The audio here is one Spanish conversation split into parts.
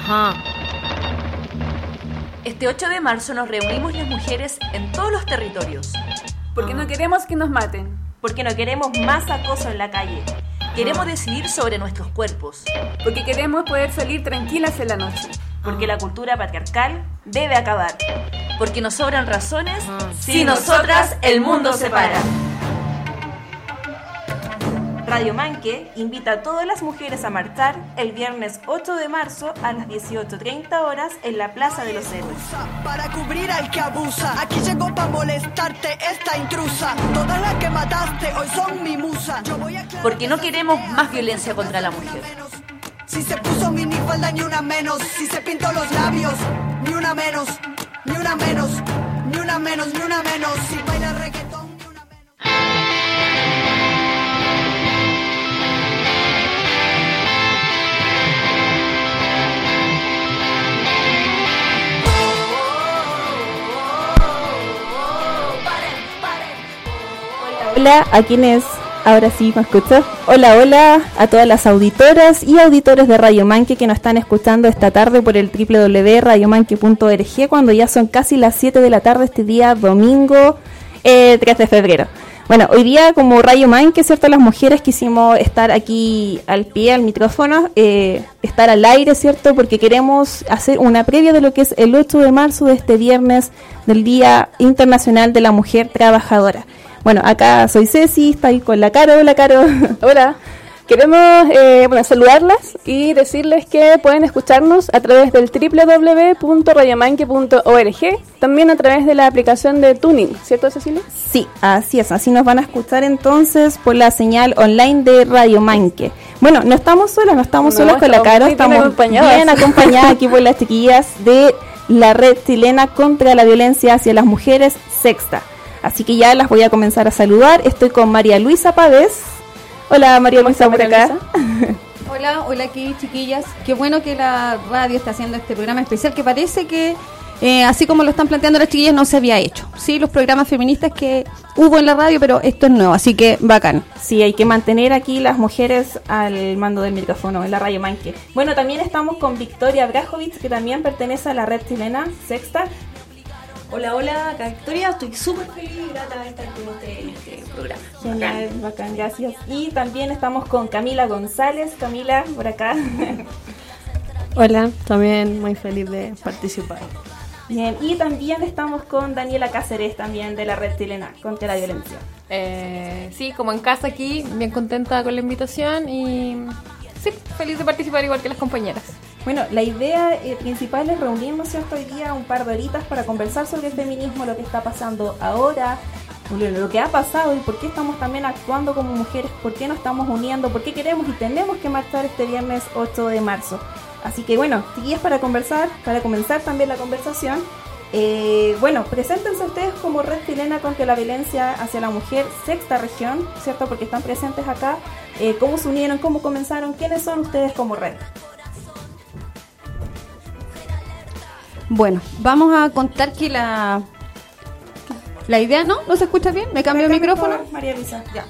Ajá. Este 8 de marzo nos reunimos las mujeres en todos los territorios. Porque no queremos que nos maten. Porque no queremos más acoso en la calle. Queremos decidir sobre nuestros cuerpos. Porque queremos poder salir tranquilas en la noche. Porque la cultura patriarcal debe acabar. Porque nos sobran razones. Si nosotras, el mundo se para. Radio Manque invita a todas las mujeres a marchar el viernes 8 de marzo a las 18:30 horas en la Plaza de los Héroes. Para cubrir al que abusa, aquí llegó para molestarte esta intrusa. Todas las que mataste hoy son mi musa. Porque no queremos más violencia contra la mujer. Si se puso minifalda ni una menos, si se pintó los labios, ni una menos, ni una menos, ni una menos, ni una menos, si baila reggaetón. Hola a quienes, ahora sí me escuchan. Hola a todas las auditoras y auditores de Radio Manque que nos están escuchando esta tarde por el www.radiomanque.org cuando ya son casi las 7 de la tarde este día domingo 3 de febrero. Bueno, hoy día como Radio Manque, ¿cierto? Las mujeres quisimos estar aquí al pie, al micrófono, estar al aire, ¿cierto? Porque queremos hacer una previa de lo que es el 8 de marzo de este viernes del Día Internacional de la Mujer Trabajadora. Bueno, acá soy Ceci, estoy con la Caro. Hola, Caro. Hola. Queremos saludarlas y decirles que pueden escucharnos a través del www.radiomanque.org, también a través de la aplicación de Tuning, ¿cierto, Cecilia? Sí, así es, así nos van a escuchar entonces por la señal online de Radio Manque. Bueno, no estamos solas con la Caro, estamos bien acompañadas aquí por las chiquillas de la Red Chilena contra la Violencia hacia las Mujeres, Sexta. Así que ya las voy a comenzar a saludar. Estoy con María Luisa Pávez. Hola María Luisa, por acá. Hola aquí chiquillas. Qué bueno que la radio está haciendo este programa especial que parece que, así como lo están planteando las chiquillas, no se había hecho. Sí, los programas feministas que hubo en la radio, pero esto es nuevo, así que bacán. Sí, hay que mantener aquí las mujeres al mando del micrófono en la Radio Manque. Bueno, también estamos con Victoria Brajovic, que también pertenece a la Red Chilena Sexta. Hola, acá Victoria, estoy súper feliz y grata de estar con ustedes en este programa. Genial, bacán, gracias. Y también estamos con Camila González. Camila, por acá. Hola, también muy feliz de participar. Bien, y también estamos con Daniela Cáceres, también de la Red Chilena contra la Violencia. Sí, como en casa aquí, bien contenta con la invitación y sí, feliz de participar igual que las compañeras. Bueno, la idea principal es reunirnos, ¿cierto? Hoy día un par de horitas para conversar sobre el feminismo, lo que está pasando ahora, lo que ha pasado y por qué estamos también actuando como mujeres, por qué nos estamos uniendo, por qué queremos y tenemos que marchar este viernes 8 de marzo. Así que bueno, chiquillas, para comenzar también la conversación, preséntense ustedes como Red Chilena contra la Violencia hacia la Mujer, Sexta Región, ¿cierto? Porque están presentes acá. ¿Cómo se unieron? ¿Cómo comenzaron? ¿Quiénes son ustedes como Red? Bueno, vamos a contar que la idea, ¿no? ¿No se escucha bien? ¿Me cambio el micrófono? María Luisa, ya.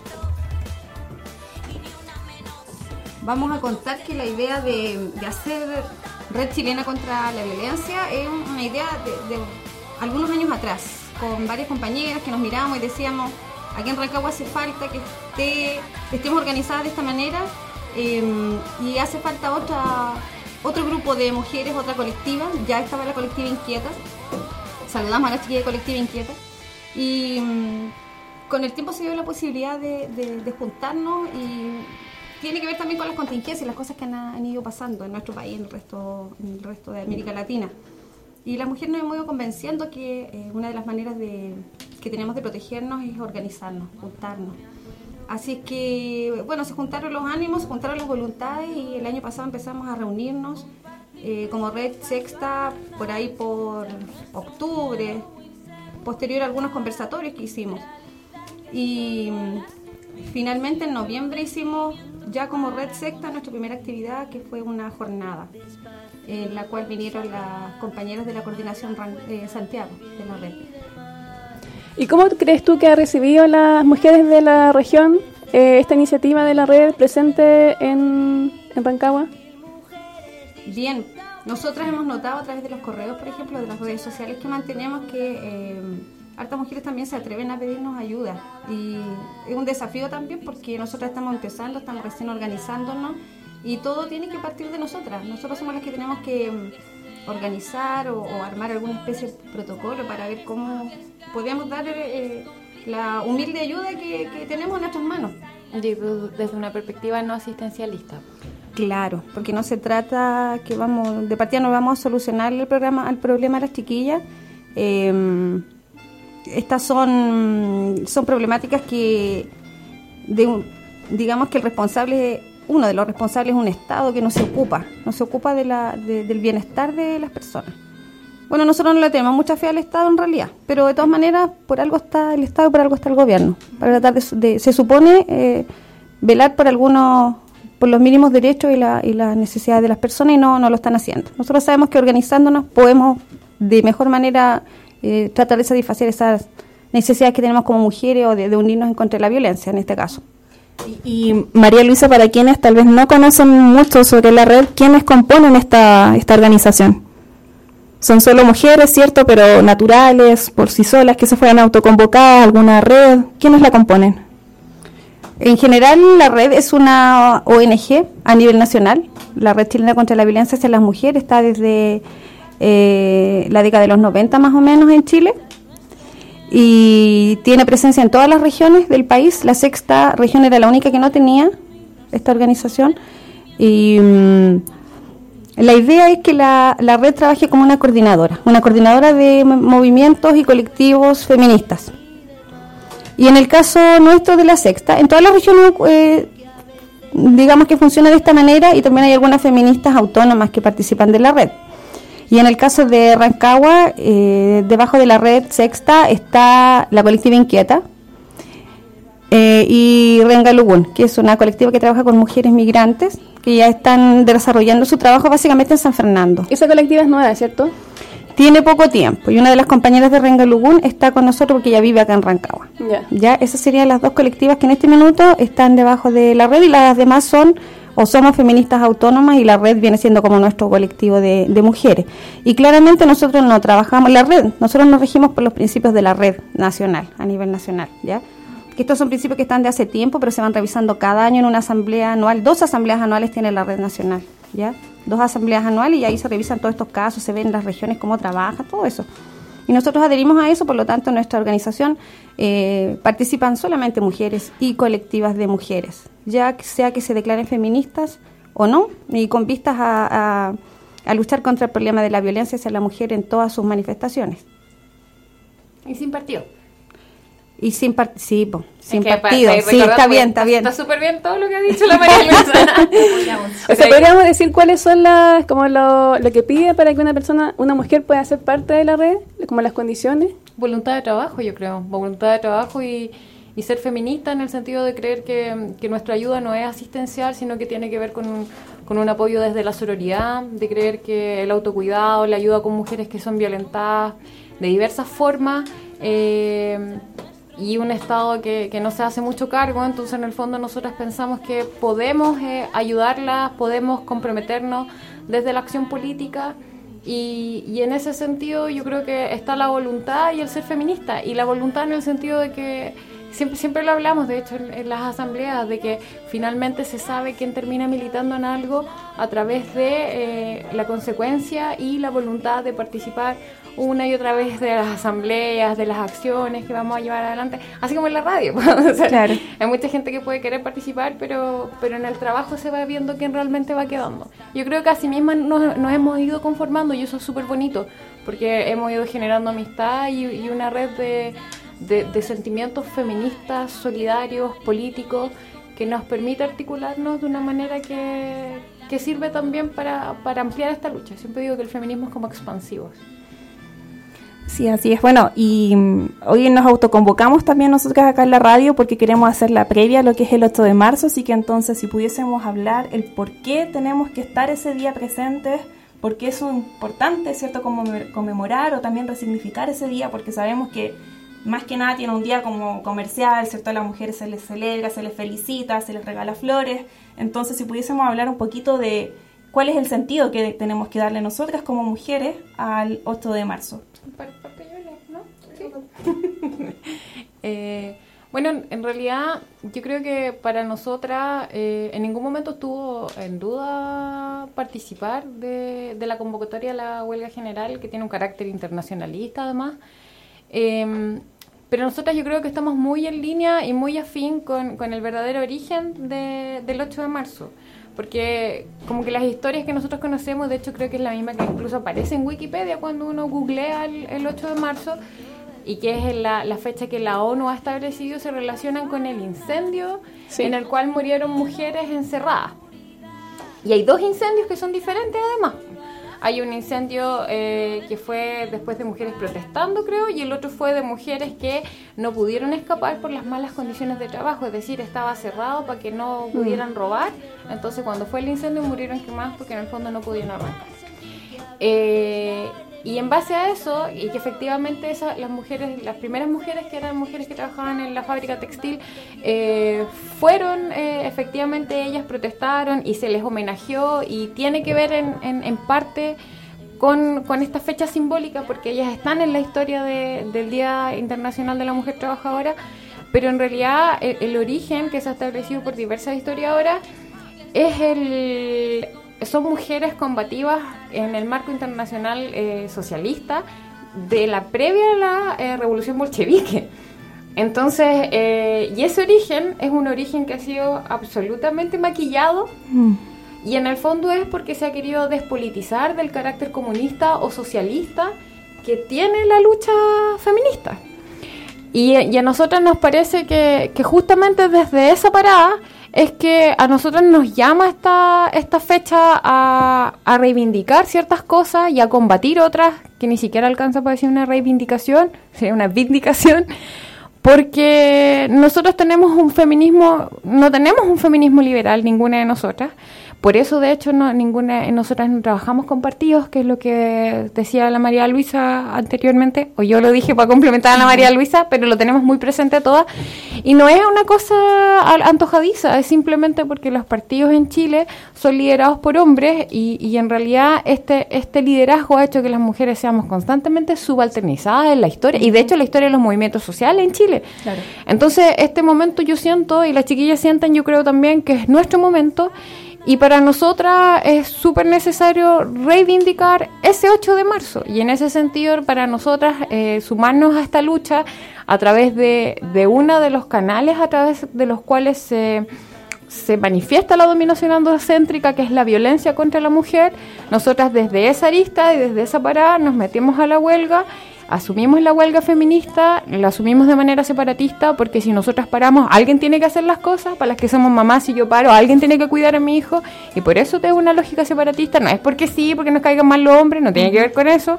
Vamos a contar que la idea de hacer Red Chilena contra la Violencia es una idea de algunos años atrás, con varias compañeras que nos miramos y decíamos, aquí en Rancagua hace falta que estemos organizadas de esta manera y hace falta otro grupo de mujeres, otra colectiva. Ya estaba la colectiva Inquietas, saludamos a la chiquilla de colectiva Inquieta y con el tiempo se dio la posibilidad de juntarnos y tiene que ver también con las contingencias, las cosas que han ido pasando en nuestro país, en el resto de América Latina. Y las mujeres nos hemos ido convenciendo que una de las maneras que tenemos de protegernos es organizarnos, juntarnos. Así que, bueno, se juntaron los ánimos, se juntaron las voluntades y el año pasado empezamos a reunirnos como Red Sexta por ahí por octubre, posterior a algunos conversatorios que hicimos. Y finalmente en noviembre hicimos ya como Red Sexta nuestra primera actividad, que fue una jornada en la cual vinieron las compañeras de la coordinación Santiago de la red. ¿Y cómo crees tú que ha recibido las mujeres de la región esta iniciativa de la red presente en Rancagua? Bien, nosotras hemos notado a través de los correos, por ejemplo, de las redes sociales que mantenemos, que hartas mujeres también se atreven a pedirnos ayuda. Y es un desafío también porque nosotras estamos empezando, estamos recién organizándonos y todo tiene que partir de nosotras. Nosotros somos las que tenemos que organizar o armar alguna especie de protocolo para ver cómo podemos dar la humilde ayuda que tenemos en nuestras manos. Desde una perspectiva no asistencialista. Claro, porque no se trata que de partida no vamos a solucionar al problema de las chiquillas. Estas son problemáticas que digamos que uno de los responsables es un Estado que no se ocupa del bienestar de las personas. Bueno, nosotros no le tenemos mucha fe al Estado en realidad, pero de todas maneras por algo está el Estado y por algo está el gobierno, para tratar se supone velar por los mínimos derechos y las necesidades de las personas, y no lo están haciendo. Nosotros sabemos que organizándonos podemos de mejor manera tratar de satisfacer esas necesidades que tenemos como mujeres o de unirnos en contra de la violencia en este caso. Y María Luisa, para quienes tal vez no conocen mucho sobre la red, ¿quiénes componen esta organización? Son solo mujeres, ¿cierto? Pero naturales, por sí solas, que se fueran autoconvocadas, alguna red. ¿Quiénes la componen? En general, la red es una ONG a nivel nacional. La Red Chilena contra la Violencia hacia las Mujeres está desde la década de los 90 más o menos en Chile. Y tiene presencia en todas las regiones del país. La sexta región era la única que no tenía esta organización. Y la idea es que la red trabaje como una coordinadora de movimientos y colectivos feministas. Y en el caso nuestro de la sexta, en todas las regiones digamos que funciona de esta manera, y también hay algunas feministas autónomas que participan de la red. Y en el caso de Rancagua, debajo de la red sexta está la colectiva Inquieta y Rengalugún, que es una colectiva que trabaja con mujeres migrantes que ya están desarrollando su trabajo básicamente en San Fernando. Esa colectiva es nueva, ¿cierto? Tiene poco tiempo, y una de las compañeras de Rengalugún está con nosotros porque ella vive acá en Rancagua. Ya, esas serían las dos colectivas que en este minuto están debajo de la red, y las demás somos feministas autónomas, y la red viene siendo como nuestro colectivo de mujeres. Y claramente nosotros no trabajamos la red, nosotros nos regimos por los principios de la red nacional, a nivel nacional, ¿ya? Que estos son principios que están de hace tiempo, pero se van revisando cada año en una asamblea anual. 2 asambleas anuales tiene la red nacional, ¿ya? 2 asambleas anuales, y ahí se revisan todos estos casos, se ven las regiones cómo trabaja, todo eso. Y nosotros adherimos a eso, por lo tanto en nuestra organización participan solamente mujeres y colectivas de mujeres, ya sea que se declaren feministas o no, y con vistas a luchar contra el problema de la violencia hacia la mujer en todas sus manifestaciones. Y sin partido. Y sin partido, sí, está bien. Está súper bien todo lo que ha dicho la María Luisa. O sea, podríamos decir cuáles son lo que pide para que una mujer pueda ser parte de la red, como las condiciones. Voluntad de trabajo, yo creo. Voluntad de trabajo y ser feminista, en el sentido de creer que nuestra ayuda no es asistencial, sino que tiene que ver con un apoyo desde la sororidad, de creer que el autocuidado, la ayuda con mujeres que son violentadas de diversas formas, y un Estado que no se hace mucho cargo. Entonces en el fondo nosotras pensamos que podemos ayudarlas, podemos comprometernos desde la acción política, y en ese sentido yo creo que está la voluntad y el ser feminista, y la voluntad en el sentido de que siempre lo hablamos, de hecho en las asambleas, de que finalmente se sabe quién termina militando en algo a través de la consecuencia y la voluntad de participar una y otra vez de las asambleas, de las acciones que vamos a llevar adelante, así como en la radio. O sea, claro. Hay mucha gente que puede querer participar, pero en el trabajo se va viendo quién realmente va quedando. Yo creo que así mismo nos hemos ido conformando, y eso es súper bonito, porque hemos ido generando amistad y una red de sentimientos feministas, solidarios, políticos, que nos permite articularnos de una manera que sirve también para ampliar esta lucha. Siempre digo que el feminismo es como expansivo. Sí, así es. Bueno, y hoy nos autoconvocamos también nosotros acá en la radio porque queremos hacer la previa a lo que es el 8 de marzo, así que entonces si pudiésemos hablar el por qué tenemos que estar ese día presentes, por qué es importante, ¿cierto?, como conmemorar o también resignificar ese día, porque sabemos que más que nada tiene un día como comercial, ¿cierto? A las mujeres se les celebra, se les felicita, se les regala flores. Entonces si pudiésemos hablar un poquito de cuál es el sentido que tenemos que darle nosotras como mujeres al 8 de marzo. Bueno, en realidad yo creo que para nosotras en ningún momento estuvo en duda participar de la convocatoria a la huelga general, que tiene un carácter internacionalista además. Pero nosotras yo creo que estamos muy en línea y muy afín con el verdadero origen del 8 de marzo. Porque como que las historias que nosotros conocemos, de hecho creo que es la misma que incluso aparece en Wikipedia cuando uno googlea el 8 de marzo, y que es la fecha que la ONU ha establecido, se relacionan con el incendio en el cual murieron mujeres encerradas. Y hay 2 incendios que son diferentes además. Hay un incendio que fue después de mujeres protestando, creo, y el otro fue de mujeres que no pudieron escapar por las malas condiciones de trabajo, es decir, estaba cerrado para que no pudieran robar. Entonces cuando fue el incendio murieron quemadas porque en el fondo no pudieron arrancar. Y en base a eso, y que efectivamente las primeras mujeres que eran mujeres que trabajaban en la fábrica textil, fueron, efectivamente ellas protestaron y se les homenajeó, y tiene que ver en parte con esta fecha simbólica, porque ellas están en la historia del Día Internacional de la Mujer Trabajadora, pero en realidad el origen que se ha establecido por diversas historiadoras son mujeres combativas en el marco internacional socialista de la previa a la revolución bolchevique. Entonces, y ese origen es un origen que ha sido absolutamente maquillado, y en el fondo es porque se ha querido despolitizar del carácter comunista o socialista que tiene la lucha feminista. Y a nosotras nos parece que justamente desde esa parada es que a nosotros nos llama esta fecha a reivindicar ciertas cosas y a combatir otras que ni siquiera alcanza para decir una reivindicación, sería una vindicación, porque nosotros no tenemos un feminismo liberal, ninguna de nosotras. Por eso, de hecho, ninguna de nosotras no trabajamos con partidos, que es lo que decía la María Luisa anteriormente, o yo lo dije para complementar a la María Luisa, pero lo tenemos muy presente todas. Y no es una cosa antojadiza, es simplemente porque los partidos en Chile son liderados por hombres, y en realidad este liderazgo ha hecho que las mujeres seamos constantemente subalternizadas en la historia, y de hecho la historia de los movimientos sociales en Chile. Claro. Entonces, este momento yo siento, y las chiquillas sienten, yo creo también, que es nuestro momento. Y para nosotras es súper necesario reivindicar ese 8 de marzo. Y en ese sentido, para nosotras, sumarnos a esta lucha a través de uno de los canales a través de los cuales se manifiesta la dominación androcéntrica, que es la violencia contra la mujer. Nosotras desde esa arista y desde esa parada nos metimos a la huelga. Asumimos la huelga feminista, la asumimos de manera separatista, porque si nosotras paramos, alguien tiene que hacer las cosas. Para las que somos mamás, si yo paro, alguien tiene que cuidar a mi hijo, y por eso tengo una lógica separatista. No es porque sí, porque nos caigan mal los hombres, no tiene que ver con eso.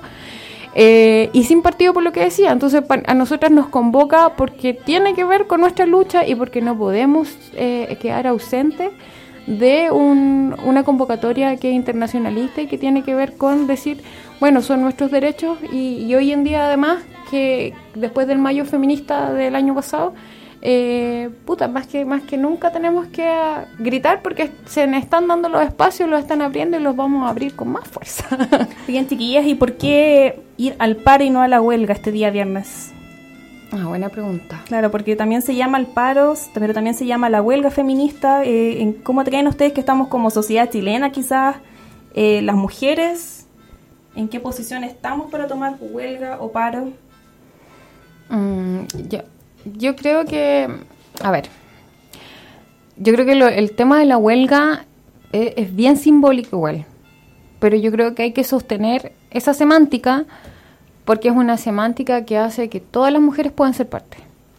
Y sin partido, por lo que decía. Entonces a nosotras nos convoca porque tiene que ver con nuestra lucha, y porque no podemos quedar ausentes de una convocatoria que es internacionalista y que tiene que ver con decir, bueno, son nuestros derechos, y hoy en día además, que después del mayo feminista del año pasado, más que nunca tenemos que gritar, porque se nos están dando los espacios, los están abriendo, y los vamos a abrir con más fuerza. Bien, chiquillas, ¿y por qué ir al paro y no a la huelga este día viernes? Buena pregunta. Claro, porque también se llama el paro, pero también se llama la huelga feminista. ¿Cómo creen ustedes que estamos como sociedad chilena, quizás, las mujeres? ¿En qué posición estamos para tomar huelga o paro? Yo creo que, el tema de la huelga es bien simbólico igual, pero yo creo que hay que sostener esa semántica, porque es una semántica que hace que todas las mujeres puedan ser parte.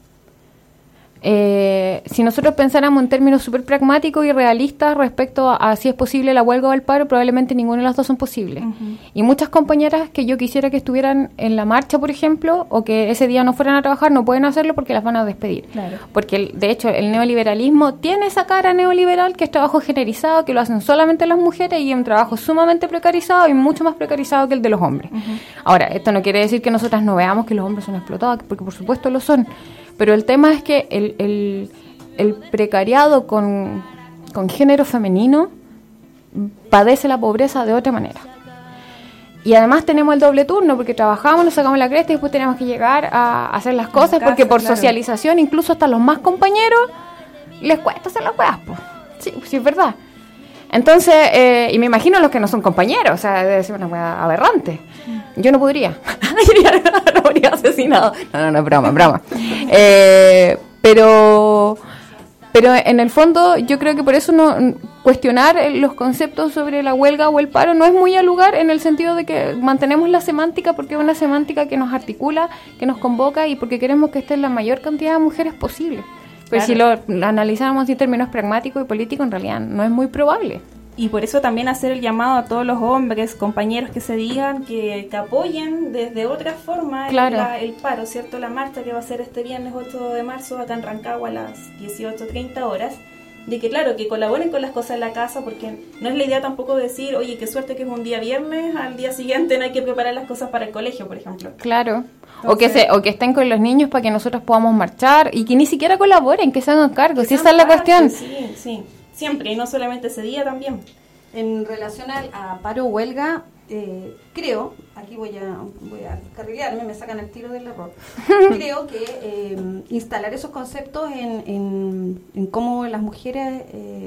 Si nosotros pensáramos en términos súper pragmáticos y realistas respecto a si es posible la huelga o el paro, probablemente ninguno de las dos son posibles. Uh-huh. Y muchas compañeras que yo quisiera que estuvieran en la marcha, por ejemplo, o que ese día no fueran a trabajar, no pueden hacerlo porque las van a despedir. Claro. Porque, de hecho, el neoliberalismo tiene esa cara neoliberal, que es trabajo generalizado, que lo hacen solamente las mujeres, y es un trabajo sumamente precarizado y mucho más precarizado que el de los hombres. Uh-huh. Ahora, esto no quiere decir que nosotras no veamos que los hombres son explotados, porque por supuesto lo son. Pero el tema es que el precariado con género femenino padece la pobreza de otra manera. Y además tenemos el doble turno, porque trabajamos, nos sacamos la cresta y después tenemos que llegar a hacer las cosas, casa, porque por socialización, incluso hasta los más compañeros, les cuesta hacer las weas, pues. Sí, sí, es verdad. Entonces, y me imagino los que no son compañeros, o sea, debe ser una wea aberrante. Yo no podría. No habría asesinado. No, broma. Pero en el fondo yo creo que por eso no cuestionar los conceptos sobre la huelga o el paro no es muy al lugar, en el sentido de que mantenemos la semántica, porque es una semántica que nos articula, que nos convoca, y porque queremos que estén la mayor cantidad de mujeres posible. Pero si lo analizáramos en términos pragmáticos y políticos, en realidad no es muy probable. Y por eso también hacer el llamado a todos los hombres, compañeros que se digan, que apoyen desde otra forma el paro, ¿cierto? La marcha que va a ser este viernes 8 de marzo acá en Rancagua a las 18:30 horas. De que, claro, que colaboren con las cosas en la casa, porque no es la idea tampoco decir, oye, qué suerte que es un día viernes, al día siguiente no hay que preparar las cosas para el colegio, por ejemplo. Claro. Entonces, o que estén con los niños para que nosotros podamos marchar, y que ni siquiera colaboren, que se hagan cargo, si esa es la cuestión. Sí. Siempre, y no solamente ese día también. En relación a paro o huelga, creo, aquí voy a carrilearme, me sacan el tiro del error. Creo que instalar esos conceptos en cómo las mujeres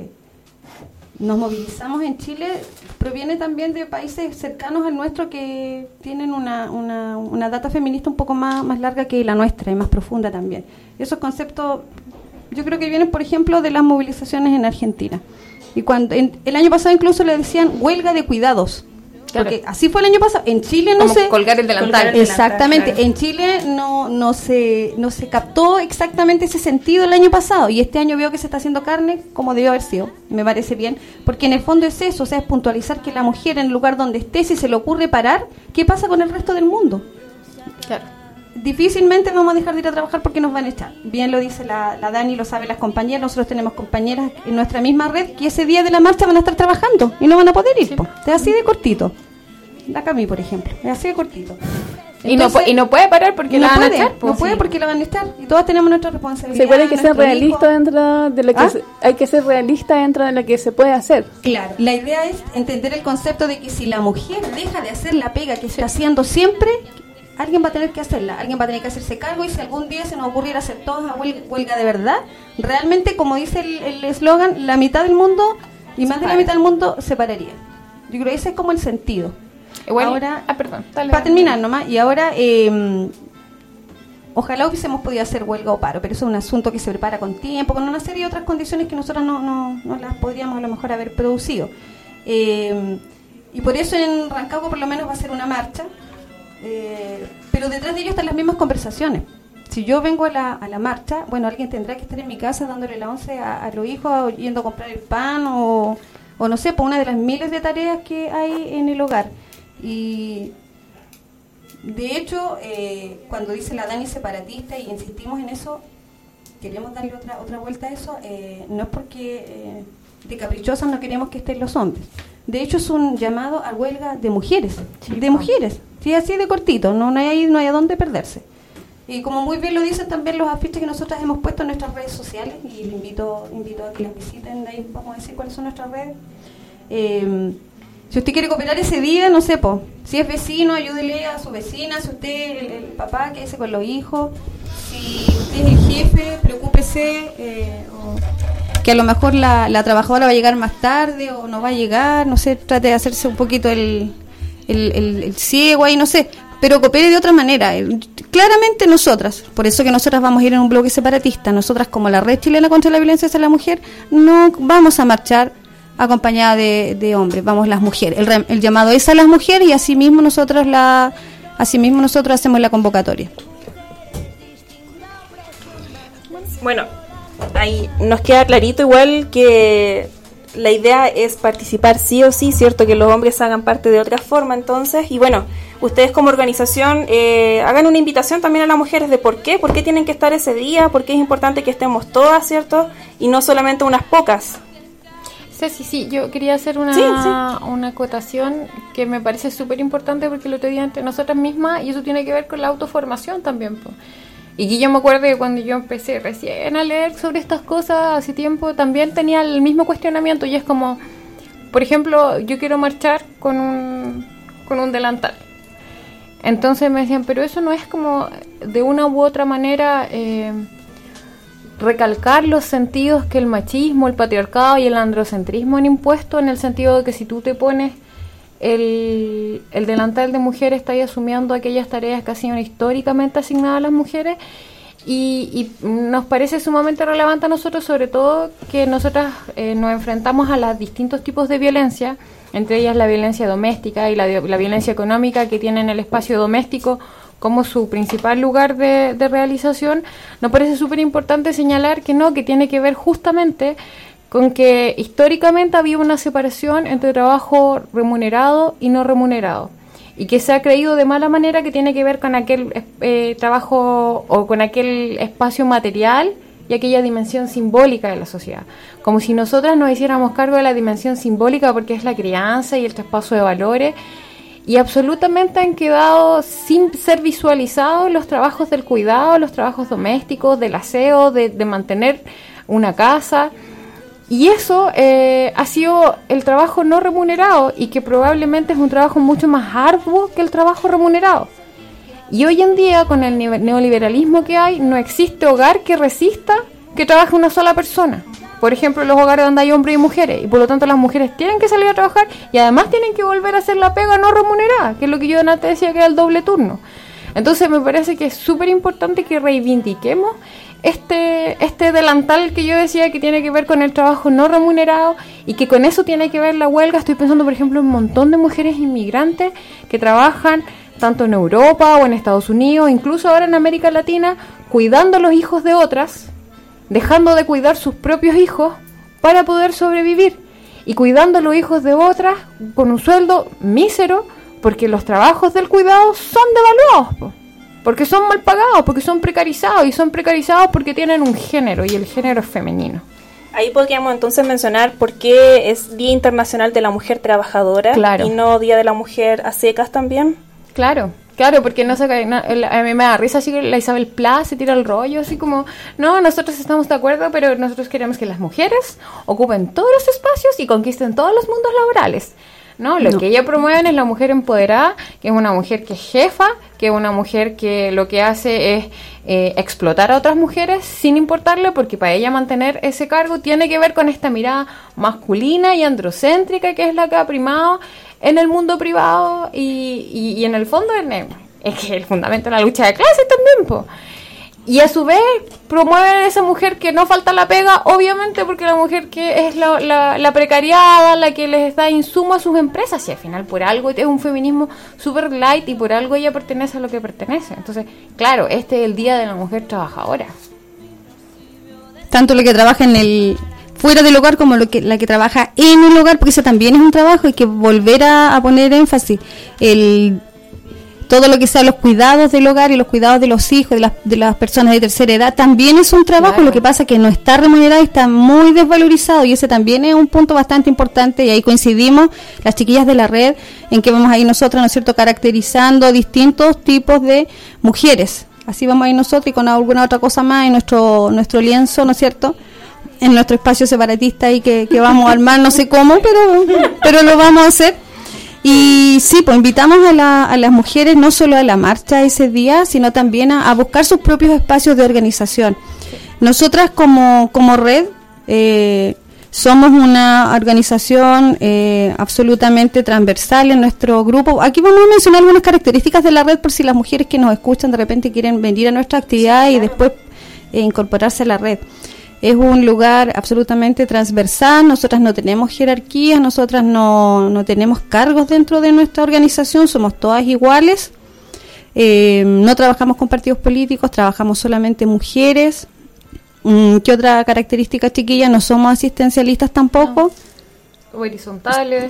nos movilizamos en Chile proviene también de países cercanos al nuestro que tienen una data feminista un poco más larga que la nuestra y más profunda también. Esos conceptos yo creo que vienen, por ejemplo, de las movilizaciones en Argentina. Y cuando el año pasado incluso le decían huelga de cuidados. Claro. Porque así fue el año pasado. En Chile no se... colgar el delantal. Exactamente. Claro. En Chile no se captó exactamente ese sentido el año pasado. Y este año veo que se está haciendo carne como debió haber sido. Me parece bien. Porque en el fondo es eso. O sea, es puntualizar que la mujer en el lugar donde esté, si se le ocurre parar, ¿qué pasa con el resto del mundo? Claro. Difícilmente vamos a dejar de ir a trabajar porque nos van a echar. Bien lo dice la Dani, lo saben las compañeras. Nosotros tenemos compañeras en nuestra misma red que ese día de la marcha van a estar trabajando y no van a poder ir. Sí. Es así de cortito. La Cami, por ejemplo, es así de cortito. Entonces, y no puede parar porque la van a echar. No puede porque la van a echar. Y todas tenemos nuestra responsabilidad. Se puede que ser realista dentro de lo que hay que ser realista dentro de lo que se puede hacer. Claro. La idea es entender el concepto de que si la mujer deja de hacer la pega que está haciendo siempre, alguien va a tener que hacerla, alguien va a tener que hacerse cargo, y si algún día se nos ocurriera hacer todas a huelga de verdad, realmente, como dice el eslogan, la mitad del mundo y más de la mitad del mundo se pararía. Yo creo que ese es como el sentido. Igual, ahora, para terminar nomás, y ahora ojalá hubiésemos podido hacer huelga o paro, pero eso es un asunto que se prepara con tiempo, con una serie de otras condiciones que nosotros no las podríamos a lo mejor haber producido. Y por eso en Rancagua por lo menos va a ser una marcha. Pero detrás de ello están las mismas conversaciones. Si yo vengo a la marcha, bueno, alguien tendrá que estar en mi casa dándole la once a los hijos, yendo a comprar el pan o no sé, por una de las miles de tareas que hay en el hogar. Y de hecho, cuando dice la Dani separatista y insistimos en eso, queremos darle otra vuelta a eso, no es porque de caprichosas no queremos que estén los hombres. De hecho, es un llamado a huelga de mujeres, mujeres. Sí, así de cortito, no hay a dónde perderse. Y como muy bien lo dicen también los afiches que nosotras hemos puesto en nuestras redes sociales, y les invito a que las visiten, ahí vamos a decir cuáles son nuestras redes. Si usted quiere cooperar ese día, no sé, si es vecino, ayúdele a su vecina, si usted el papá, quédese con los hijos, si usted es el jefe, preocúpese, que a lo mejor la trabajadora va a llegar más tarde o no va a llegar, no sé, trate de hacerse un poquito el ciego ahí, no sé, pero coopere de otra manera. Claramente nosotras, por eso que nosotras vamos a ir en un bloque separatista, nosotras como la Red Chilena contra la Violencia hacia la Mujer, no vamos a marchar acompañada de hombres, vamos las mujeres. El llamado es a las mujeres, y asimismo nosotros hacemos la convocatoria. Bueno, ahí nos queda clarito igual que la idea es participar sí o sí, cierto, que los hombres hagan parte de otra forma entonces, y bueno, ustedes como organización hagan una invitación también a las mujeres de por qué tienen que estar ese día, por qué es importante que estemos todas, cierto, y no solamente unas pocas. Sí, yo quería hacer una acotación que me parece súper importante, porque el otro día entre nosotras mismas, y eso tiene que ver con la autoformación también, pues. Y que yo me acuerdo que cuando yo empecé recién a leer sobre estas cosas hace tiempo, también tenía el mismo cuestionamiento, y es como, por ejemplo, yo quiero marchar con un delantal. Entonces me decían, pero eso no es como de una u otra manera recalcar los sentidos que el machismo, el patriarcado y el androcentrismo han impuesto, en el sentido de que si tú te pones el delantal de mujer, estás asumiendo aquellas tareas que han sido históricamente asignadas a las mujeres. Y nos parece sumamente relevante a nosotros, sobre todo que nosotras nos enfrentamos a los distintos tipos de violencia, entre ellas la violencia doméstica y la violencia económica, que tienen el espacio doméstico como su principal lugar de realización. Nos parece súper importante señalar que tiene que ver justamente con que históricamente había una separación entre trabajo remunerado y no remunerado, y que se ha creído de mala manera que tiene que ver con aquel trabajo o con aquel espacio material y aquella dimensión simbólica de la sociedad, como si nosotras nos hiciéramos cargo de la dimensión simbólica, porque es la crianza y el traspaso de valores, y absolutamente han quedado sin ser visualizados los trabajos del cuidado, los trabajos domésticos, del aseo, de mantener una casa. Y eso ha sido el trabajo no remunerado, y que probablemente es un trabajo mucho más arduo que el trabajo remunerado. Y hoy en día, con el neoliberalismo que hay, no existe hogar que resista que trabaje una sola persona. Por ejemplo, los hogares donde hay hombres y mujeres, y por lo tanto las mujeres tienen que salir a trabajar y además tienen que volver a hacer la pega no remunerada, que es lo que yo antes decía que era el doble turno. Entonces me parece que es súper importante que reivindiquemos este delantal que yo decía que tiene que ver con el trabajo no remunerado, y que con eso tiene que ver la huelga. Estoy pensando, por ejemplo, en un montón de mujeres inmigrantes que trabajan tanto en Europa o en Estados Unidos, incluso ahora en América Latina, cuidando los hijos de otras, dejando de cuidar sus propios hijos para poder sobrevivir, y cuidando los hijos de otras con un sueldo mísero, porque los trabajos del cuidado son devaluados, porque son mal pagados, porque son precarizados, y son precarizados porque tienen un género, y el género es femenino. Ahí podríamos entonces mencionar por qué es Día Internacional de la Mujer Trabajadora, claro, y no Día de la Mujer a secas también. Claro, porque no, a mí me da risa así que la Isabel Pla se tira el rollo, así como, no, nosotros estamos de acuerdo, pero nosotros queremos que las mujeres ocupen todos los espacios y conquisten todos los mundos laborales. No, lo que ella promueve es la mujer empoderada, que es una mujer que es jefa, que es una mujer que lo que hace es explotar a otras mujeres sin importarle, porque para ella mantener ese cargo tiene que ver con esta mirada masculina y androcéntrica, que es la que ha primado en el mundo privado, y en el fondo es que el fundamento de la lucha de clases también, po. Y a su vez promueven a esa mujer que no falta la pega, obviamente, porque la mujer que es la precariada, la que les da insumo a sus empresas, y al final por algo es un feminismo super light, y por algo ella pertenece a lo que pertenece. Entonces, claro, este es el Día de la Mujer Trabajadora. Tanto lo que trabaja fuera del hogar como la que trabaja en el hogar, porque eso también es un trabajo, hay que volver a poner énfasis. Todo lo que sea los cuidados del hogar y los cuidados de los hijos, de las personas de tercera edad, también es un trabajo. Claro. Lo que pasa es que no está remunerado y está muy desvalorizado, y ese también es un punto bastante importante, y ahí coincidimos las chiquillas de la red en que vamos a ir nosotros, ¿no es cierto?, caracterizando distintos tipos de mujeres. Así vamos a ir nosotros, y con alguna otra cosa más en nuestro lienzo, ¿no es cierto?, en nuestro espacio separatista ahí que vamos a armar, no sé cómo, pero lo vamos a hacer. Y sí, pues invitamos a las mujeres no solo a la marcha ese día, sino también a buscar sus propios espacios de organización. Nosotras como red somos una organización absolutamente transversal en nuestro grupo. Aquí vamos a mencionar algunas características de la red por si las mujeres que nos escuchan de repente quieren venir a nuestra actividad y después incorporarse a la red. Es un lugar absolutamente transversal, nosotras no tenemos jerarquías, nosotras no tenemos cargos dentro de nuestra organización, somos todas iguales, no trabajamos con partidos políticos, trabajamos solamente mujeres. ¿Qué otra característica, chiquilla? No somos asistencialistas tampoco. Horizontales.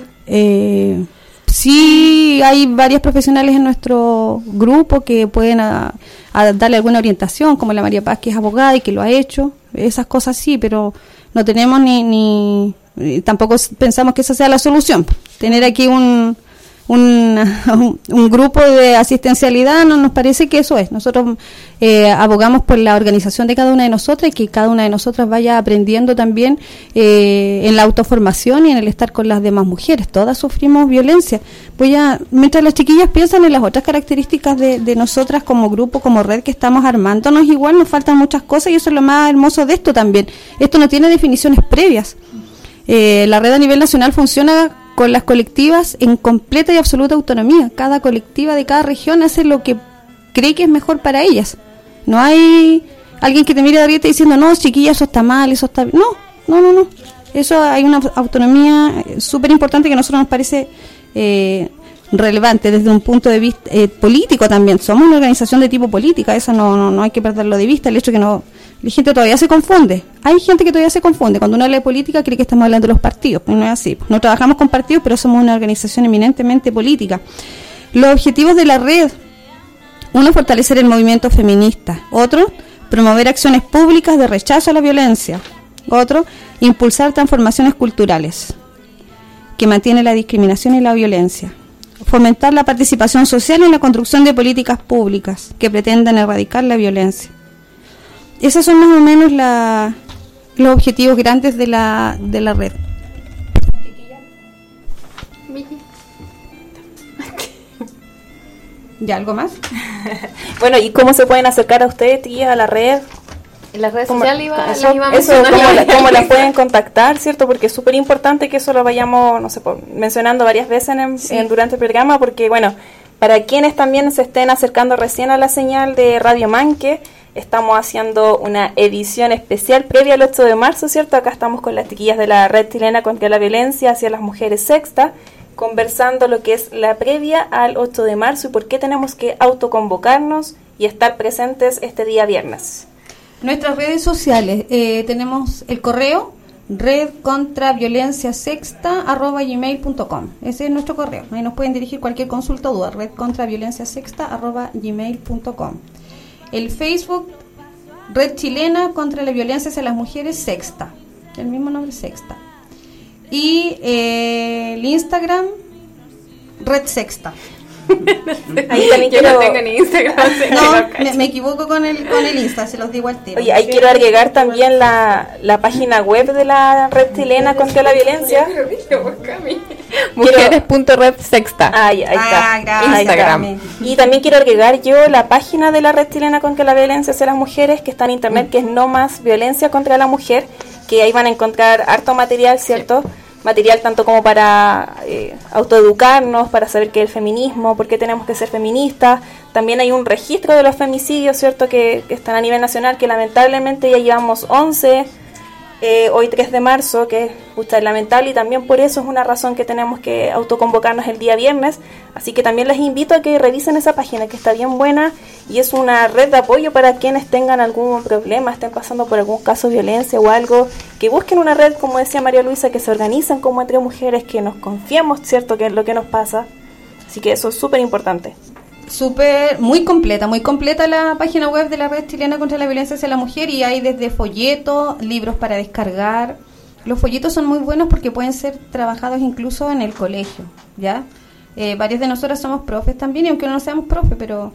Sí, hay varias profesionales en nuestro grupo que pueden darle alguna orientación, como la María Paz, que es abogada y que lo ha hecho. Esas cosas sí, pero no tenemos tampoco pensamos que esa sea la solución. Tener aquí un grupo de asistencialidad, no nos parece que eso es. Nosotros abogamos por la organización de cada una de nosotras y que cada una de nosotras vaya aprendiendo también en la autoformación y en el estar con las demás mujeres. Todas sufrimos violencia. Mientras las chiquillas piensan en las otras características de nosotras como grupo, como red que estamos armándonos, igual nos faltan muchas cosas y eso es lo más hermoso de esto también. Esto no tiene definiciones previas. La red a nivel nacional funciona con las colectivas en completa y absoluta autonomía. Cada colectiva de cada región hace lo que cree que es mejor para ellas. No hay alguien que te mire de arriba diciendo, no, chiquilla, eso está mal, eso está bien. No. Eso hay una autonomía súper importante que a nosotros nos parece relevante desde un punto de vista político también. Somos una organización de tipo política, eso no hay que perderlo de vista. El hecho que la gente todavía se confunde. Hay gente que todavía se confunde. Cuando uno habla de política cree que estamos hablando de los partidos, pero no es así. No trabajamos con partidos, pero somos una organización eminentemente política. Los objetivos de la red: uno, fortalecer el movimiento feminista. Otro, promover acciones públicas de rechazo a la violencia. Otro, impulsar transformaciones culturales que mantienen la discriminación y la violencia. Fomentar la participación social en la construcción de políticas públicas que pretendan erradicar la violencia. Esos son más o menos los objetivos grandes de la red. ¿Ya algo más? Bueno, ¿y cómo se pueden acercar a ustedes, tía, a la red? En las redes sociales ¿cómo la pueden contactar, cierto? Porque es súper importante que eso lo vayamos, mencionando varias veces durante el programa, porque, bueno, para quienes también se estén acercando recién a la señal de Radio Manque, estamos haciendo una edición especial previa al 8 de marzo, ¿cierto? Acá estamos con las chiquillas de la Red Chilena contra la Violencia hacia las Mujeres Sexta, conversando lo que es la previa al 8 de marzo y por qué tenemos que autoconvocarnos y estar presentes este día viernes. Nuestras redes sociales, tenemos el correo redcontraviolenciasexta@gmail.com. Ese es nuestro correo. Ahí nos pueden dirigir cualquier consulta o duda. redcontraviolenciasexta@gmail.com. El Facebook, Red Chilena contra la Violencia hacia las Mujeres Sexta. El mismo nombre, Sexta. Y el Instagram, Red Sexta. Ahí también yo no tengo ni Instagram. Me equivoco con el Insta, se los digo al tiro. Oye, ahí quiero agregar también la página web de la Red Chilena contra la Violencia. Mujeres.redsexta. Ahí está. Gracias. Instagram. Y también quiero agregar yo la página de la Red Chilena contra la Violencia hacia las Mujeres, que está en internet, que es No Más Violencia contra la Mujer, que ahí van a encontrar harto material, ¿cierto? Sí. Material tanto como para autoeducarnos, para saber qué es el feminismo, por qué tenemos que ser feministas. También hay un registro de los femicidios, ¿cierto?, que están a nivel nacional, que lamentablemente ya llevamos 11, hoy 3 de marzo, que es lamentable, y también por eso es una razón que tenemos que autoconvocarnos el día viernes. Así que también les invito a que revisen esa página, que está bien buena, y es una red de apoyo para quienes tengan algún problema, estén pasando por algún caso de violencia o algo, que busquen una red, como decía María Luisa, que se organizan como entre mujeres, que nos confiemos, ¿cierto?, que es lo que nos pasa. Así que eso es súper importante. Muy completa la página web de la Red Chilena contra la Violencia hacia la Mujer, y hay desde folletos, libros para descargar. Los folletos son muy buenos porque pueden ser trabajados incluso en el colegio, ¿ya? Varias de nosotras somos profes también, y aunque no seamos profes, pero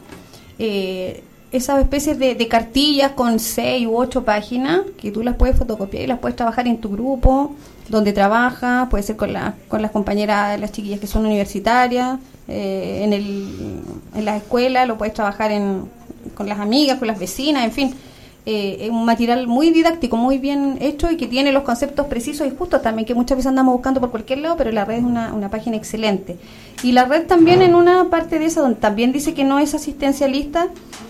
esas especies de cartillas con 6 u 8 páginas que tú las puedes fotocopiar y las puedes trabajar en tu grupo donde trabajas, puede ser con las compañeras, las chiquillas que son universitarias, en la escuela, lo puedes trabajar con las amigas, con las vecinas, en fin. Es un material muy didáctico, muy bien hecho, y que tiene los conceptos precisos y justos también, que muchas veces andamos buscando por cualquier lado, pero la red es una página excelente. Y la red también, en una parte de esa, donde también dice que no es asistencialista,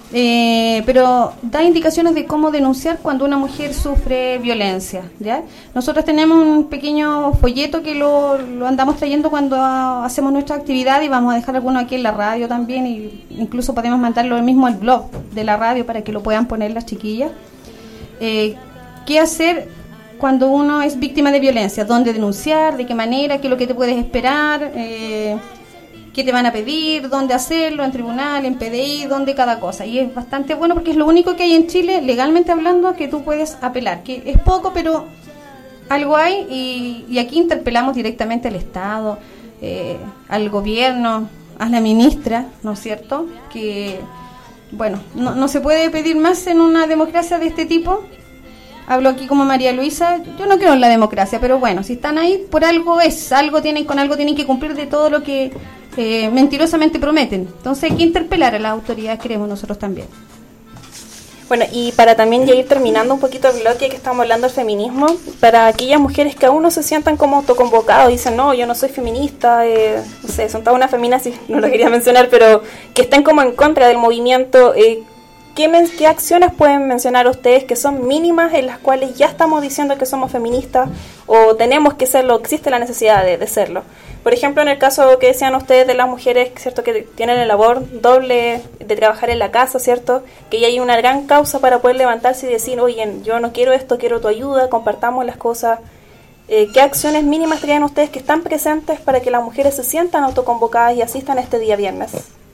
pero da indicaciones de cómo denunciar cuando una mujer sufre violencia, ¿ya? Nosotros tenemos un pequeño folleto que lo andamos trayendo cuando hacemos nuestra actividad, y vamos a dejar alguno aquí en la radio también, y incluso podemos mandarlo mismo al blog de la radio para que lo puedan poner las chiquillas. ¿Qué hacer cuando uno es víctima de violencia? ¿Dónde denunciar? ¿De qué manera? ¿Qué es lo que te puedes esperar? ¿Qué te van a pedir? ¿Dónde hacerlo? ¿En tribunal? ¿En PDI? ¿Dónde cada cosa? Y es bastante bueno porque es lo único que hay en Chile, legalmente hablando, que tú puedes apelar, que es poco, pero algo hay, y aquí interpelamos directamente al Estado. al gobierno, a la ministra, ¿no es cierto? Que, bueno, no se puede pedir más en una democracia de este tipo. Hablo aquí como María Luisa, yo no creo en la democracia, pero bueno, si están ahí, por algo tienen que cumplir de todo lo que mentirosamente prometen. Entonces hay que interpelar a las autoridades, creemos nosotros también. Bueno, y para también ya ir terminando un poquito el bloque que estamos hablando del feminismo, para aquellas mujeres que aún no se sientan como autoconvocados, dicen, no, yo no soy feminista, no sé, son todas unas feminazis, no lo quería mencionar, pero que estén como en contra del movimiento, ¿qué acciones pueden mencionar ustedes que son mínimas en las cuales ya estamos diciendo que somos feministas o tenemos que serlo, existe la necesidad de serlo? Por ejemplo, en el caso que decían ustedes de las mujeres, ¿cierto?, que tienen el labor doble de trabajar en la casa, ¿cierto?, que ya hay una gran causa para poder levantarse y decir, oye, yo no quiero esto, quiero tu ayuda, compartamos las cosas. ¿Qué acciones mínimas traen ustedes que están presentes para que las mujeres se sientan autoconvocadas y asistan este día viernes?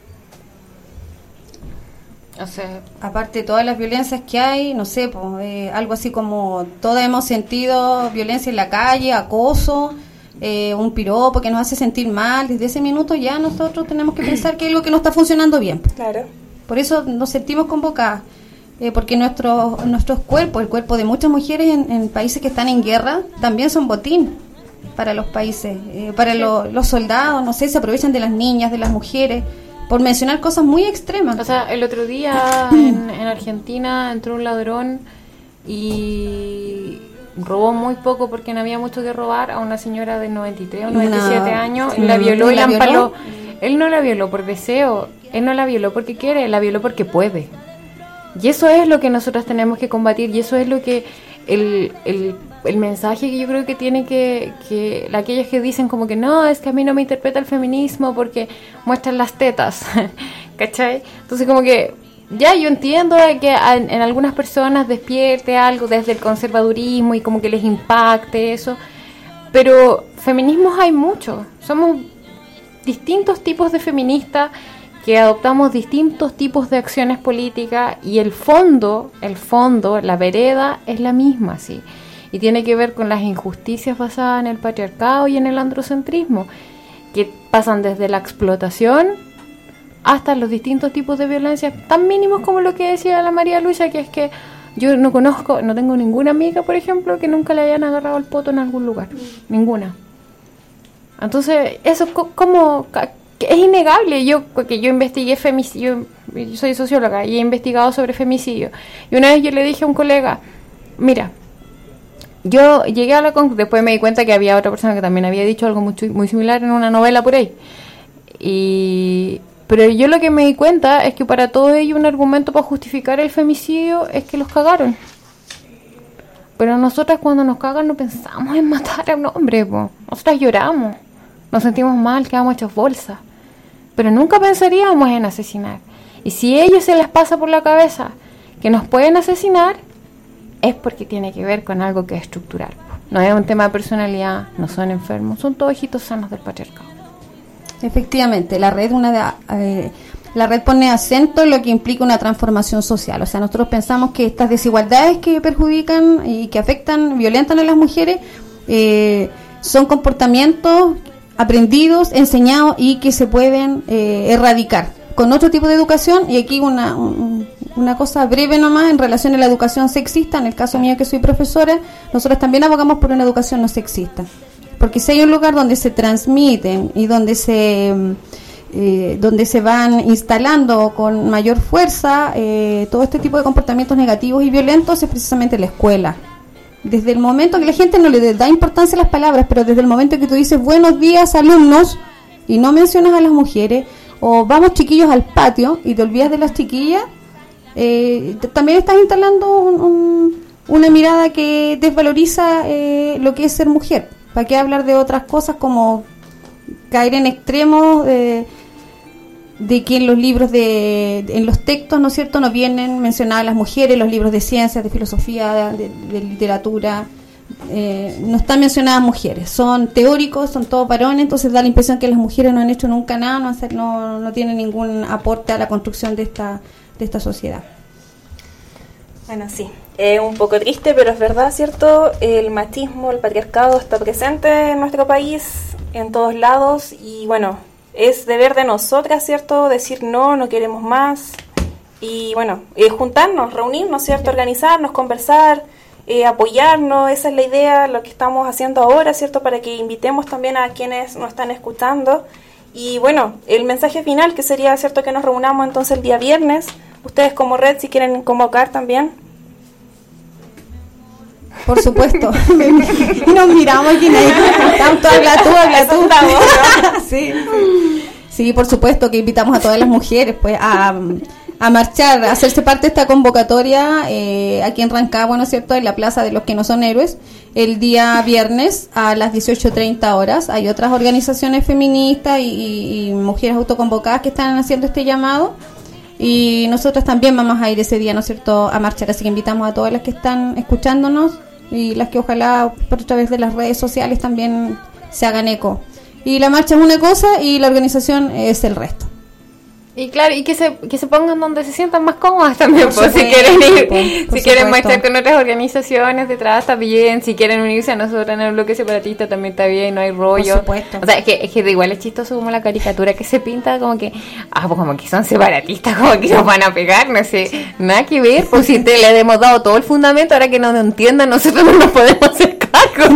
O sea, aparte de todas las violencias que hay, no sé, pues, algo así como todos hemos sentido violencia en la calle, acoso, un piropo que nos hace sentir mal, desde ese minuto ya nosotros tenemos que pensar que hay algo que no está funcionando bien. Claro. Por eso nos sentimos convocadas, porque nuestros cuerpos, el cuerpo de muchas mujeres en países que están en guerra, también son botín para los países, para los soldados, no sé, se aprovechan de las niñas, de las mujeres, por mencionar cosas muy extremas. O sea, el otro día en Argentina entró un ladrón y robó muy poco porque no había mucho que robar a una señora de 93 o 97 años, y la violó y la empaló. Él no la violó por deseo, él no la violó porque quiere, la violó porque puede. Y eso es lo que nosotros tenemos que combatir, y eso es lo que el mensaje que yo creo que tiene que aquellos que dicen como que no, es que a mí no me interpreta el feminismo porque muestran las tetas, ¿cachai? Entonces como que ya yo entiendo que en algunas personas despierte algo desde el conservadurismo y como que les impacte eso, pero feminismos hay muchos, somos distintos tipos de feministas que adoptamos distintos tipos de acciones políticas, y el fondo, la vereda es la misma, sí, y tiene que ver con las injusticias basadas en el patriarcado y en el androcentrismo, que pasan desde la explotación hasta los distintos tipos de violencia tan mínimos como lo que decía la María Luisa, que es que yo no tengo ninguna amiga, por ejemplo, que nunca le hayan agarrado el poto en algún lugar, ninguna. Entonces, eso como es innegable. Porque yo investigué femicidio, yo soy socióloga y he investigado sobre femicidio, y una vez yo le dije a un colega, mira, yo llegué a después me di cuenta que había otra persona que también había dicho algo muy similar en una novela por ahí, pero yo lo que me di cuenta es que para todo ello un argumento para justificar el femicidio es que los cagaron. Pero nosotras cuando nos cagan no pensamos en matar a un hombre, po. Nosotras lloramos, nos sentimos mal, quedamos hechos bolsas, pero nunca pensaríamos en asesinar. Y si a ellos se les pasa por la cabeza que nos pueden asesinar, es porque tiene que ver con algo que es estructural. No es un tema de personalidad, no son enfermos, son todos hijitos sanos del patriarcado. Efectivamente, la red pone acento en lo que implica una transformación social. O sea, nosotros pensamos que estas desigualdades que perjudican y que afectan, violentan a las mujeres, son comportamientos aprendidos, enseñados y que se pueden erradicar con otro tipo de educación. Y aquí una cosa breve nomás en relación a la educación sexista. En el caso mío, que soy profesora, nosotros también abogamos por una educación no sexista, porque si hay un lugar donde se transmiten y donde se van instalando con mayor fuerza todo este tipo de comportamientos negativos y violentos, es precisamente la escuela. Desde el momento que la gente no le da importancia a las palabras, pero desde el momento que tú dices buenos días alumnos y no mencionas a las mujeres, o vamos chiquillos al patio y te olvidas de las chiquillas, también estás instalando una mirada que desvaloriza lo que es ser mujer. ¿Para qué hablar de otras cosas como caer en extremos de que en los libros en los textos, ¿no es cierto?, no vienen mencionadas las mujeres, los libros de ciencias, de filosofía, de literatura, no están mencionadas mujeres, son teóricos, son todos varones, entonces da la impresión que las mujeres no han hecho nunca nada, no tienen ningún aporte a la construcción de esta sociedad. Bueno, sí. Un poco triste, pero es verdad, ¿cierto? El machismo, el patriarcado está presente en nuestro país, en todos lados, y bueno, es deber de nosotras, ¿cierto? Decir no queremos más, y bueno, juntarnos, reunirnos, ¿cierto? Organizarnos, conversar, apoyarnos, esa es la idea, lo que estamos haciendo ahora, ¿cierto? Para que invitemos también a quienes nos están escuchando. Y bueno, el mensaje final, que sería, ¿cierto? Que nos reunamos entonces el día viernes, ustedes como red, si quieren convocar también. Por supuesto. Nos miramos aquí, habla tú. Sí, por supuesto que invitamos a todas las mujeres pues a marchar, a hacerse parte de esta convocatoria aquí en Rancagua, ¿no es cierto?, en la Plaza de los que no son héroes, el día viernes a las 18:30 horas. Hay otras organizaciones feministas y mujeres autoconvocadas que están haciendo este llamado. Y nosotros también vamos a ir ese día, ¿no es cierto?, a marchar. Así que invitamos a todas las que están escuchándonos y las que ojalá por través de las redes sociales también se hagan eco. Y la marcha es una cosa y la organización es el resto. Y claro, y que se pongan donde se sientan más cómodas también, pues, si quieren ir, si quieren marchar con otras organizaciones detrás está bien, si quieren unirse a nosotros en el bloque separatista también está bien, no hay rollo. Por supuesto. O sea, es que igual es chistoso como la caricatura que se pinta, como que, pues como que son separatistas, como que nos van a pegar, no sé, nada que ver, pues si le hemos dado todo el fundamento, ahora que no lo entiendan, nosotros no nos podemos hacer cargo.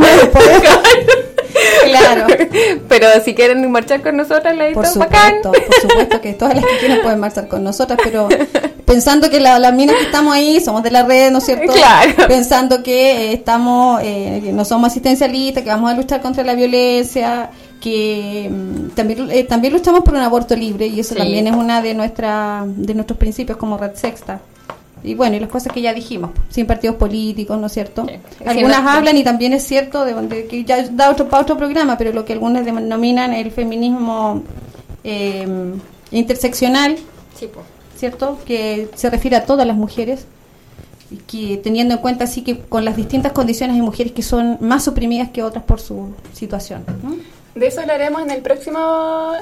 Claro. Pero si quieren marchar con nosotras, la por supuesto que todas las que quieran pueden marchar con nosotras, pero pensando que las minas que estamos ahí somos de la red, ¿no es cierto? Claro. Pensando que estamos, que no somos asistencialistas, que vamos a luchar contra la violencia, que también luchamos por un aborto libre, y eso también es una de nuestros principios como Red Sexta. Y bueno, y las cosas que ya dijimos, sin partidos políticos, ¿no es cierto? Sí. Algunas hablan, y también es cierto, de que ya da para otro programa, pero lo que algunos denominan el feminismo interseccional, sí, pues, ¿cierto? Que se refiere a todas las mujeres, y que teniendo en cuenta así que con las distintas condiciones hay mujeres que son más oprimidas que otras por su situación, ¿no? De eso hablaremos en el próximo...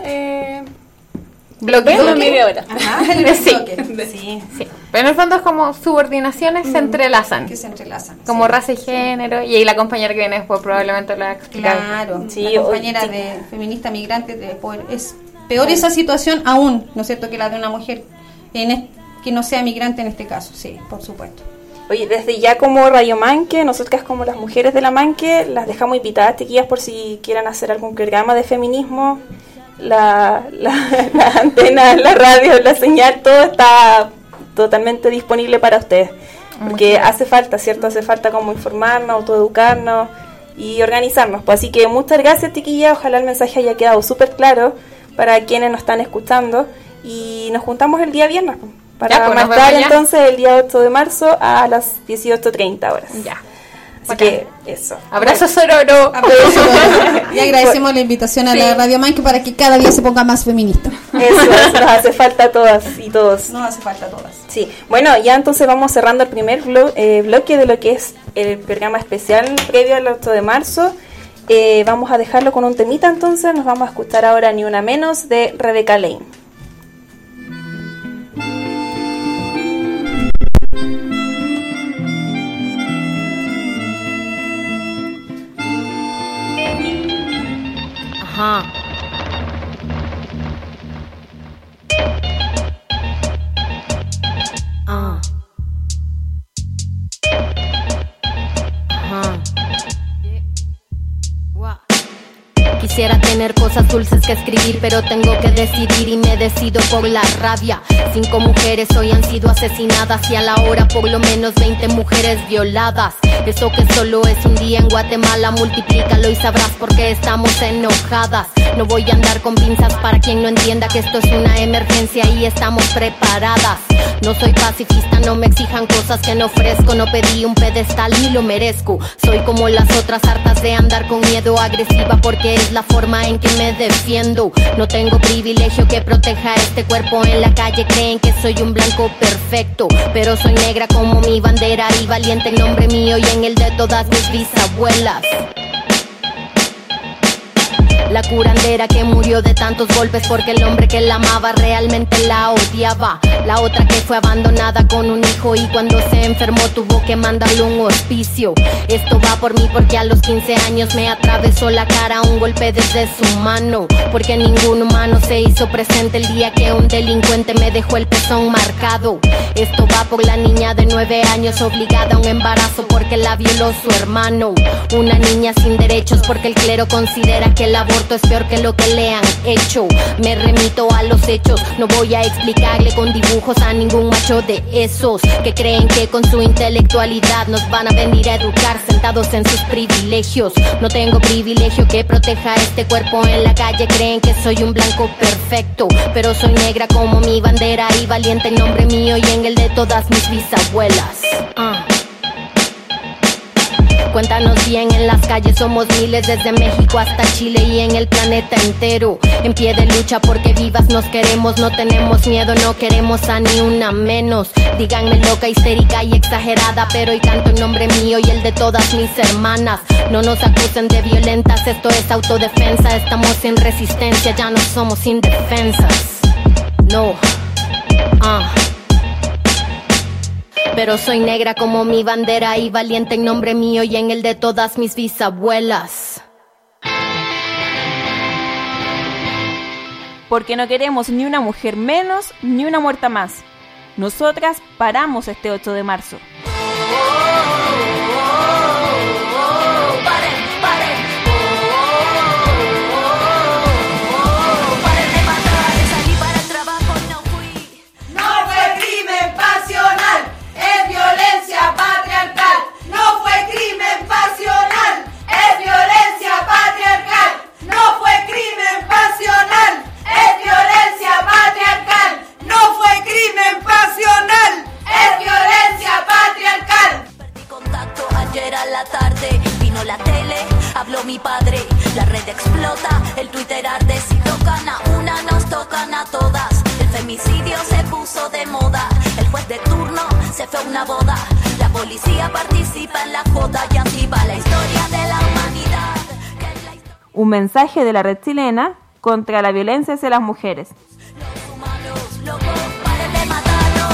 bloque de media hora. Ajá, sí. Pero en el fondo es como subordinaciones se entrelazan. Que se entrelazan. Como raza y género. Y ahí la compañera que viene después probablemente la explica. Claro, sí, la compañera de feminista migrante es peor esa situación aún, ¿no es cierto?, que la de una mujer que no sea migrante en este caso. Sí, por supuesto. Oye, desde ya como Radio Manque, nosotras como las mujeres de la Manque, las dejamos invitadas, chiquillas, por si quieran hacer algún programa de feminismo. La antena, la radio, la señal, todo está totalmente disponible para ustedes, porque hace falta, ¿cierto? Hace falta como informarnos, autoeducarnos y organizarnos. Pues así que muchas gracias, chiquillas, ojalá el mensaje haya quedado súper claro para quienes nos están escuchando, y nos juntamos el día viernes para marchar entonces el día 8 de marzo a las 18:30 horas. Ya. Así que eso. Abrazo sororo. Y agradecemos la invitación a la Radio Manque para que cada día se ponga más feminista. Eso nos hace falta a todas y todos. Nos hace falta a todas. Sí. Bueno, ya entonces vamos cerrando el primer bloque de lo que es el programa especial previo al 8 de marzo. Vamos a dejarlo con un temita, entonces nos vamos a escuchar ahora Ni Una Menos de Rebeca Lane. Ajá. Ajá. Quisiera tener cosas dulces que escribir, pero tengo que decidir y me decido por la rabia. 5 mujeres hoy han sido asesinadas y a la hora por lo menos 20 mujeres violadas. Eso que solo es un día en Guatemala, multiplícalo y sabrás por qué estamos enojadas. No voy a andar con pinzas para quien no entienda que esto es una emergencia y estamos preparadas. No soy pacifista, no me exijan cosas que no ofrezco. No pedí un pedestal ni lo merezco. Soy como las otras, hartas de andar con miedo, agresiva porque es la forma en que me defiendo. No tengo privilegio que proteja este cuerpo. En la calle creen que soy un blanco perfecto, pero soy negra como mi bandera y valiente en nombre mío y en el de todas mis bisabuelas. La curandera que murió de tantos golpes porque el hombre que la amaba realmente la odiaba. La otra que fue abandonada con un hijo y cuando se enfermó tuvo que mandarle un hospicio. Esto va por mí porque a los 15 años me atravesó la cara un golpe desde su mano. Porque ningún humano se hizo presente el día que un delincuente me dejó el pezón marcado. Esto va por la niña de 9 años obligada a un embarazo porque la violó su hermano. Una niña sin derechos porque el clero considera que el aborto es peor que lo que le han hecho. Me remito a los hechos, no voy a explicarle con dibujos a ningún macho de esos que creen que con su intelectualidad nos van a venir a educar sentados en sus privilegios. No tengo privilegio que proteja este cuerpo en la calle, creen que soy un blanco perfecto, pero soy negra como mi bandera y valiente en nombre mío y en el de todas mis bisabuelas. Cuéntanos bien, en las calles somos miles, desde México hasta Chile y en el planeta entero. En pie de lucha porque vivas nos queremos, no tenemos miedo, no queremos a ni una menos. Díganme loca, histérica y exagerada, pero hoy canto en nombre mío y el de todas mis hermanas. No nos acusen de violentas, esto es autodefensa. Estamos en resistencia, ya no somos indefensas. No, pero soy negra como mi bandera y valiente en nombre mío y en el de todas mis bisabuelas. Porque no queremos ni una mujer menos ni una muerta más. Nosotras paramos este 8 de marzo. La tele, habló mi padre, la red explota, el Twitter arde, si tocan a una nos tocan a todas, el femicidio se puso de moda, el juez de turno se fue a una boda, la policía participa en la joda y así va la historia de la humanidad. Un mensaje de la red chilena contra la violencia hacia las mujeres. Los humanos locos, paren de matarnos.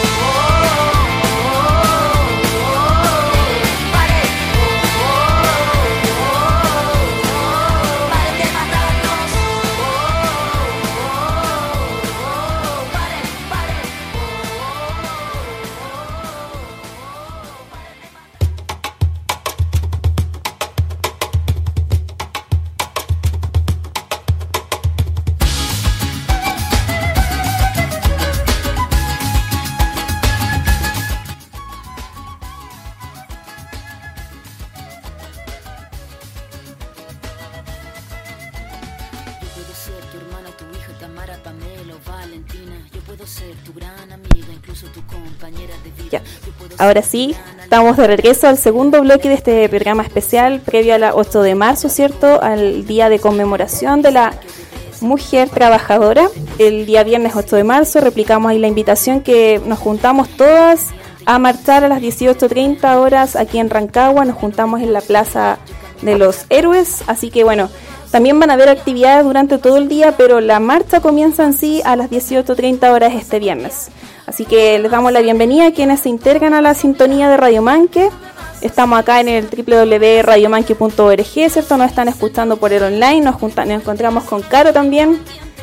Ahora sí, estamos de regreso al segundo bloque de este programa especial previo a la 8 de marzo, ¿cierto? Al día de conmemoración de la mujer trabajadora. El día viernes 8 de marzo replicamos ahí la invitación que nos juntamos todas a marchar a las 18:30 horas aquí en Rancagua. Nos juntamos en la Plaza de los Héroes, así que bueno, también van a haber actividades durante todo el día, pero la marcha comienza en sí a las 18:30 horas este viernes. Así que les damos la bienvenida a quienes se integran a la sintonía de Radio Manque. Estamos acá en el www.radiomanque.org, ¿cierto? Nos están escuchando por el online, nos encontramos con Caro también.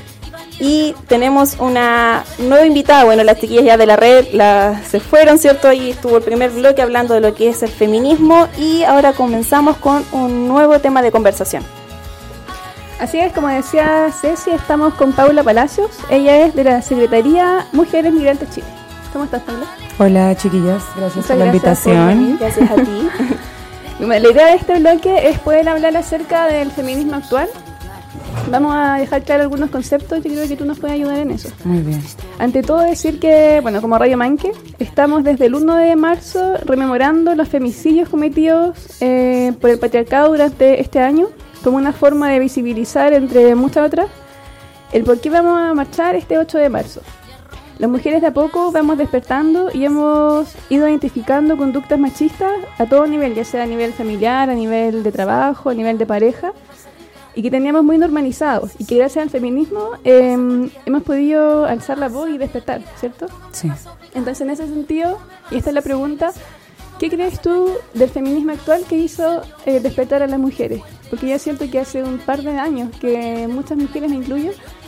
Y tenemos una nueva invitada, bueno, las chiquillas ya de la red se fueron, ¿cierto? Ahí estuvo el primer bloque hablando de lo que es el feminismo y ahora comenzamos con un nuevo tema de conversación. Así es, como decía Ceci, estamos con Paula Palacios. Ella es de la Secretaría Mujeres Migrantes Chile. ¿Cómo estás, Paula? Hola, chiquillas. Gracias por la invitación. Gracias a ti. La idea de este bloque es poder hablar acerca del feminismo actual. Vamos a dejar claro algunos conceptos. Yo creo que tú nos puedes ayudar en eso. Muy bien. Ante todo decir que, bueno, como Radio Manque, estamos desde el 1 de marzo rememorando los femicidios cometidos por el patriarcado durante este año, como una forma de visibilizar, entre muchas otras, el por qué vamos a marchar este 8 de marzo. Las mujeres de a poco vamos despertando y hemos ido identificando conductas machistas a todo nivel, ya sea a nivel familiar, a nivel de trabajo, a nivel de pareja, y que teníamos muy normalizados y que gracias al feminismo hemos podido alzar la voz y despertar, ¿cierto? Sí. Entonces, en ese sentido, y esta es la pregunta, ¿qué crees tú del feminismo actual que hizo despertar a las mujeres? Porque yo siento que hace un par de años que muchas mujeres, me incluyo,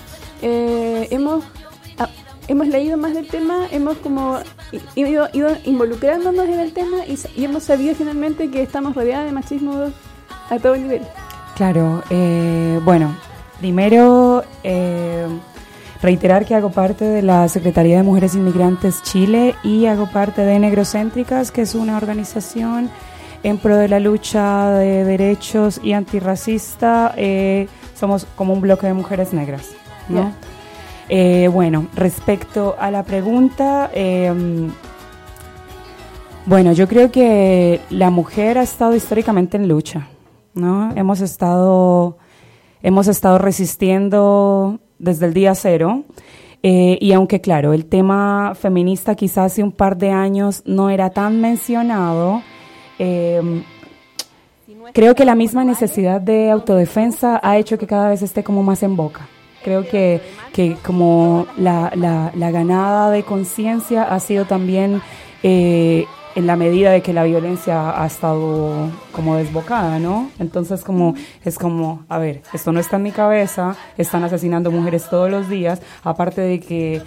hemos leído más del tema, hemos como ido involucrándonos en el tema y hemos sabido finalmente que estamos rodeadas de machismo a todo nivel. Claro, bueno, primero reiterar que hago parte de la Secretaría de Mujeres Inmigrantes Chile y hago parte de Negrocéntricas, que es una organización en pro de la lucha de derechos y antirracista. Somos como un bloque de mujeres negras, ¿no? Yeah. Bueno, respecto a la pregunta, bueno, yo creo que la mujer ha estado históricamente en lucha, ¿no? Hemos estado resistiendo desde el día cero, y aunque claro, el tema feminista quizás hace un par de años no era tan mencionado, creo que la misma necesidad de autodefensa ha hecho que cada vez esté como más en boca. Creo que como la ganada de conciencia ha sido también en la medida de que la violencia ha estado como desbocada, ¿no? Entonces es como, a ver, esto no está en mi cabeza, están asesinando mujeres todos los días, aparte de que,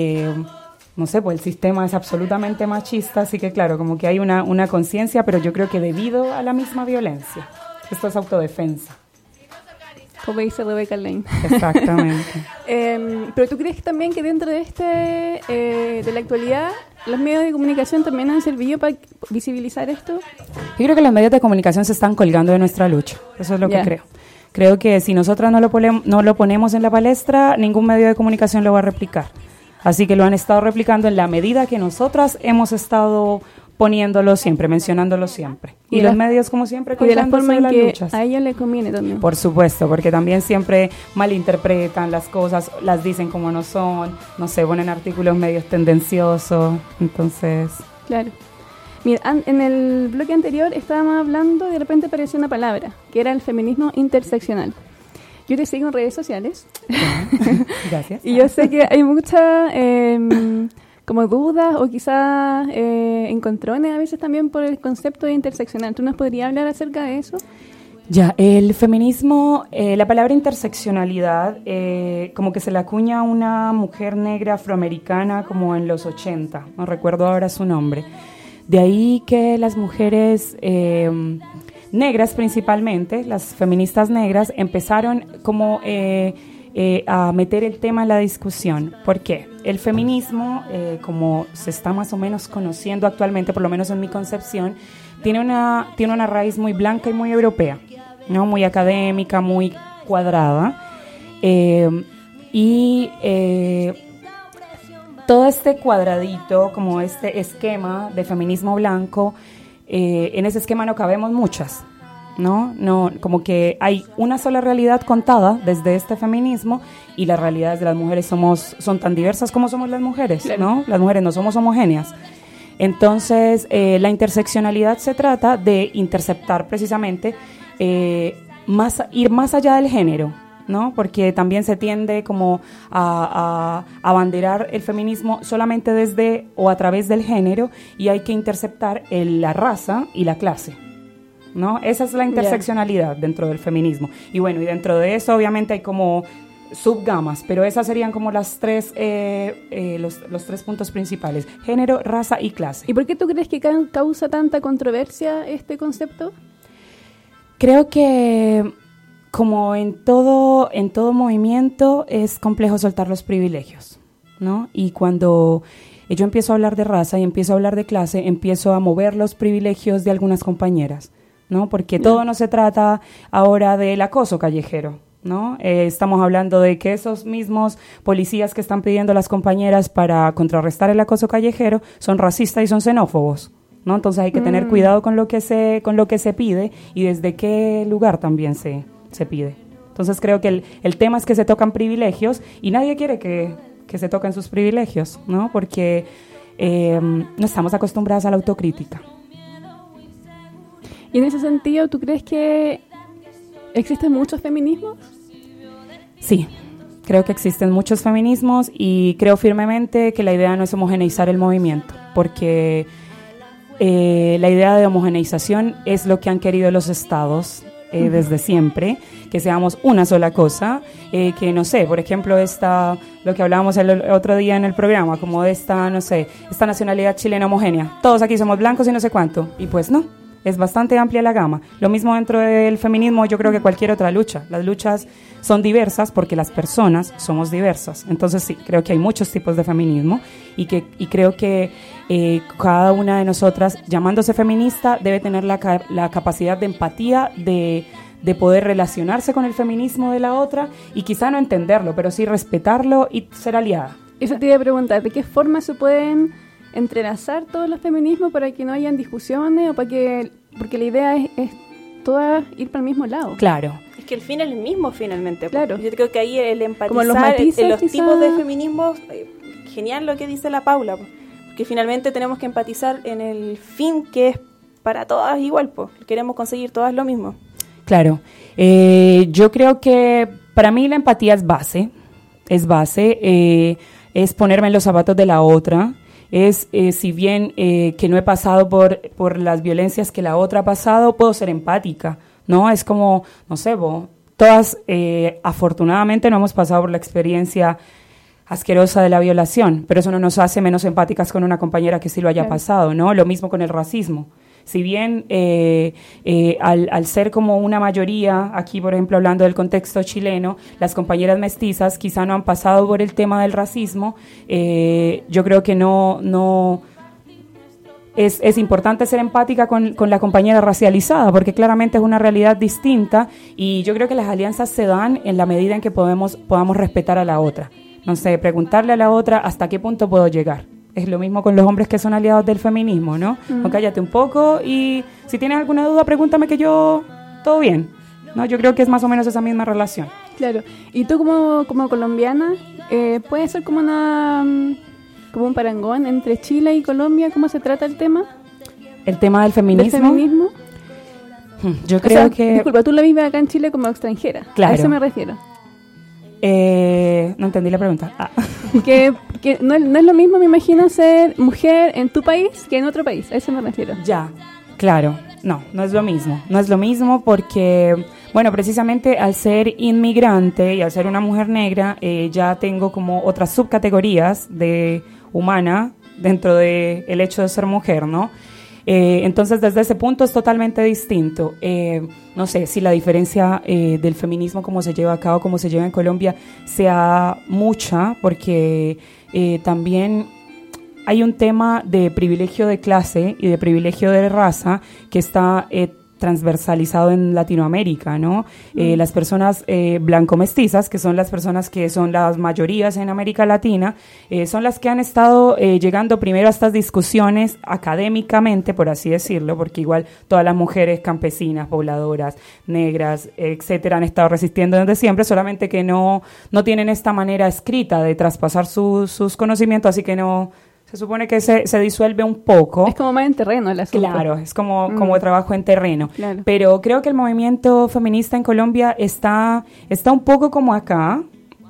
no sé, pues el sistema es absolutamente machista, así que claro, como que hay una conciencia, pero yo creo que debido a la misma violencia. Esto es autodefensa. Como dice Rebecca Lane. Exactamente. Pero ¿tú crees también que dentro de de la actualidad los medios de comunicación también han servido para visibilizar esto? Yo creo que los medios de comunicación se están colgando de nuestra lucha. Eso es lo que creo. Creo que si nosotras no lo ponemos en la palestra, ningún medio de comunicación lo va a replicar. Así que lo han estado replicando en la medida que nosotras hemos estado poniéndolo siempre, mencionándolo siempre. Y los medios, como siempre, colgándose de las luchas. A ellos les conviene también. Por supuesto, porque también siempre malinterpretan las cosas, las dicen como no son, no sé, ponen artículos medios tendenciosos, entonces... Claro. Mira, en el bloque anterior estábamos hablando y de repente apareció una palabra, que era el feminismo interseccional. Yo te sigo en redes sociales. Gracias. Y yo sé que hay muchas como dudas o quizás encontrones a veces también por el concepto de interseccional. ¿Tú nos podrías hablar acerca de eso? Ya, el feminismo, la palabra interseccionalidad, como que se la acuña a una mujer negra afroamericana como en los 80, no recuerdo ahora su nombre. De ahí que las mujeres negras principalmente, las feministas negras, empezaron como a meter el tema en la discusión. ¿Por qué? El feminismo, como se está más o menos conociendo actualmente, por lo menos en mi concepción, tiene una raíz muy blanca y muy europea, ¿no? Muy académica, muy cuadrada. Todo este cuadradito, como este esquema de feminismo blanco, en ese esquema no cabemos muchas, ¿no? Como que hay una sola realidad contada desde este feminismo y las realidades de las mujeres son tan diversas como somos las mujeres, ¿no? Las mujeres no somos homogéneas. Entonces, la interseccionalidad se trata de interceptar precisamente, ir más allá del género, ¿no? Porque también se tiende como a abanderar el feminismo solamente desde o a través del género y hay que interceptar la raza y la clase, ¿no? Esa es la interseccionalidad dentro del feminismo. Y bueno, y dentro de eso obviamente hay como subgamas, pero esas serían como las tres, los tres puntos principales: género, raza y clase. ¿Y por qué tú crees que causa tanta controversia este concepto? Creo que como en todo movimiento es complejo soltar los privilegios, ¿no? Y cuando yo empiezo a hablar de raza y empiezo a hablar de clase, empiezo a mover los privilegios de algunas compañeras, ¿no? Porque todo no se trata ahora del acoso callejero, ¿no? Estamos hablando de que esos mismos policías que están pidiendo a las compañeras para contrarrestar el acoso callejero son racistas y son xenófobos, ¿no? Entonces hay que tener cuidado con lo que se pide y desde qué lugar también se pide. Entonces creo que el tema es que se tocan privilegios y nadie quiere que se toquen sus privilegios, ¿no? Porque no estamos acostumbradas a la autocrítica. Y en ese sentido, ¿tú crees que ¿Existen muchos feminismos? Sí, creo que existen muchos feminismos y creo firmemente que la idea no es homogeneizar el movimiento, porque la idea de homogeneización es lo que han querido los estados desde siempre, que seamos una sola cosa, que no sé, por ejemplo, lo que hablábamos el otro día en el programa, como de esta nacionalidad chilena homogénea, todos aquí somos blancos y no sé cuánto, y pues no, es bastante amplia la gama. Lo mismo dentro del feminismo, yo creo que cualquier otra lucha, las luchas son diversas porque las personas somos diversas, entonces sí, creo que hay muchos tipos de feminismo y creo que cada una de nosotras, llamándose feminista, debe tener la capacidad de empatía, de poder relacionarse con el feminismo de la otra y quizá no entenderlo, pero sí respetarlo y ser aliada. Eso te iba a preguntar, ¿de qué forma se pueden entrelazar todos los feminismos para que no hayan discusiones o porque la idea es todas ir para el mismo lado? Claro. Es que el fin es el mismo finalmente. Claro. Yo creo que ahí el empatizar como los matices, los quizá... tipos de feminismos, genial lo que dice la Paula, porque finalmente tenemos que empatizar en el fin que es para todas igual, queremos conseguir todas lo mismo. Claro, yo creo que para mí la empatía es base, es ponerme en los zapatos de la otra, si bien que no he pasado por las violencias que la otra ha pasado, puedo ser empática, ¿no? Es como, no sé, todas afortunadamente no hemos pasado por la experiencia asquerosa de la violación, pero eso no nos hace menos empáticas con una compañera que sí lo haya pasado, ¿no? Lo mismo con el racismo. Si bien al ser como una mayoría, aquí por ejemplo hablando del contexto chileno, las compañeras mestizas quizá no han pasado por el tema del racismo, yo creo que no es importante ser empática con la compañera racializada, porque claramente es una realidad distinta y yo creo que las alianzas se dan en la medida en que podamos respetar a la otra. No sé, preguntarle a la otra hasta qué punto puedo llegar. Es lo mismo con los hombres que son aliados del feminismo, ¿no? O cállate un poco y si tienes alguna duda, pregúntame que yo... Todo bien, ¿no? Yo creo que es más o menos esa misma relación. Claro. Y tú como colombiana, ¿puede ser como un parangón entre Chile y Colombia? ¿Cómo se trata el tema? ¿El tema del feminismo? ¿Del feminismo? Yo creo que... Disculpa, tú lo vives acá en Chile como extranjera. Claro. A eso me refiero. No entendí la pregunta. Que no es lo mismo, me imagino, ser mujer en tu país que en otro país. A eso me refiero. Ya, claro. No es lo mismo. No es lo mismo porque, bueno, precisamente al ser inmigrante y al ser una mujer negra, ya tengo como otras subcategorías de humana dentro del hecho de ser mujer, ¿no? Entonces, desde ese punto es totalmente distinto. No sé si la diferencia del feminismo, como se lleva acá o como se lleva en Colombia, sea mucha, porque también hay un tema de privilegio de clase y de privilegio de raza que está transversalizado en Latinoamérica, ¿no? Las personas blanco-mestizas, que son las personas que son las mayorías en América Latina, son las que han estado llegando primero a estas discusiones académicamente, por así decirlo, porque igual todas las mujeres campesinas, pobladoras, negras, etcétera, han estado resistiendo desde siempre, solamente que no tienen esta manera escrita de traspasar sus conocimientos, así que no... Se supone que se disuelve un poco. Es como más en terreno el asunto. Claro, es como trabajo en terreno. Claro. Pero creo que el movimiento feminista en Colombia está un poco como acá.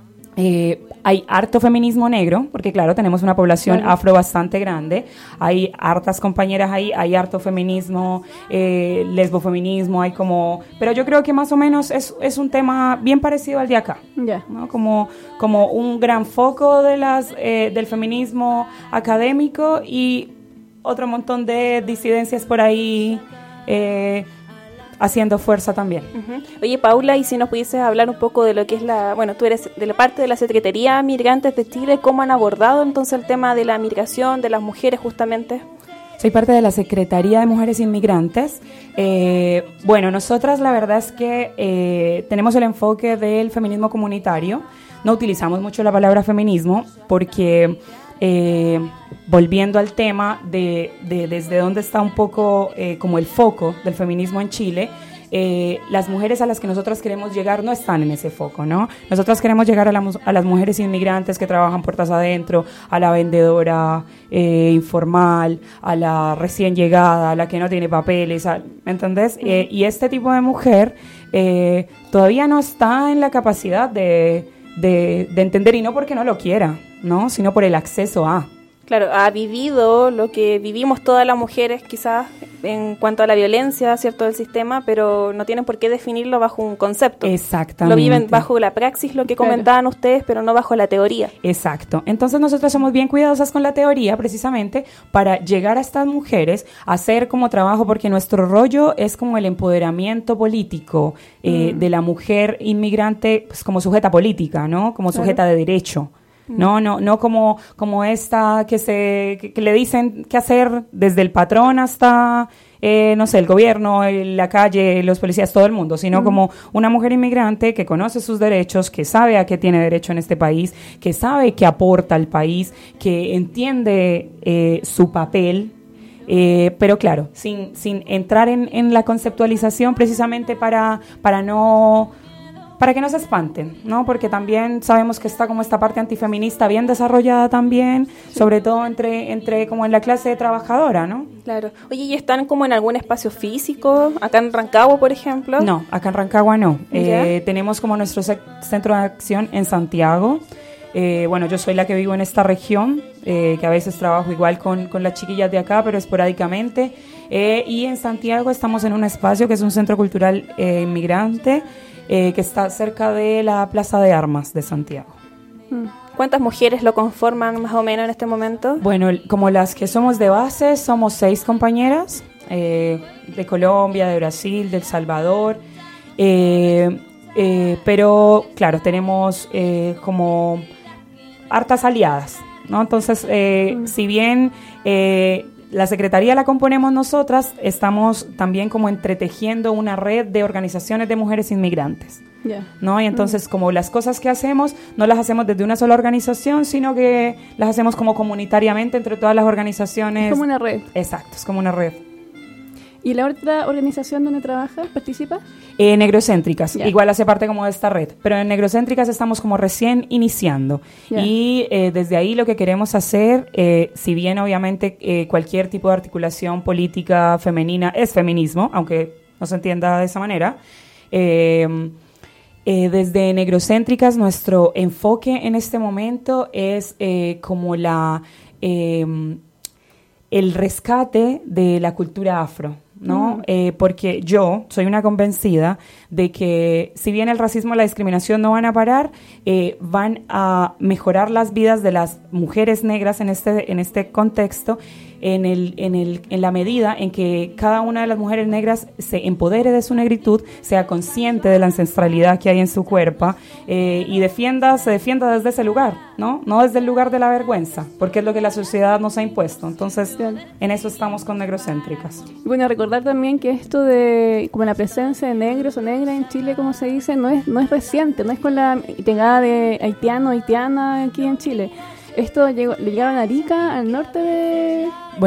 Hay harto feminismo negro, porque claro, tenemos una población afro bastante grande. Hay hartas compañeras ahí, hay harto feminismo, lesbofeminismo, hay como... Pero yo creo que más o menos es un tema bien parecido al de acá, ¿no? Como un gran foco de del feminismo académico y otro montón de disidencias por ahí haciendo fuerza también. Oye, Paula, y si nos pudieses hablar un poco de lo que es tú eres de la parte de la Secretaría de Migrantes de Chile, ¿cómo han abordado entonces el tema de la migración, de las mujeres justamente? Soy parte de la Secretaría de Mujeres Inmigrantes. Nosotras la verdad es que tenemos el enfoque del feminismo comunitario. No utilizamos mucho la palabra feminismo porque... volviendo al tema de desde dónde está un poco como el foco del feminismo en Chile, las mujeres a las que nosotras queremos llegar no están en ese foco, ¿no? Nosotras queremos llegar a las mujeres inmigrantes que trabajan puertas adentro, a la vendedora informal, a la recién llegada, a la que no tiene papeles, ¿me entendés? Y este tipo de mujer todavía no está en la capacidad de entender, y no porque no lo quiera, ¿no? Sino por el acceso a. Claro, ha vivido lo que vivimos todas las mujeres quizás en cuanto a la violencia, ¿cierto?, del sistema, pero no tienen por qué definirlo bajo un concepto. Exactamente. Lo viven bajo la praxis, lo que comentaban ustedes, pero no bajo la teoría. Exacto. Entonces nosotros somos bien cuidadosas con la teoría precisamente para llegar a estas mujeres a hacer como trabajo, porque nuestro rollo es como el empoderamiento político de la mujer inmigrante, pues como sujeta política, ¿no? Como sujeta de derecho. No como esta que le dicen qué hacer desde el patrón hasta, no sé, el gobierno, la calle, los policías, todo el mundo, sino como una mujer inmigrante que conoce sus derechos, que sabe a qué tiene derecho en este país, que sabe qué aporta al país, que entiende su papel. Pero claro, sin entrar en la conceptualización precisamente para que no se espanten, ¿no? Porque también sabemos que está como esta parte antifeminista bien desarrollada también, sobre todo entre como en la clase trabajadora, ¿no? Claro. Oye, ¿y están como en algún espacio físico? ¿Acá en Rancagua, por ejemplo? No, acá en Rancagua no. Tenemos como nuestro centro de acción en Santiago. Bueno, yo soy la que vivo en esta región, que a veces trabajo igual con las chiquillas de acá, pero esporádicamente. Y en Santiago estamos en un espacio que es un centro cultural inmigrante, que está cerca de la Plaza de Armas de Santiago. ¿Cuántas mujeres lo conforman más o menos en este momento? Bueno, como las que somos de base, somos 6 compañeras, de Colombia, de Brasil, de El Salvador, pero claro, tenemos como hartas aliadas, ¿no? Entonces, si bien la secretaría la componemos nosotras, estamos también como entretejiendo una red de organizaciones de mujeres inmigrantes, ¿no? Y entonces como las cosas que hacemos no las hacemos desde una sola organización, sino que las hacemos como comunitariamente entre todas las organizaciones. Es como una red. Exacto, es como una red. ¿Y la otra organización donde trabajas, participa? Negrocéntricas, igual hace parte como de esta red, pero en Negrocéntricas estamos como recién iniciando y desde ahí lo que queremos hacer, si bien obviamente cualquier tipo de articulación política femenina es feminismo, aunque no se entienda de esa manera, desde Negrocéntricas nuestro enfoque en este momento es como el rescate de la cultura afro, ¿no? Porque yo soy una convencida de que si bien el racismo y la discriminación no van a parar, van a mejorar las vidas de las mujeres negras en este contexto, en la medida en que cada una de las mujeres negras se empodere de su negritud, sea consciente de la ancestralidad que hay en su cuerpo y se defienda desde ese lugar, ¿no? No desde el lugar de la vergüenza, porque es lo que la sociedad nos ha impuesto. Entonces, en eso estamos con Negrocéntricas. Bueno, recordar también que esto de como la presencia de negros o negras en Chile, como se dice, no es reciente, no es con la llegada de haitiana aquí en Chile. Esto llegaron a Arica, al norte de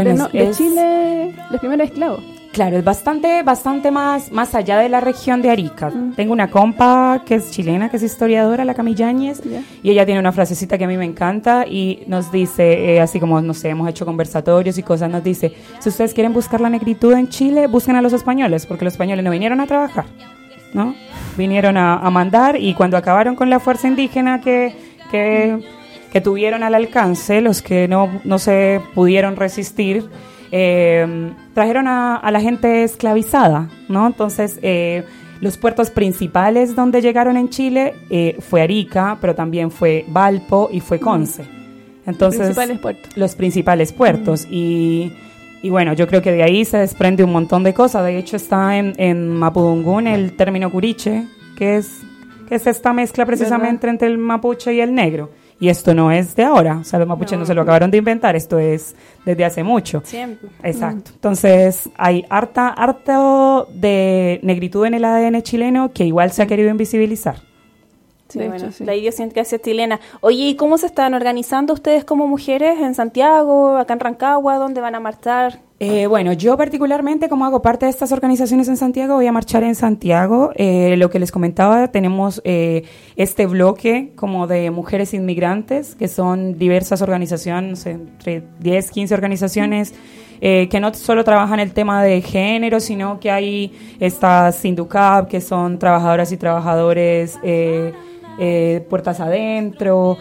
Chile, los primeros esclavos. Claro, es bastante más allá de la región de Arica. Tengo una compa que es chilena, que es historiadora, la Cami Yáñez, y ella tiene una frasecita que a mí me encanta y nos dice, así como, no sé, hemos hecho conversatorios y cosas, nos dice, si ustedes quieren buscar la negritud en Chile, busquen a los españoles, porque los españoles no vinieron a trabajar, ¿no? Vinieron a mandar, y cuando acabaron con la fuerza indígena que tuvieron al alcance, los que no se pudieron resistir, trajeron a la gente esclavizada, ¿no? Entonces, los puertos principales donde llegaron en Chile fue Arica, pero también fue Valpo y fue Conce. Entonces, los principales puertos. Y bueno, yo creo que de ahí se desprende un montón de cosas. De hecho, está en Mapudungún el término curiche, que es esta mezcla precisamente entre el mapuche y el negro. Y esto no es de ahora, o sea, los mapuches no se lo acabaron de inventar, esto es desde hace mucho. Siempre. Exacto. Entonces, hay harto de negritud en el ADN chileno que igual se ha querido invisibilizar. Sí, bueno, la idiosincrasia chilena. Oye, ¿y cómo se están organizando ustedes como mujeres en Santiago, acá en Rancagua? ¿Dónde van a marchar? Bueno, yo particularmente, como hago parte de estas organizaciones en Santiago, voy a marchar en Santiago. Lo que les comentaba, tenemos este bloque como de mujeres inmigrantes, que son diversas organizaciones, no sé, entre 10, 15 organizaciones, que no solo trabajan el tema de género, sino que hay estas Sinducap, que son trabajadoras y trabajadores puertas adentro,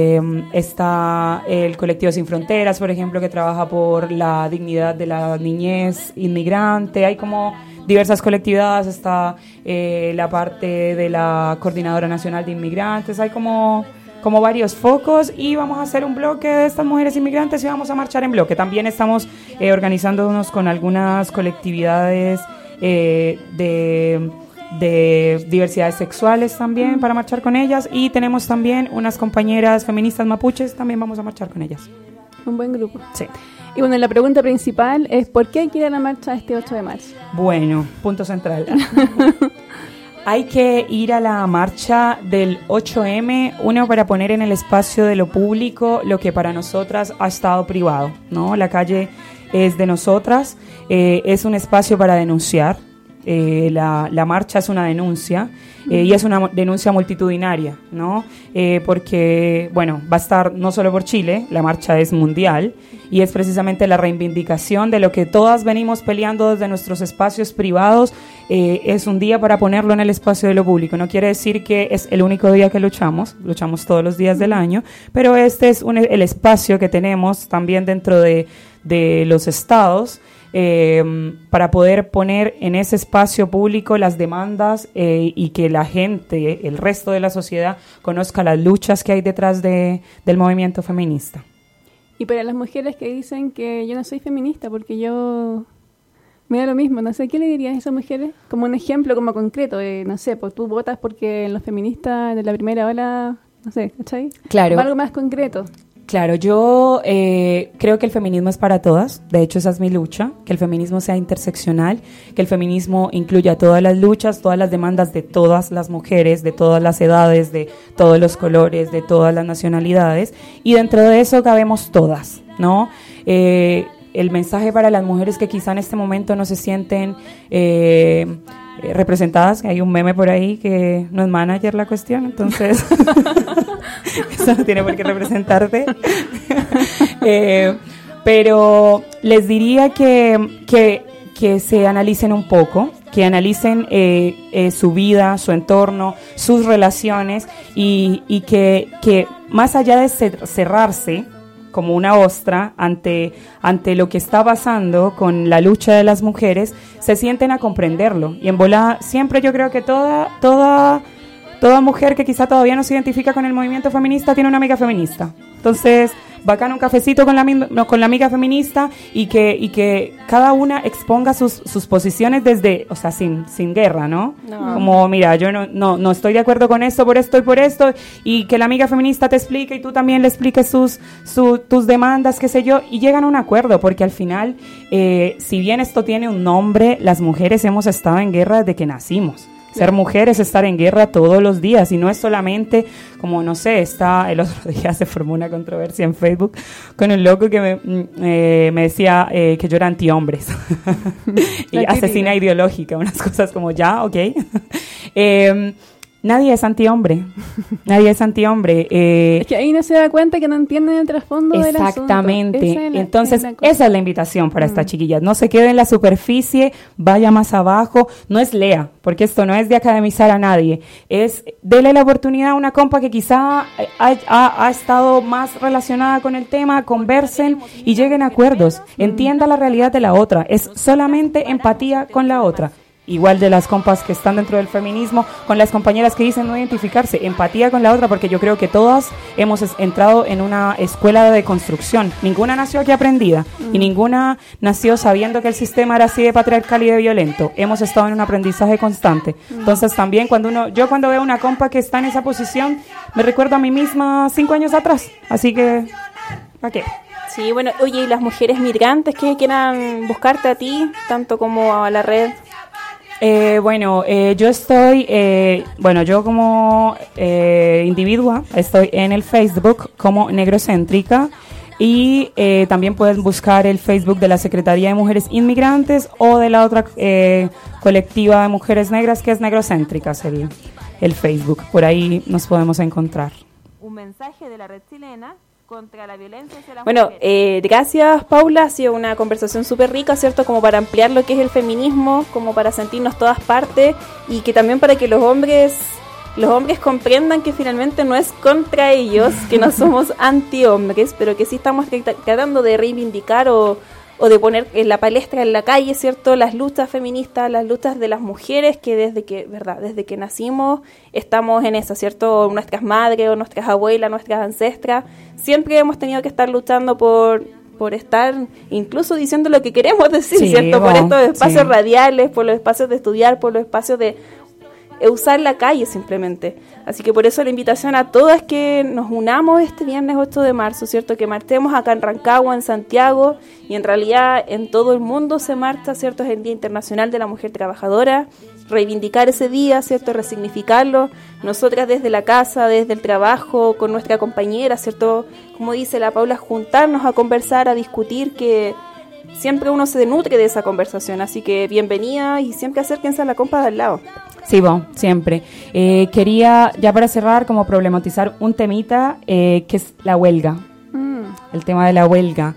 está el colectivo Sin Fronteras, por ejemplo, que trabaja por la dignidad de la niñez inmigrante. Hay como diversas colectividades, está la parte de la Coordinadora Nacional de Inmigrantes, hay como varios focos, y vamos a hacer un bloque de estas mujeres inmigrantes y vamos a marchar en bloque. También estamos organizándonos con algunas colectividades de diversidades sexuales también para marchar con ellas, y tenemos también unas compañeras feministas mapuches, también vamos a marchar con ellas. Un buen grupo. Sí. Y bueno, la pregunta principal es ¿por qué hay que ir a la marcha este 8 de marzo? Bueno, punto central. Hay que ir a la marcha del 8M, uno, para poner en el espacio de lo público lo que para nosotras ha estado privado, ¿no? La calle es de nosotras, es un espacio para denunciar. La marcha es una denuncia, y es una denuncia multitudinaria, ¿no? Porque, bueno, va a estar no solo por Chile, la marcha es mundial, y es precisamente la reivindicación de lo que todas venimos peleando desde nuestros espacios privados. Es un día para ponerlo en el espacio de lo público. No quiere decir que es el único día que luchamos todos los días del año, pero este es el espacio que tenemos también dentro de los estados, para poder poner en ese espacio público las demandas, y que la gente, el resto de la sociedad, conozca las luchas que hay detrás del movimiento feminista. Y para las mujeres que dicen que yo no soy feminista porque yo me da lo mismo, no sé, ¿qué le dirías a esas mujeres? Como un ejemplo como concreto, no sé, pues tú votas porque los feministas de la primera ola, no sé, ¿cachai? Claro. Algo más concreto. Claro, yo creo que el feminismo es para todas. De hecho, esa es mi lucha, que el feminismo sea interseccional, que el feminismo incluya todas las luchas, todas las demandas de todas las mujeres, de todas las edades, de todos los colores, de todas las nacionalidades, y dentro de eso cabemos todas, ¿no? El mensaje para las mujeres que quizá en este momento no se sienten representadas, que hay un meme por ahí que no es manager la cuestión, entonces eso no tiene por qué representarte. Pero les diría que se analicen un poco, que analicen su vida, su entorno, sus relaciones, y que más allá de cerrarse como una ostra ante lo que está pasando con la lucha de las mujeres, se sienten a comprenderlo. Y en bola, siempre yo creo que toda mujer que quizá todavía no se identifica con el movimiento feminista tiene una amiga feminista. Entonces, bacán un cafecito con la amiga feminista, y que cada una exponga sus posiciones desde, o sea, sin guerra, ¿no? Como, mira, yo no estoy de acuerdo con esto, por esto, y que la amiga feminista te explique y tú también le expliques tus demandas, qué sé yo, y llegan a un acuerdo, porque al final, si bien esto tiene un nombre, las mujeres hemos estado en guerra desde que nacimos. Ser mujer es estar en guerra todos los días, y no es solamente, como no sé, el otro día se formó una controversia en Facebook con un loco que me decía que yo era antihombres y asesina ideológica, unas cosas como ya, ok. Nadie es antihombre. Es que ahí no se da cuenta que no entienden el trasfondo del asunto. Exactamente. Entonces, esa es la invitación para estas chiquillas. No se quede en la superficie, vaya más abajo. No es lea, porque esto no es de academizar a nadie. Es dele la oportunidad a una compa que quizá ha estado más relacionada con el tema, conversen y lleguen a acuerdos. Entienda la realidad de la otra. Es solamente empatía con la otra. Igual de las compas que están dentro del feminismo, con las compañeras que dicen no identificarse, empatía con la otra, porque yo creo que todas hemos entrado en una escuela de construcción. Ninguna nació aquí aprendida, y ninguna nació sabiendo que el sistema era así de patriarcal y de violento. Hemos estado en un aprendizaje constante. Entonces también cuando veo una compa que está en esa posición, me recuerdo a mí misma 5 años atrás. Así que, ¿para qué? Sí, bueno, oye, ¿y las mujeres migrantes que quieran buscarte a ti, tanto como a la red? Yo como individua estoy en el Facebook como Negrocéntrica. Y también pueden buscar el Facebook de la Secretaría de Mujeres Inmigrantes o de la otra colectiva de mujeres negras, que es Negrocéntricas, el Facebook. Por ahí nos podemos encontrar. Un mensaje de la Red Chilena contra la violencia hacia las mujeres. Gracias, Paula. Ha sido una conversación súper rica, ¿cierto? Como para ampliar lo que es el feminismo, como para sentirnos todas partes, y que también para que los hombres comprendan que finalmente no es contra ellos, que no somos anti-hombres, pero que sí estamos tratando de reivindicar o de poner en la palestra, en la calle, ¿cierto? Las luchas feministas, las luchas de las mujeres que desde que nacimos estamos en eso, ¿cierto? Nuestras madres o nuestras abuelas, nuestras ancestras, siempre hemos tenido que estar luchando por estar incluso diciendo lo que queremos decir, sí, ¿cierto? Por estos espacios radiales, por los espacios de estudiar, por los espacios de usar la calle simplemente. Así que por eso la invitación a todas que nos unamos este viernes 8 de marzo, ¿cierto? Que marchemos acá en Rancagua, en Santiago, y en realidad en todo el mundo se marcha, ¿cierto? Es el Día Internacional de la Mujer Trabajadora. Reivindicar ese día, ¿cierto? Resignificarlo. Nosotras desde la casa, desde el trabajo, con nuestra compañera, ¿cierto? Como dice la Paula, juntarnos a conversar, a discutir, que siempre uno se nutre de esa conversación. Así que bienvenida y siempre acérquense a la compa de al lado. Sí, siempre. Quería, ya para cerrar, como problematizar un temita que es la huelga. El tema de la huelga.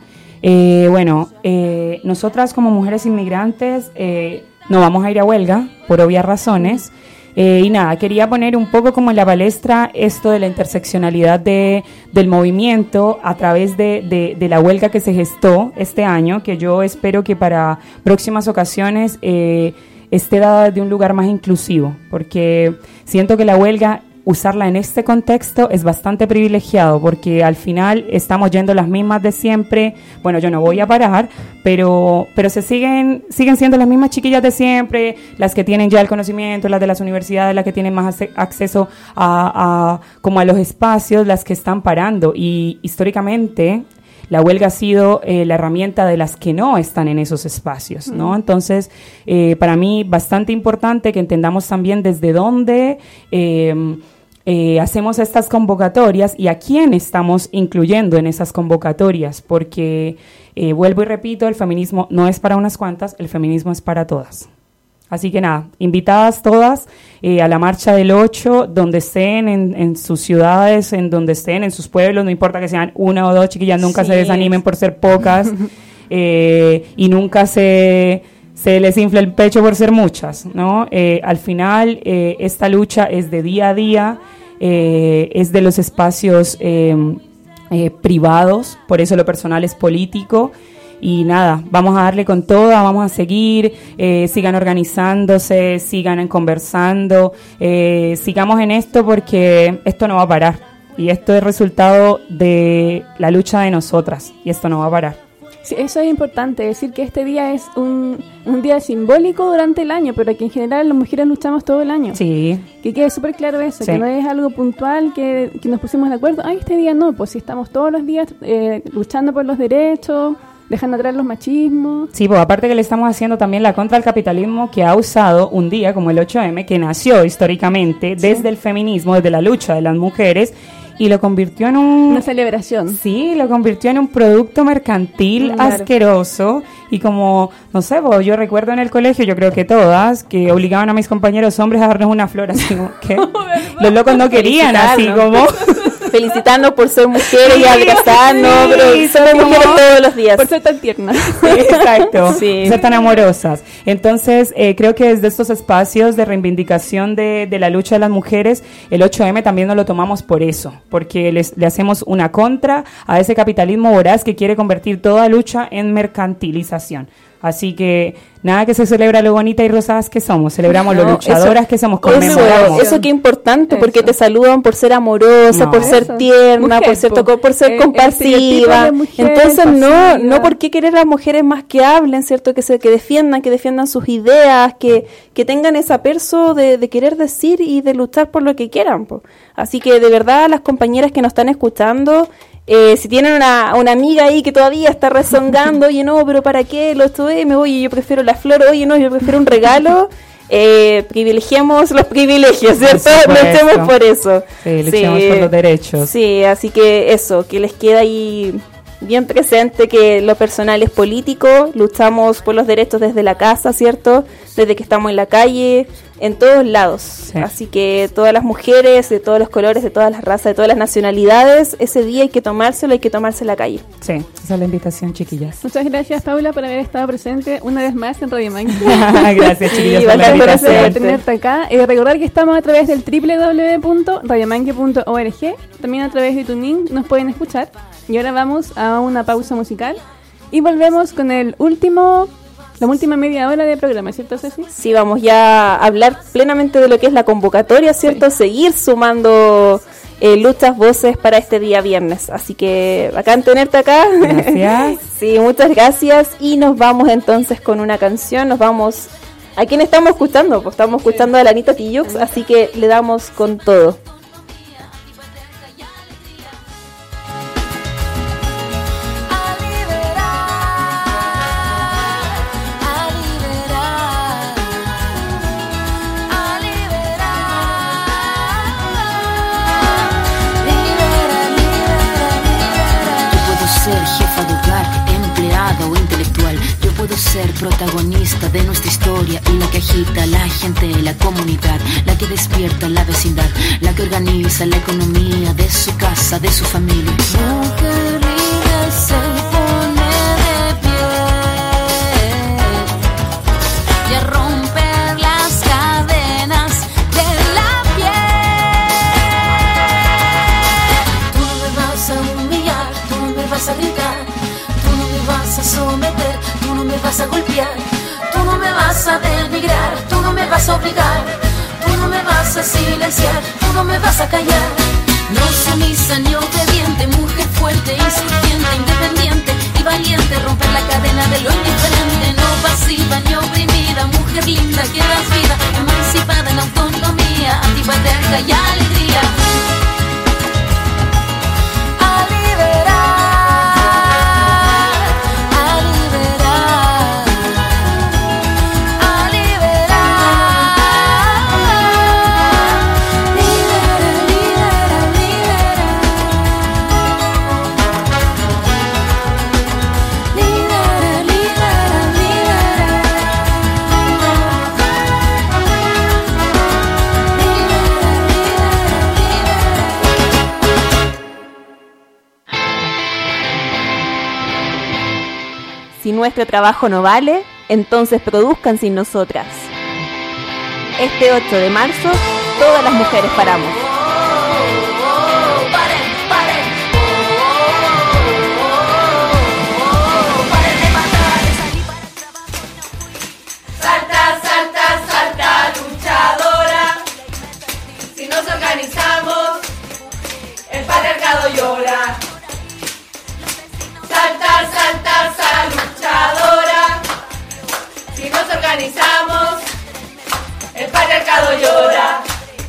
Nosotras como mujeres inmigrantes no vamos a ir a huelga, por obvias razones. Y nada, quería poner un poco como en la palestra esto de la interseccionalidad del movimiento a través de la huelga que se gestó este año, que yo espero que para próximas ocasiones esté dada desde un lugar más inclusivo, porque siento que la huelga, usarla en este contexto es bastante privilegiado, porque al final estamos yendo las mismas de siempre. Bueno, yo no voy a parar, pero se siguen siendo las mismas chiquillas de siempre, las que tienen ya el conocimiento, las de las universidades, las que tienen más acceso a los espacios, las que están parando. Y históricamente la huelga ha sido la herramienta de las que no están en esos espacios, ¿no? Entonces, para mí, bastante importante que entendamos también desde dónde hacemos estas convocatorias y a quién estamos incluyendo en esas convocatorias, porque, vuelvo y repito, el feminismo no es para unas cuantas, el feminismo es para todas. Así que nada, invitadas todas a la marcha del 8, donde estén en sus ciudades, en donde estén, en sus pueblos, no importa que sean una o dos chiquillas, nunca se desanimen por ser pocas y nunca se les infla el pecho por ser muchas, ¿no? Al final, esta lucha es de día a día, es de los espacios privados, por eso lo personal es político. Y nada, vamos a darle con toda, vamos a seguir, sigan organizándose, sigan conversando, sigamos en esto porque esto no va a parar. Y esto es resultado de la lucha de nosotras y esto no va a parar. Sí, eso es importante, decir que este día es un día simbólico durante el año, pero que en general las mujeres luchamos todo el año. Sí. Que quede súper claro eso, sí. Que no es algo puntual, que nos pusimos de acuerdo. Este día no, pues si estamos todos los días luchando por los derechos, dejando atrás los machismos. Sí, pues aparte que le estamos haciendo también la contra al capitalismo, que ha usado un día como el 8M, que nació históricamente desde el feminismo, desde la lucha de las mujeres, y lo convirtió en una celebración. Sí, lo convirtió en un producto mercantil asqueroso. Y como, no sé, yo recuerdo en el colegio, yo creo que todas, que obligaban a mis compañeros hombres a darnos una flor, así como que los locos no querían, así como felicitarnos por ser mujeres y abrazarnos, pero somos mujeres todos los días. Por ser tan tiernas. Sí, exacto, ser tan amorosas. Entonces, creo que desde estos espacios de reivindicación de la lucha de las mujeres, el 8M también nos lo tomamos por eso, porque le hacemos una contra a ese capitalismo voraz que quiere convertir toda lucha en mercantilización. Así que nada, que se celebra lo bonita y rosadas que somos, celebramos lo luchadoras que somos, conmemoramos. Eso que es importante, porque te saludan por ser amorosa, por ser tierna, mujer, por ser compasiva. Entonces no por qué querer a las mujeres más que hablen, ¿cierto? Que defiendan sus ideas, que tengan esa perso de querer decir y de luchar por lo que quieran, po. Así que de verdad, las compañeras que nos están escuchando, si tienen una amiga ahí que todavía está rezongando, oye, no, pero ¿para qué? Lo estuve, oye, yo prefiero la flor, oye, no, yo prefiero un regalo. Privilegiemos los privilegios, ¿cierto? Luchemos por eso. Sí, luchemos por los derechos. Sí, así que eso, que les queda ahí bien presente que lo personal es político, luchamos por los derechos desde la casa, ¿cierto? Desde que estamos en la calle, en todos lados. Sí. Así que todas las mujeres, de todos los colores, de todas las razas, de todas las nacionalidades, ese día hay que tomarse en la calle. Sí, esa es la invitación, chiquillas. Muchas gracias, Paula, por haber estado presente una vez más en Radio Manque. Gracias, chiquillas, por la invitación. Por tenerte acá. Recordar que estamos a través del www.radiomanque.org, también a través de TuneIn nos pueden escuchar. Y ahora vamos a una pausa musical y volvemos con la última media hora de programa, ¿cierto, Ceci? Sí, vamos ya a hablar plenamente de lo que es la convocatoria, ¿cierto? Sí. Seguir sumando luchas, voces para este día viernes. Así que bacán tenerte acá. Gracias. Sí, muchas gracias. Y nos vamos entonces con una canción. Nos vamos... ¿A quién estamos escuchando? Pues estamos escuchando a Lanito Tillux, así que le damos con todo. Puedo ser protagonista de nuestra historia y la que agita a la gente, la comunidad, la que despierta la vecindad, la que organiza la economía de su casa, de su familia. Mujer libre se pone de pie y a romper las cadenas de la piel. Tú no me vas a humillar, tú no me vas a gritar, tú no me vas a someter, tú no me vas a golpear, tú no me vas a denigrar, tú no me vas a obligar, tú no me vas a silenciar, tú no me vas a callar. No sumisa ni obediente, mujer fuerte, insurgente, independiente y valiente, romper la cadena de lo indiferente. No pasiva ni oprimida, mujer linda que das vida, emancipada en autonomía, antipatriarca y alegría. A liberar. Si nuestro trabajo no vale, entonces produzcan sin nosotras. Este 8 de marzo, todas las mujeres paramos. Salta, salta, salta, luchadora. Si nos organizamos, el patriarcado llora. Salta, salta, salta, luchadora. Si nos organizamos, el patriarcado llora.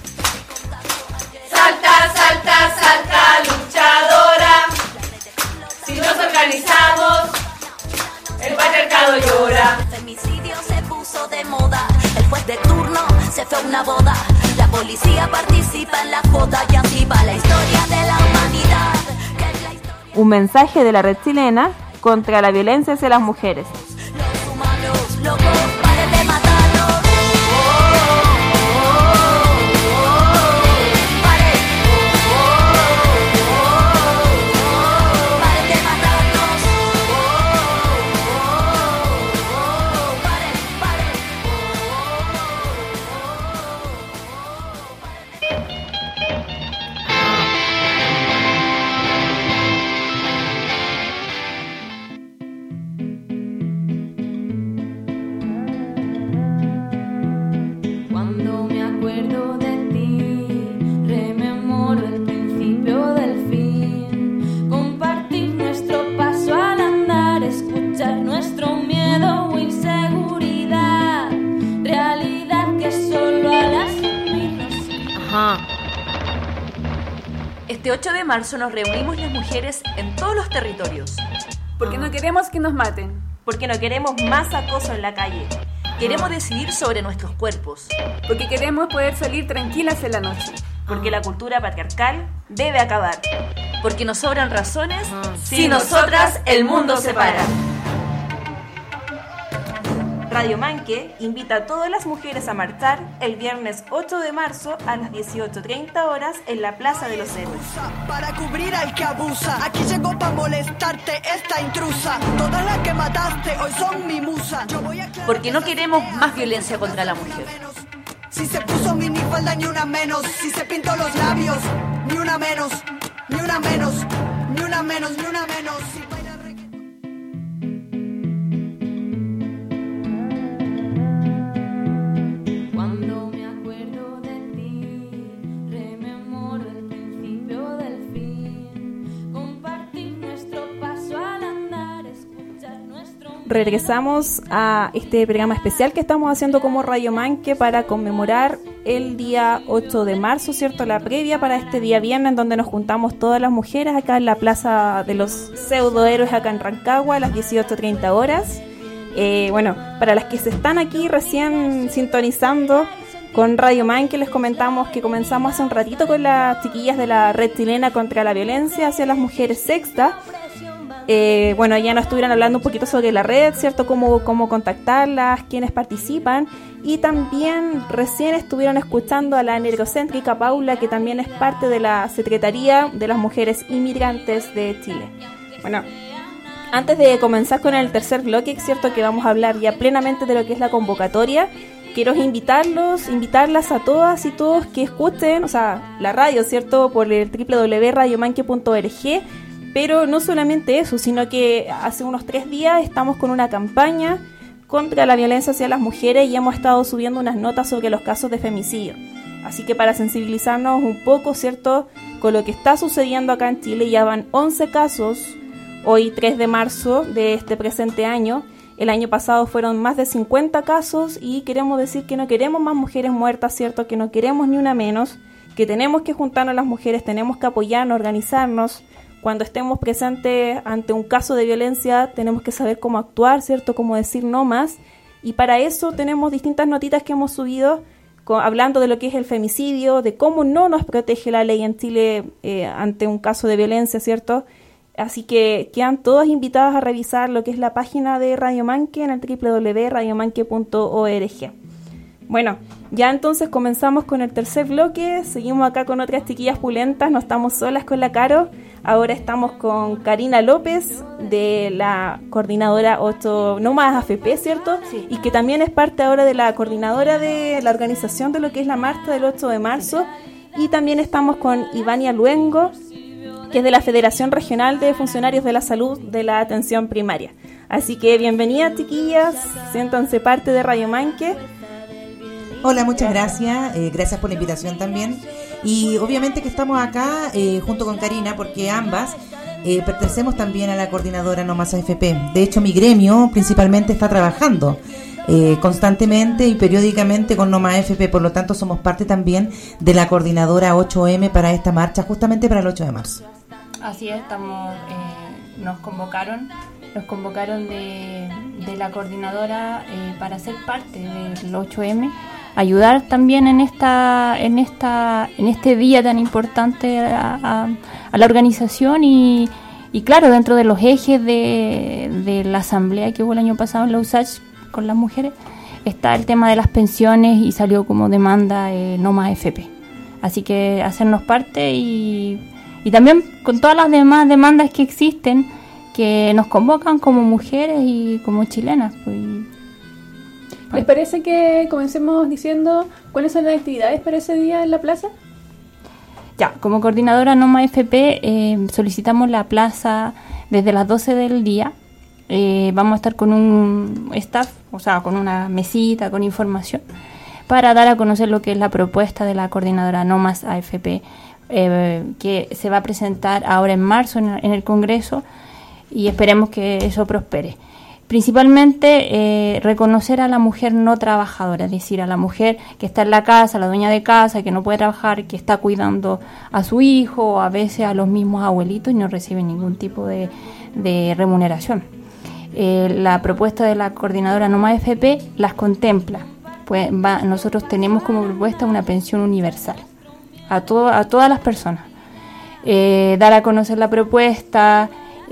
Salta, salta, salta, luchadora. Si nos organizamos, el patriarcado llora. El femicidio se puso de moda. El juez de turno se fue a una boda. La policía participa en la joda y anticipa la historia de la humanidad. Un mensaje de la red chilena contra la violencia hacia las mujeres. Los humanos locos, paren de matarnos. Paren de matarnos. Cuando me acuerdo de ti, rememoro el principio del fin. Compartir nuestro paso al andar, escuchar nuestro miedo o inseguridad. Realidad que solo a las mujeres. Ajá. Este 8 de marzo nos reunimos las mujeres en todos los territorios. Porque no queremos que nos maten. Porque no queremos más acoso en la calle. Queremos decidir sobre nuestros cuerpos. Porque queremos poder salir tranquilas en la noche. Porque la cultura patriarcal debe acabar. Porque nos sobran razones, si nosotras el mundo se para. Radio Manque invita a todas las mujeres a marchar el viernes 8 de marzo a las 18:30 horas en la Plaza de los Héroes. Para cubrir al que abusa, aquí llegó para molestarte esta intrusa. Todas las que mataste hoy son mi musa. Porque no queremos más violencia contra la mujer. Si se puso minifalda ni una menos, si se pintó los labios, ni una menos, ni una menos, ni una menos, ni una menos. Si baila Cuando me acuerdo de ti, rememoro el principio del fin. Compartir nuestro paso al andar, escuchar nuestro... Regresamos a este programa especial que estamos haciendo como Radio Manque para conmemorar el día 8 de marzo, ¿cierto? La previa para este día viernes en donde nos juntamos todas las mujeres acá en la Plaza de los Pseudohéroes acá en Rancagua a las 18:30 horas. Bueno, para las que se están aquí recién sintonizando con Radio Manque, les comentamos que comenzamos hace un ratito con las chiquillas de la Red Chilena contra la Violencia hacia las Mujeres Sexta. Bueno, ya nos estuvieron hablando un poquito sobre la red, ¿cierto? Cómo contactarlas, quiénes participan. Y también recién estuvieron escuchando a la negrocéntrica Paula, que también es parte de la Secretaría de las Mujeres Inmigrantes de Chile. Bueno, antes de comenzar con el tercer bloque, es cierto que vamos a hablar ya plenamente de lo que es la convocatoria. Quiero invitarlas a todas y todos que escuchen, o sea, la radio, ¿cierto? Por el www.radiomanque.org. Pero no solamente eso, sino que hace unos 3 días estamos con una campaña contra la violencia hacia las mujeres y hemos estado subiendo unas notas sobre los casos de femicidio. Así que para sensibilizarnos un poco, ¿cierto?, con lo que está sucediendo acá en Chile, ya van 11 casos, hoy 3 de marzo de este presente año. El año pasado fueron más de 50 casos y queremos decir que no queremos más mujeres muertas, ¿cierto?, que no queremos ni una menos, que tenemos que juntarnos las mujeres, tenemos que apoyarnos, organizarnos. Cuando estemos presentes ante un caso de violencia tenemos que saber cómo actuar, ¿cierto? Cómo decir no más. Y para eso tenemos distintas notitas que hemos subido hablando de lo que es el femicidio, de cómo no nos protege la ley en Chile ante un caso de violencia, ¿cierto? Así que quedan todas invitadas a revisar lo que es la página de Radio Manque en el www.radiomanque.org. Bueno, ya entonces comenzamos con el tercer bloque, seguimos acá con otras chiquillas pulentas, no estamos solas con la Caro, ahora estamos con Karina López de la coordinadora 8 No Más AFP, ¿cierto? Sí. Y que también es parte ahora de la coordinadora de la organización de lo que es la marcha del 8 de marzo, y también estamos con Ivania Luengo, que es de la Federación Regional de Funcionarios de la Salud de la Atención Primaria. Así que bienvenidas chiquillas, siéntanse parte de Radio Manque. Hola, muchas gracias, gracias por la invitación también. Y obviamente que estamos acá junto con Karina porque ambas pertenecemos también a la coordinadora No Más AFP. De hecho, mi gremio principalmente está trabajando constantemente y periódicamente con No Más AFP, por lo tanto somos parte también de la coordinadora 8M para esta marcha, justamente para el 8 de marzo. Así es, nos convocaron de la coordinadora para ser parte del 8M, ayudar también en este día tan importante a la organización y claro, dentro de los ejes de la asamblea que hubo el año pasado en la USACH con las mujeres está el tema de las pensiones y salió como demanda No Más AFP. Así que hacernos parte y también con todas las demás demandas que existen que nos convocan como mujeres y como chilenas. Pues. ¿Les parece que comencemos diciendo cuáles son las actividades para ese día en la plaza? Ya, como coordinadora No Más AFP solicitamos la plaza desde las 12 del día. Vamos a estar con un staff, o sea, con una mesita, con información, para dar a conocer lo que es la propuesta de la coordinadora No Más AFP, que se va a presentar ahora en marzo en el Congreso y esperemos que eso prospere. Principalmente reconocer a la mujer no trabajadora, es decir, a la mujer que está en la casa, la dueña de casa, que no puede trabajar, que está cuidando a su hijo o a veces a los mismos abuelitos y no recibe ningún tipo de remuneración. La propuesta de la coordinadora No Más AFP las contempla. Pues nosotros tenemos como propuesta una pensión universal. a todas las personas. Dar a conocer la propuesta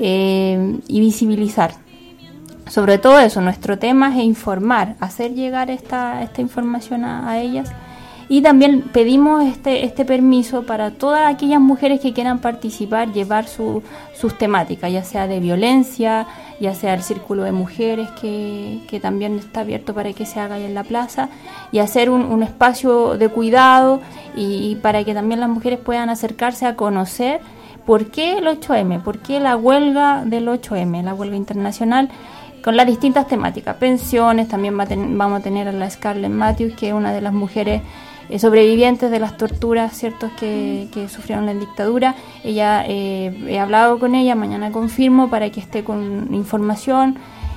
y visibilizar. Sobre todo eso, nuestro tema es informar, hacer llegar esta información a ellas. Y también pedimos este permiso para todas aquellas mujeres que quieran participar, llevar sus temáticas, ya sea de violencia, ya sea el círculo de mujeres que también está abierto para que se haga ahí en la plaza, y hacer un espacio de cuidado y para que también las mujeres puedan acercarse a conocer por qué el 8M, por qué la huelga del 8M, la huelga internacional, con las distintas temáticas, pensiones. También vamos a tener a la Scarlett Matthews, que es una de las mujeres sobrevivientes de las torturas, ¿cierto?, que sufrieron en la dictadura. Ella, he hablado con ella, mañana confirmo para que esté con información.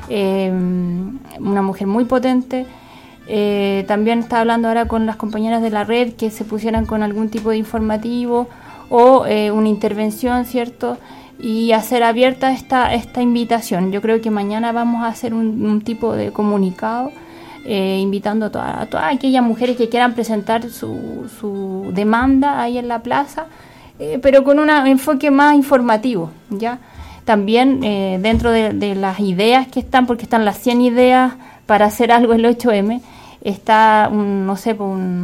Una mujer muy potente. También está hablando ahora con las compañeras de la red que se pusieran con algún tipo de informativo o una intervención, ¿cierto?, y hacer abierta esta invitación. Yo creo que mañana vamos a hacer un tipo de comunicado invitando a todas aquellas mujeres que quieran presentar su demanda ahí en la plaza, pero con un enfoque más informativo, ¿ya? También dentro de las ideas que están, porque están las 100 ideas para hacer algo el 8M, está ¿cómo se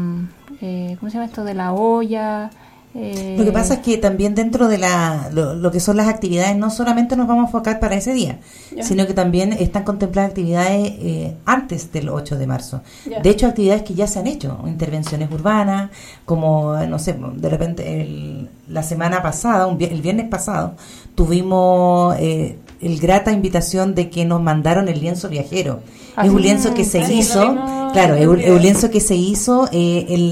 llama esto? De la olla. Lo que pasa es que también dentro de lo que son las actividades no solamente nos vamos a enfocar para ese día, sino que también están contempladas actividades antes del 8 de marzo. De hecho, actividades que ya se han hecho, intervenciones urbanas, como, no sé, de repente la semana pasada, el viernes pasado, tuvimos el grata invitación de que nos mandaron el lienzo viajero. Es un lienzo que se hizo, claro, es un lienzo que se hizo en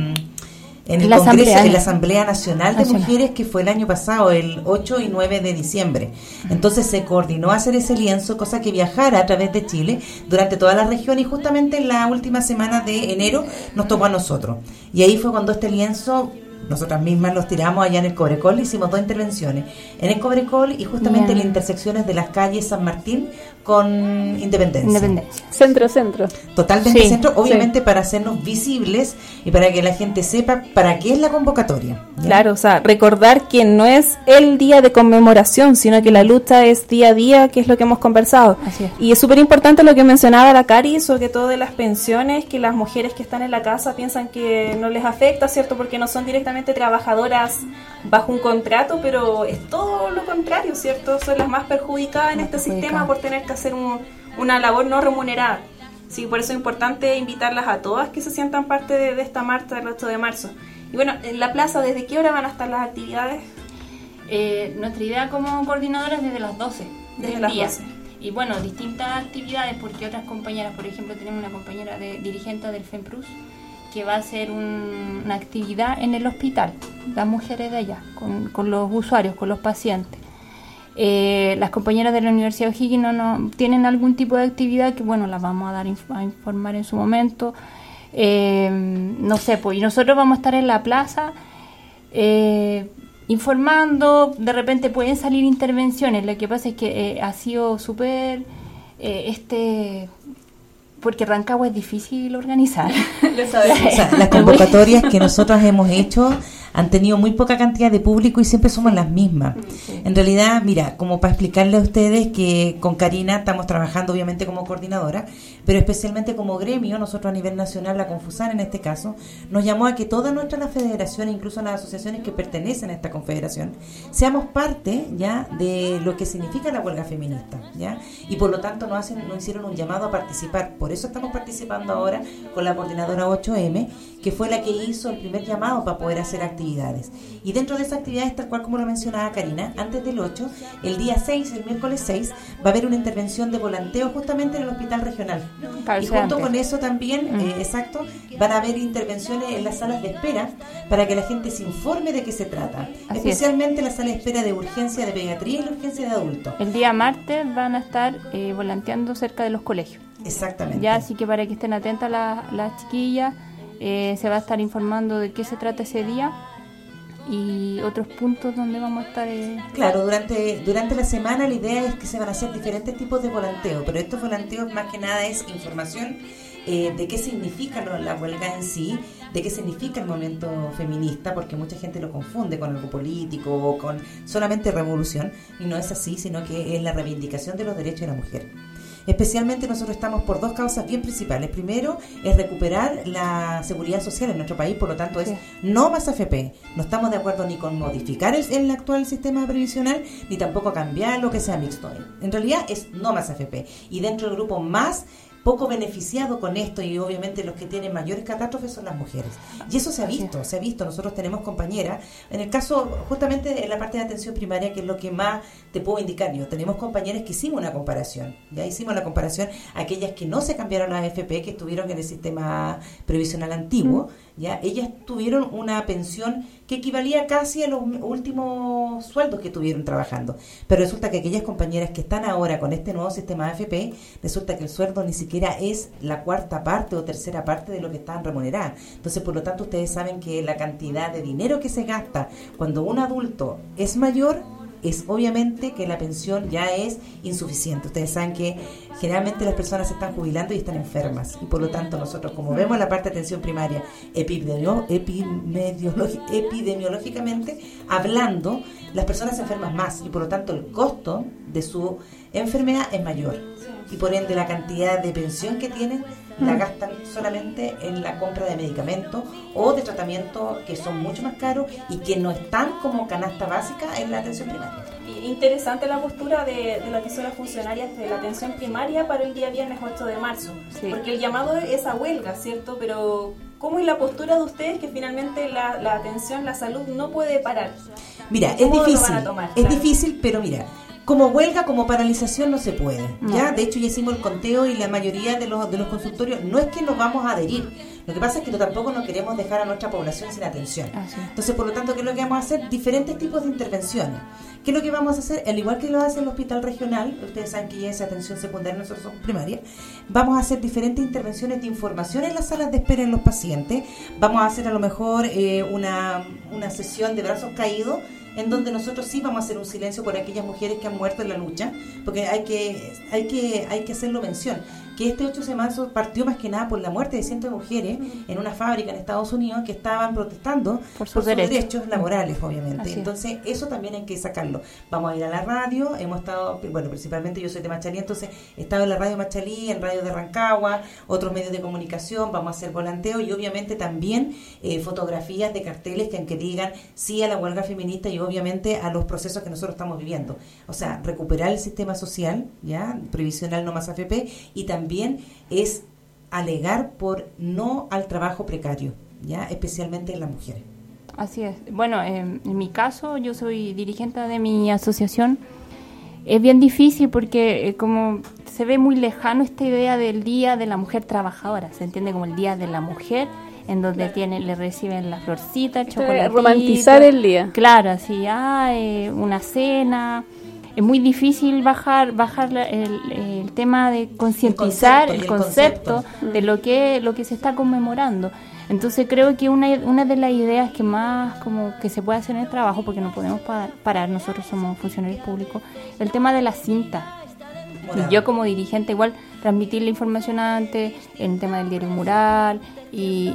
el Congreso, en la Asamblea Nacional de Mujeres, que fue el año pasado, el 8 y 9 de diciembre. Entonces se coordinó hacer ese lienzo, cosa que viajara a través de Chile durante toda la región, y justamente en la última semana de enero nos tocó a nosotros. Y ahí fue cuando este lienzo, nosotras mismas los tiramos allá en el Cobrecol, hicimos 2 intervenciones en el Cobrecol y justamente en las intersecciones de las calles San Martín con Independencia. Centro. Totalmente centro, obviamente para hacernos visibles y para que la gente sepa para qué es la convocatoria, ¿ya? Claro, o sea, recordar que no es el día de conmemoración, sino que la lucha es día a día, que es lo que hemos conversado. Así es. Y es súper importante lo que mencionaba la Cari, sobre todo de las pensiones, que las mujeres que están en la casa piensan que no les afecta, ¿cierto? Porque no son directamente trabajadoras bajo un contrato, pero es todo lo contrario, ¿cierto? Son las más perjudicadas en este sistema por tener que hacer una labor no remunerada. Sí, por eso es importante invitarlas a todas que se sientan parte de esta marcha del 8 de marzo. Y bueno, en la plaza, ¿desde qué hora van a estar las actividades? Nuestra idea como coordinadora es desde las 12. Desde las 12. Y bueno, distintas actividades, porque otras compañeras, por ejemplo, tenemos una compañera dirigente del FEMPRUS, que va a hacer una actividad en el hospital, las mujeres de allá, con los usuarios, con los pacientes. Las compañeras de la Universidad de O'Higgins no tienen algún tipo de actividad que, bueno, las vamos a dar a informar en su momento. No sé, pues, y nosotros vamos a estar en la plaza informando. De repente pueden salir intervenciones. Lo que pasa es que ha sido súper porque Rancagua es difícil organizar. O sea, las convocatorias que nosotros hemos hecho han tenido muy poca cantidad de público y siempre somos las mismas. En realidad, mira, como para explicarle a ustedes que con Karina estamos trabajando obviamente como coordinadora, pero especialmente como gremio, nosotros a nivel nacional, la Confusan en este caso, nos llamó a que todas nuestras federaciones, incluso las asociaciones que pertenecen a esta confederación, seamos parte ya de lo que significa la huelga feminista, ¿ya? Y por lo tanto nos hicieron un llamado a participar. Por eso estamos participando ahora con la coordinadora 8M, que fue la que hizo el primer llamado para poder hacer actividades. Y dentro de esas actividades, tal cual como lo mencionaba Karina, antes del 8, el día 6, el miércoles 6, va a haber una intervención de volanteo justamente en el hospital regional. Y junto con eso también, exacto, van a haber intervenciones en las salas de espera para que la gente se informe de qué se trata. Así especialmente la sala de espera de urgencia de pediatría y la urgencia de adultos. El día martes van a estar volanteando cerca de los colegios. Exactamente. Ya, así que para que estén atentas las chiquillas, se va a estar informando de qué se trata ese día y otros puntos donde vamos a estar. Claro, durante la semana la idea es que se van a hacer diferentes tipos de volanteo, pero estos volanteos más que nada es información de qué significa la huelga en sí, de qué significa el movimiento feminista, porque mucha gente lo confunde con algo político o con solamente revolución, y no es así, sino que es la reivindicación de los derechos de la mujer. Especialmente nosotros estamos por dos causas bien principales. Primero es recuperar la seguridad social en nuestro país, por lo tanto es no más AFP. No estamos de acuerdo ni con modificar el actual sistema previsional, ni tampoco cambiar lo que sea mixto. En realidad es no más AFP. Y dentro del grupo más poco beneficiado con esto, y obviamente los que tienen mayores catástrofes son las mujeres. Y eso se ha visto. Nosotros tenemos compañeras, en el caso justamente en la parte de atención primaria, que es lo que más te puedo indicar yo, tenemos compañeras que hicimos una comparación, ya hicimos la comparación, aquellas que no se cambiaron a AFP, que estuvieron en el sistema previsional antiguo, ya ellas tuvieron una pensión que equivalía casi a los últimos sueldos que tuvieron trabajando, pero resulta que aquellas compañeras que están ahora con este nuevo sistema de AFP, resulta que el sueldo ni siquiera es la cuarta parte o tercera parte de lo que están remuneradas. Entonces, por lo tanto, ustedes saben que la cantidad de dinero que se gasta cuando un adulto es mayor, es obviamente que la pensión ya es insuficiente. Ustedes saben que generalmente las personas se están jubilando y están enfermas, y por lo tanto nosotros, como vemos la parte de atención primaria epidemiológicamente hablando, las personas se enferman más, y por lo tanto el costo de su enfermedad es mayor, y por ende la cantidad de pensión que tienen la gastan solamente en la compra de medicamentos o de tratamientos que son mucho más caros y que no están como canasta básica en la atención primaria. Interesante la postura de lo que son las funcionarias de la atención primaria para el día viernes 8 de marzo, porque el llamado es a huelga, ¿cierto? Pero ¿cómo es la postura de ustedes que finalmente la atención, la salud no puede parar? Mira, es difícil, pero mira, como huelga, como paralización no se puede, ¿ya? De hecho ya hicimos el conteo y la mayoría de los consultorios no es que nos vamos a adherir, lo que pasa es que tampoco no queremos dejar a nuestra población sin atención. Entonces, por lo tanto, ¿qué es lo que vamos a hacer? Diferentes tipos de intervenciones. ¿Qué es lo que vamos a hacer? Al igual que lo hace el hospital regional, ustedes saben que ya es atención secundaria, nosotros somos primaria, vamos a hacer diferentes intervenciones de información en las salas de espera en los pacientes, vamos a hacer a lo mejor una sesión de brazos caídos, en donde nosotros sí vamos a hacer un silencio por aquellas mujeres que han muerto en la lucha, porque hay que hacerlo mención, que este 8 de marzo partió más que nada por la muerte de cientos de mujeres en una fábrica en Estados Unidos que estaban protestando por sus derechos laborales, obviamente. Entonces, eso también hay que sacarlo. Vamos a ir a la radio, hemos estado, bueno, principalmente yo soy de Machalí, entonces he estado en la radio Machalí, en radio de Rancagua, otros medios de comunicación, vamos a hacer volanteo y obviamente también fotografías de carteles que digan sí a la huelga feminista y obviamente a los procesos que nosotros estamos viviendo. O sea, recuperar el sistema social, ya previsional no más AFP, y también es alegar por no al trabajo precario, ya especialmente en las mujeres. Así es. Bueno, en mi caso, yo soy dirigente de mi asociación. Es bien difícil porque como se ve muy lejano esta idea del Día de la Mujer Trabajadora, se entiende como el Día de la Mujer, en donde le reciben la florcita, el chocolate. Romantizar el día. Claro, así, una cena. Es muy difícil bajar el tema de concientizar el concepto de lo que se está conmemorando. Entonces creo que una de las ideas que más como que se puede hacer en el trabajo, porque no podemos parar, nosotros somos funcionarios públicos, el tema de la cinta. Y yo como dirigente igual transmitir la información antes, en el tema del diario mural y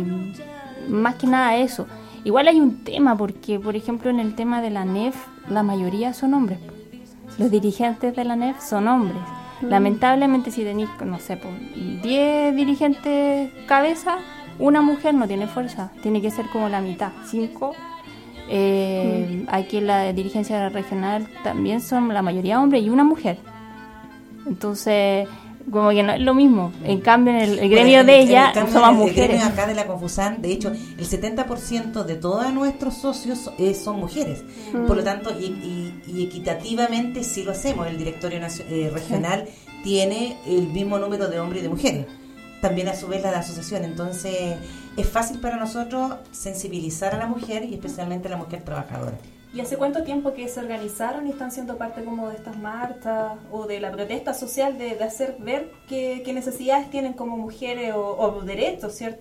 más que nada eso. Igual hay un tema porque, por ejemplo, en el tema de la NEF, la mayoría son hombres. Los dirigentes de la NEF son hombres. Lamentablemente, si tenéis, no sé, 10 dirigentes cabeza, una mujer no tiene fuerza. Tiene que ser como la mitad, 5. Aquí en la dirigencia regional también son la mayoría hombres y una mujer. Entonces, como que no es lo mismo. En cambio, en el gremio de ella somos mujeres. El gremio acá de la Confusan, de hecho, el 70% de todos nuestros socios son mujeres. Por lo tanto, y equitativamente sí lo hacemos. El directorio regional tiene el mismo número de hombres y de mujeres. También a su vez la asociación. Entonces, es fácil para nosotros sensibilizar a la mujer y especialmente a la mujer trabajadora. ¿Y hace cuánto tiempo que se organizaron y están siendo parte como de estas marchas o de la protesta social de hacer ver qué necesidades tienen como mujeres o derechos, ¿cierto?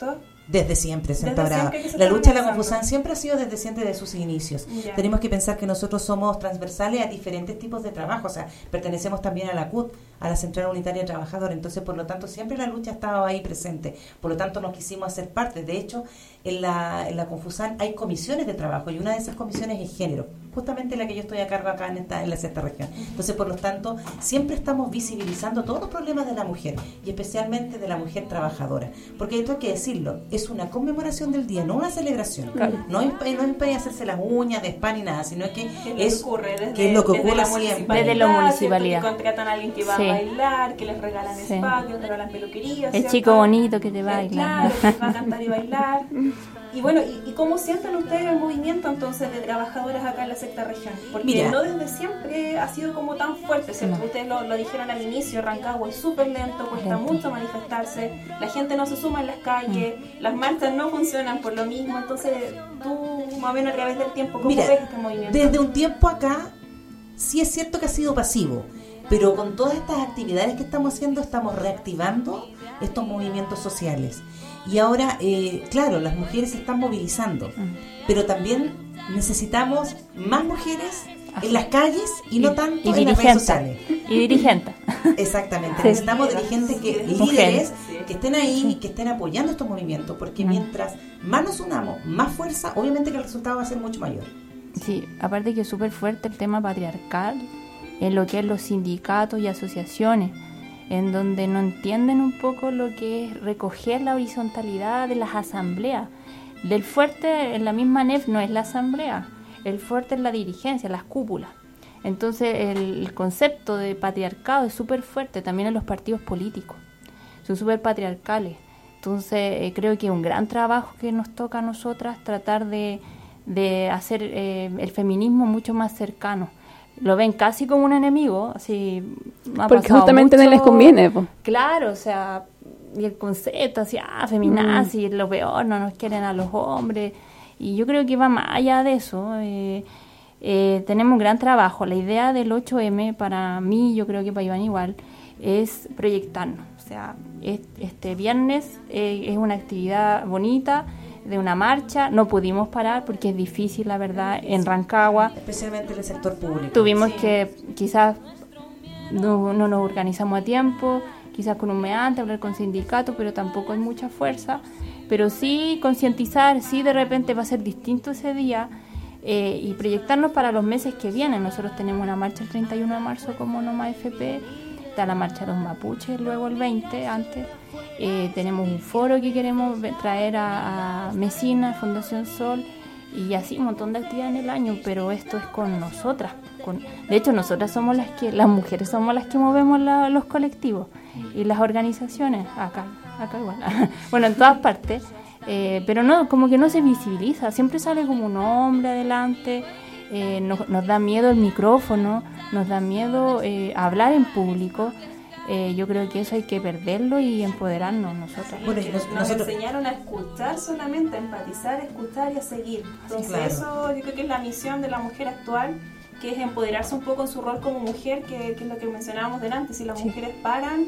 Desde siempre, Santa Desde Brava. siempre que se La está lucha de la organizando. Confusan siempre ha sido desde siempre de sus inicios. Ya. Tenemos que pensar que nosotros somos transversales a diferentes tipos de trabajo, o sea, pertenecemos también a la CUT, a la Central Unitaria Trabajadora, entonces por lo tanto siempre la lucha ha estado ahí presente, por lo tanto nos quisimos hacer parte. De hecho, en la Confusan hay comisiones de trabajo y una de esas comisiones es género, justamente la que yo estoy a cargo acá en la sexta región. Entonces, por lo tanto, siempre estamos visibilizando todos los problemas de la mujer y especialmente de la mujer trabajadora, porque esto hay que decirlo, es una conmemoración del día, no una celebración. Claro. No es para hacerse las uñas de spa ni nada, sino que es lo que ocurre la siempre. Desde la municipalidad. ¿cierto? Que contratan a alguien que va Sí. a bailar, que les regalan Sí. spa, que les regalan peluquería. El ¿cierto? chico bonito que te baila. Claro, que va a cantar y bailar. Y bueno, ¿y cómo sienten ustedes el movimiento entonces de trabajadoras acá en la sexta región? Porque Mira. no desde siempre ha sido como tan fuerte, ¿cierto? No. Ustedes lo dijeron al inicio, Rancagua es súper lento, cuesta Lento. mucho manifestarse, la gente no se suma en las calles, las marchas no funcionan por lo mismo, entonces tú más o menos a través del tiempo, ¿cómo Mira, ves este movimiento? desde un tiempo acá, sí es cierto que ha sido pasivo, pero con todas estas actividades que estamos haciendo, estamos reactivando estos movimientos sociales. Y ahora, claro, las mujeres se están movilizando, pero también necesitamos más mujeres en las calles y no tanto en las redes sociales. Y dirigentes. Exactamente, Sí. necesitamos dirigentes, líderes Mujeres. que estén ahí y que estén apoyando estos movimientos, porque mientras más nos unamos, más fuerza, obviamente que el resultado va a ser mucho mayor. Sí, aparte que es súper fuerte el tema patriarcal en lo que es los sindicatos y asociaciones, en donde no entienden un poco lo que es recoger la horizontalidad de las asambleas. Del fuerte en la misma NEF no es la asamblea, el fuerte es la dirigencia, las cúpulas. Entonces el concepto de patriarcado es súper fuerte también en los partidos políticos, son súper patriarcales. Entonces creo que es un gran trabajo que nos toca a nosotras tratar de hacer el feminismo mucho más cercano. Lo ven casi como un enemigo, así ha Porque pasado justamente mucho. no les conviene, po. Claro, o sea, y el concepto así, feminazi, lo peor, no nos quieren a los hombres, y yo creo que va más allá de eso. Tenemos un gran trabajo. La idea del 8M para mí, yo creo que para Iván igual, es proyectarnos. O sea, este viernes es una actividad bonita, de una marcha, no pudimos parar porque es difícil, la verdad, en Rancagua. Especialmente en el sector público. Tuvimos que, quizás no nos organizamos a tiempo, quizás con un meante, hablar con sindicatos, pero tampoco hay mucha fuerza. Pero sí concientizar, sí de repente va a ser distinto ese día y proyectarnos para los meses que vienen. Nosotros tenemos una marcha el 31 de marzo como Noma FP, está la marcha de los mapuches luego el 20 antes. Tenemos un foro que queremos traer a Mesina, Fundación Sol, y así un montón de actividades en el año, pero esto es con nosotras. De hecho, nosotras somos las mujeres somos las que movemos los colectivos y las organizaciones, acá igual, bueno, en todas partes, pero no, como que no se visibiliza, siempre sale como un hombre adelante, nos da miedo el micrófono, nos da miedo hablar en público. Yo creo que eso hay que perderlo y empoderarnos nosotros. Bueno, nos enseñaron a escuchar solamente, a empatizar, a escuchar y a seguir. Entonces claro. eso yo creo que es la misión de la mujer actual, que es empoderarse un poco en su rol como mujer, que es lo que mencionábamos delante. Si las mujeres paran,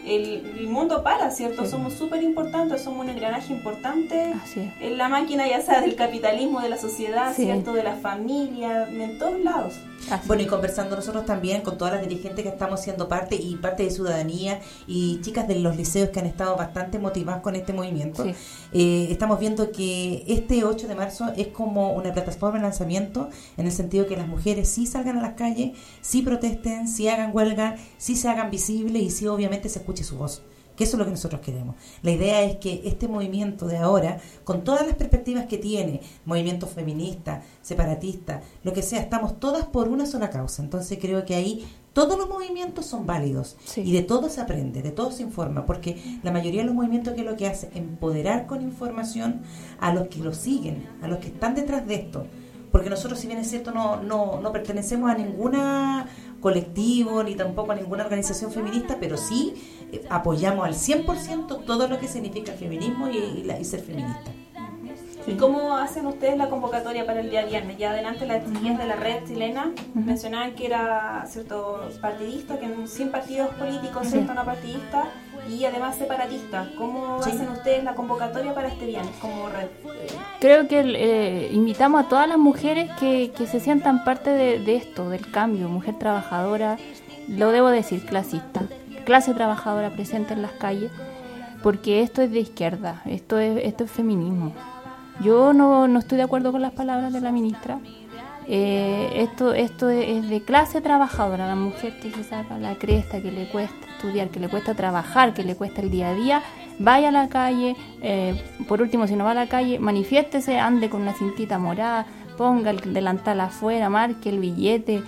el mundo para, ¿cierto? Somos súper importantes, somos un engranaje importante en la máquina, ya sea del capitalismo, de la sociedad, ¿cierto? De la familia, en todos lados. Bueno, y conversando nosotros también con todas las dirigentes que estamos siendo parte y parte de ciudadanía y chicas de los liceos que han estado bastante motivadas con este movimiento, estamos viendo que este 8 de marzo es como una plataforma de lanzamiento en el sentido que las mujeres sí salgan a las calles, sí protesten, sí hagan huelga, sí se hagan visibles y sí obviamente se escuche su voz. Que eso es lo que nosotros queremos. La idea es que este movimiento de ahora, con todas las perspectivas que tiene, movimiento feminista, separatista, lo que sea, estamos todas por una sola causa. Entonces creo que ahí todos los movimientos son válidos y de todo se aprende, de todo se informa, porque la mayoría de los movimientos, que es lo que hace, empoderar con información a los que lo siguen, a los que están detrás de esto. Porque nosotros, si bien es cierto, no pertenecemos a ninguna colectivo ni tampoco a ninguna organización feminista, pero sí apoyamos al 100% todo lo que significa el feminismo y ser feminista. ¿Y cómo hacen ustedes la convocatoria para el día viernes? Ya adelante las chiquillas de la red chilena mencionaban que era cierto partidista, que sin partidos políticos, cierto no partidista y además separatista. ¿Cómo hacen ustedes la convocatoria para este viernes como red? Creo que invitamos a todas las mujeres que se sientan parte de esto, del cambio, mujer trabajadora, lo debo decir, clasista, clase trabajadora presente en las calles, porque esto es de izquierda, esto es feminismo. Yo no estoy de acuerdo con las palabras de la ministra. Esto es de clase trabajadora, la mujer que se saca la cresta, que le cuesta estudiar, que le cuesta trabajar, que le cuesta el día a día, vaya a la calle, por último, si no va a la calle, manifiéstese, ande con una cintita morada, ponga el delantal afuera, marque el billete,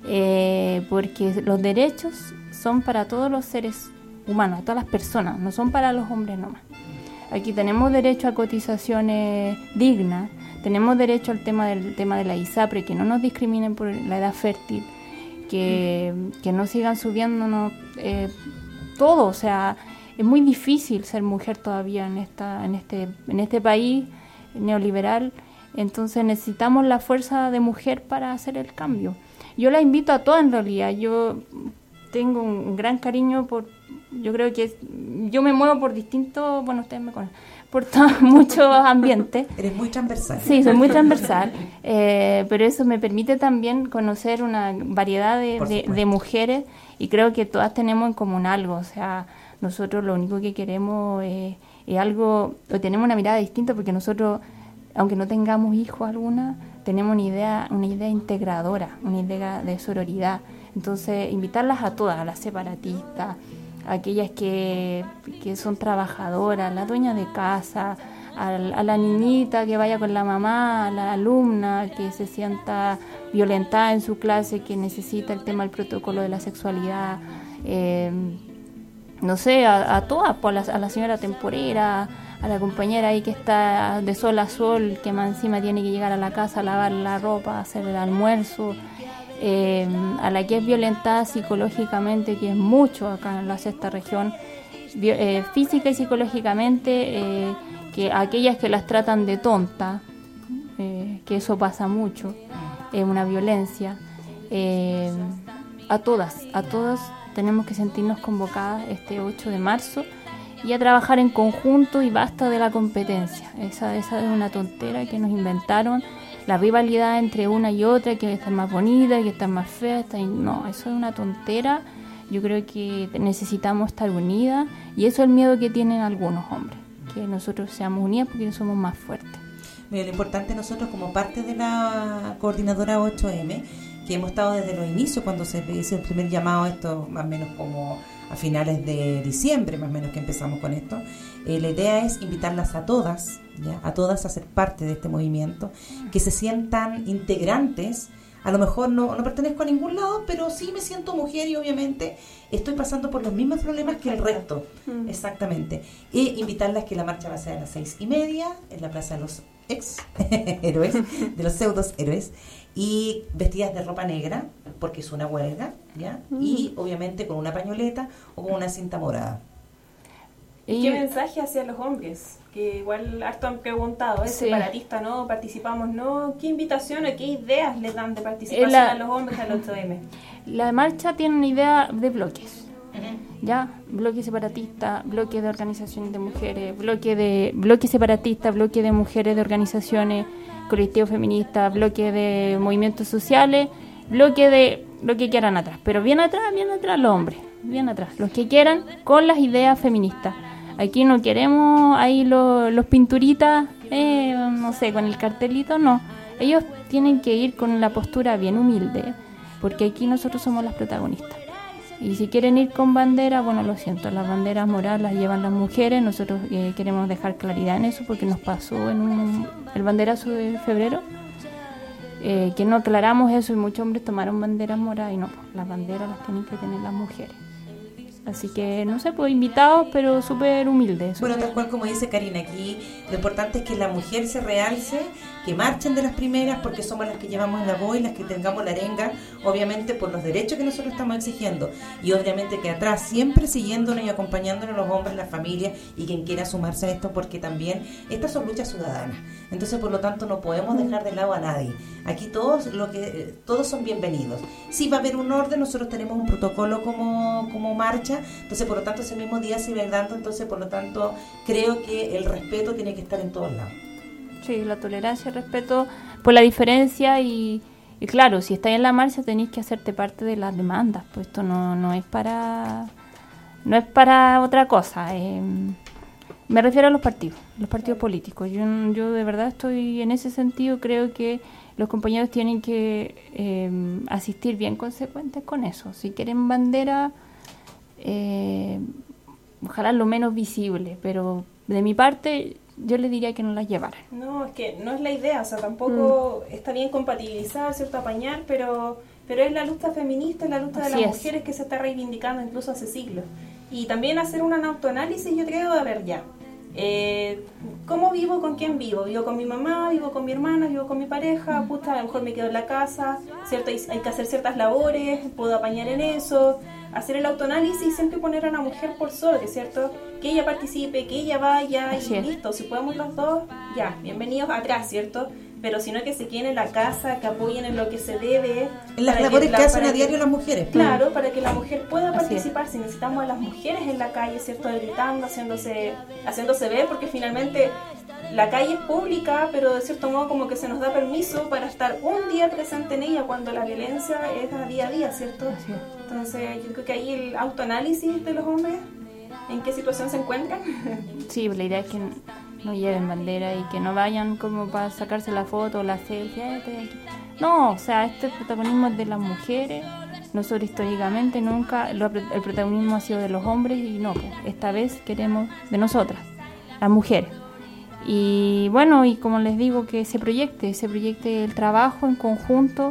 porque los derechos son para todos los seres humanos, a todas las personas, no son para los hombres nomás. Aquí tenemos derecho a cotizaciones dignas, tenemos derecho al tema de la ISAPRE, que no nos discriminen por la edad fértil, que no sigan subiéndonos todo, o sea, es muy difícil ser mujer todavía en este país neoliberal, entonces necesitamos la fuerza de mujer para hacer el cambio. Yo la invito a todas en realidad, yo tengo un gran cariño yo creo que yo me muevo por distintos, bueno, ustedes me conocen, por muchos ambientes. Eres muy transversal. Sí, soy muy transversal, pero eso me permite también conocer una variedad de mujeres y creo que todas tenemos en común algo, o sea, nosotros lo único que queremos es algo, o tenemos una mirada distinta porque nosotros, aunque no tengamos hijos alguna, tenemos una idea integradora, una idea de sororidad. Entonces, invitarlas a todas, a las separatistas, a aquellas que son trabajadoras, a la dueña de casa, a la niñita que vaya con la mamá, a la alumna que se sienta violentada en su clase, que necesita el tema del protocolo de la sexualidad, no sé, a todas, pues a la señora temporera, a la compañera ahí que está de sol a sol, que más encima tiene que llegar a la casa a lavar la ropa, hacer el almuerzo, a la que es violentada psicológicamente, que es mucho acá en la sexta región, física y psicológicamente, que aquellas que las tratan de tonta, que eso pasa mucho, es una violencia, a todas tenemos que sentirnos convocadas este 8 de marzo y a trabajar en conjunto y basta de la competencia. Esa es una tontera que nos inventaron, la rivalidad entre una y otra, que están más bonitas, que están más feas, no, eso es una tontera. Yo creo que necesitamos estar unidas y eso es el miedo que tienen algunos hombres, que nosotros seamos unidas porque somos más fuertes. Mira, lo importante nosotros como parte de la coordinadora 8M, que hemos estado desde los inicios cuando se hizo el primer llamado, esto más o menos como a finales de diciembre, más o menos que empezamos con esto, la idea es invitarlas a todas, ¿ya? A todas a ser parte de este movimiento, que se sientan integrantes. A lo mejor no pertenezco a ningún lado, pero sí me siento mujer y obviamente estoy pasando por los mismos problemas que el resto. Exactamente. Y invitarlas que la marcha va a ser a las 6:30 en la Plaza de los héroes, de los pseudos héroes, y vestidas de ropa negra, porque es una huelga, ¿ya? Y obviamente con una pañoleta o con una cinta morada. ¿Y qué mensaje hacia los hombres? Que igual harto han preguntado, ¿es separatista, no? ¿Participamos, no? ¿Qué invitación o qué ideas les dan de participación a los hombres al 8M? La marcha tiene una idea de bloques, ¿ya? Bloque separatista, bloque de organizaciones de mujeres, bloque separatista, bloque de mujeres de organizaciones, colectivos feministas, bloque de movimientos sociales, bloque de lo que quieran atrás, pero bien atrás los hombres, bien atrás, los que quieran con las ideas feministas. Aquí no queremos ahí los pinturitas, no sé, con el cartelito, no. Ellos tienen que ir con la postura bien humilde, porque aquí nosotros somos las protagonistas. Y si quieren ir con bandera, bueno, lo siento, las banderas morales las llevan las mujeres. Nosotros queremos dejar claridad en eso, porque nos pasó en el banderazo de febrero, que no aclaramos eso y muchos hombres tomaron banderas moradas y no, las banderas las tienen que tener las mujeres. Así que, no sé, pues invitados, pero súper humildes. Bueno, tal cual como dice Karina, aquí lo importante es que la mujer se realce, que marchen de las primeras porque somos las que llevamos la voz y las que tengamos la arenga, obviamente por los derechos que nosotros estamos exigiendo, y obviamente que atrás siempre siguiéndonos y acompañándonos los hombres, las familias y quien quiera sumarse a esto, porque también estas son luchas ciudadanas. Entonces, por lo tanto, no podemos dejar de lado a nadie. Aquí todos son bienvenidos. Sí va a haber un orden, nosotros tenemos un protocolo como marcha, entonces por lo tanto ese mismo día se va dando, entonces por lo tanto creo que el respeto tiene que estar en todos lados. Sí, la tolerancia, el respeto por la diferencia y claro, si estáis en la marcha tenéis que hacerte parte de las demandas, pues esto no es para otra cosa. Me refiero a los partidos políticos. Yo de verdad estoy en ese sentido, creo que los compañeros tienen que asistir bien consecuentes con eso. Si quieren bandera, ojalá lo menos visible, pero de mi parte yo le diría que no las llevaran. No, es que no es la idea, o sea, tampoco está bien compatibilizar, ¿cierto? Apañar, pero es la lucha feminista, es la lucha de las mujeres que se está reivindicando incluso hace siglos. Y también hacer un autoanálisis, yo creo, de ver ya. ¿Cómo vivo? ¿Con quién vivo? ¿Vivo con mi mamá? ¿Vivo con mi hermana? ¿Vivo con mi pareja? Puta, a lo mejor me quedo en la casa, ¿cierto? Hay que hacer ciertas labores, puedo apañar en eso. Hacer el autoanálisis y siempre poner a una mujer por sobre, ¿cierto? Que ella participe, que ella vaya y listo. Si podemos los dos, ya, bienvenidos atrás, ¿cierto? Pero sino que se queden en la casa, que apoyen en lo que se debe. En las labores que hacen a diario las mujeres. Claro, para que la mujer pueda participar. Si necesitamos a las mujeres en la calle, ¿cierto? Gritando, haciéndose ver, porque finalmente la calle es pública, pero de cierto modo como que se nos da permiso para estar un día presente en ella cuando la violencia es a día a día, ¿cierto? Entonces yo creo que ahí el autoanálisis de los hombres, en qué situación se encuentran. Sí, la idea es que no lleven bandera y que no vayan como para sacarse la foto o la selfie. No, o sea, este protagonismo es de las mujeres. Nosotros históricamente nunca el protagonismo ha sido de los hombres y no, pues, esta vez queremos de nosotras, las mujeres. Y bueno, y como les digo, que se proyecte el trabajo en conjunto,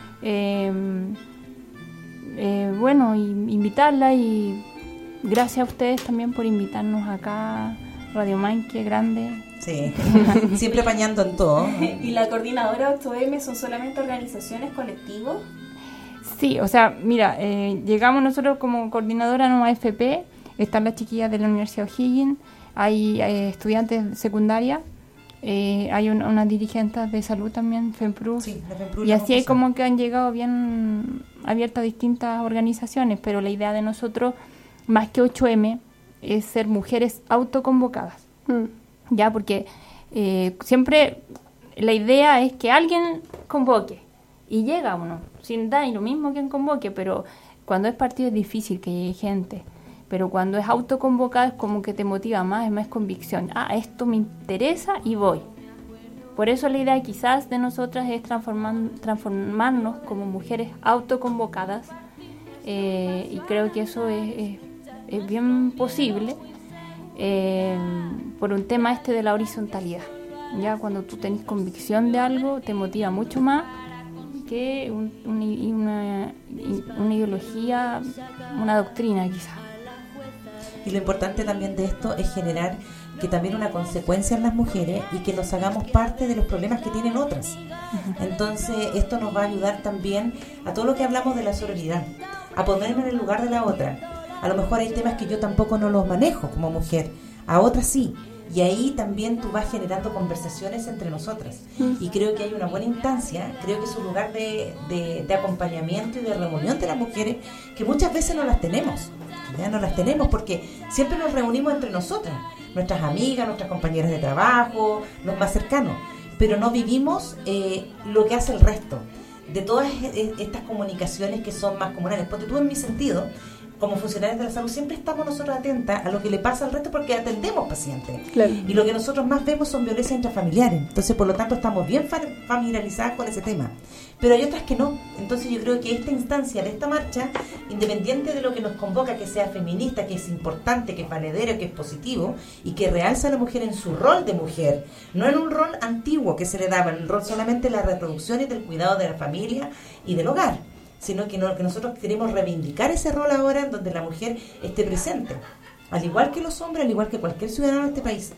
bueno, y invitarla, y gracias a ustedes también por invitarnos acá, Radio Manque, grande. Sí, siempre apañando en todo. ¿Y la coordinadora 8M son solamente organizaciones, colectivos? Sí, o sea, mira, llegamos nosotros como coordinadora no AFP, están las chiquillas de la Universidad O'Higgins, hay estudiantes de secundaria, hay unas dirigentes de salud también, FEMPRU, sí, y así hay como que han llegado bien abiertas distintas organizaciones, pero la idea de nosotros, más que 8M, es ser mujeres autoconvocadas, ya, porque siempre la idea es que alguien convoque, y llega uno, sin dar lo mismo que en convoque, pero cuando es partido es difícil que llegue gente. Pero cuando es autoconvocada es como que te motiva más, es más convicción. Esto me interesa y voy. Por eso la idea quizás de nosotras es transformarnos como mujeres autoconvocadas. Y creo que eso es bien posible por un tema de la horizontalidad. Ya cuando tú tenés convicción de algo te motiva mucho más que una ideología, una doctrina quizás. Y lo importante también de esto es generar que también una consecuencia en las mujeres y que nos hagamos parte de los problemas que tienen otras. Entonces esto nos va a ayudar también a todo lo que hablamos de la sororidad, a ponerme en el lugar de la otra. A lo mejor hay temas que yo tampoco no los manejo como mujer, a otras sí. Y ahí también tú vas generando conversaciones entre nosotras. Y creo que hay una buena instancia, creo que es un lugar de acompañamiento y de reunión de las mujeres que muchas veces no las tenemos. Ya no las tenemos porque siempre nos reunimos entre nosotras, nuestras amigas, nuestras compañeras de trabajo, los más cercanos, pero no vivimos lo que hace el resto de todas estas comunicaciones que son más comunales. Porque tú, en mi sentido, como funcionarios de la salud, siempre estamos nosotros atentas a lo que le pasa al resto porque atendemos pacientes. Claro. Y lo que nosotros más vemos son violencias intrafamiliares. Entonces, por lo tanto, estamos bien familiarizadas con ese tema. Pero hay otras que no. Entonces, yo creo que esta instancia de esta marcha, independiente de lo que nos convoca, que sea feminista, que es importante, que es valedero, que es positivo, y que realza a la mujer en su rol de mujer, no en un rol antiguo que se le daba, el rol solamente de la reproducción y del cuidado de la familia y del hogar, sino que nosotros queremos reivindicar ese rol ahora en donde la mujer esté presente, al igual que los hombres, al igual que cualquier ciudadano de este país.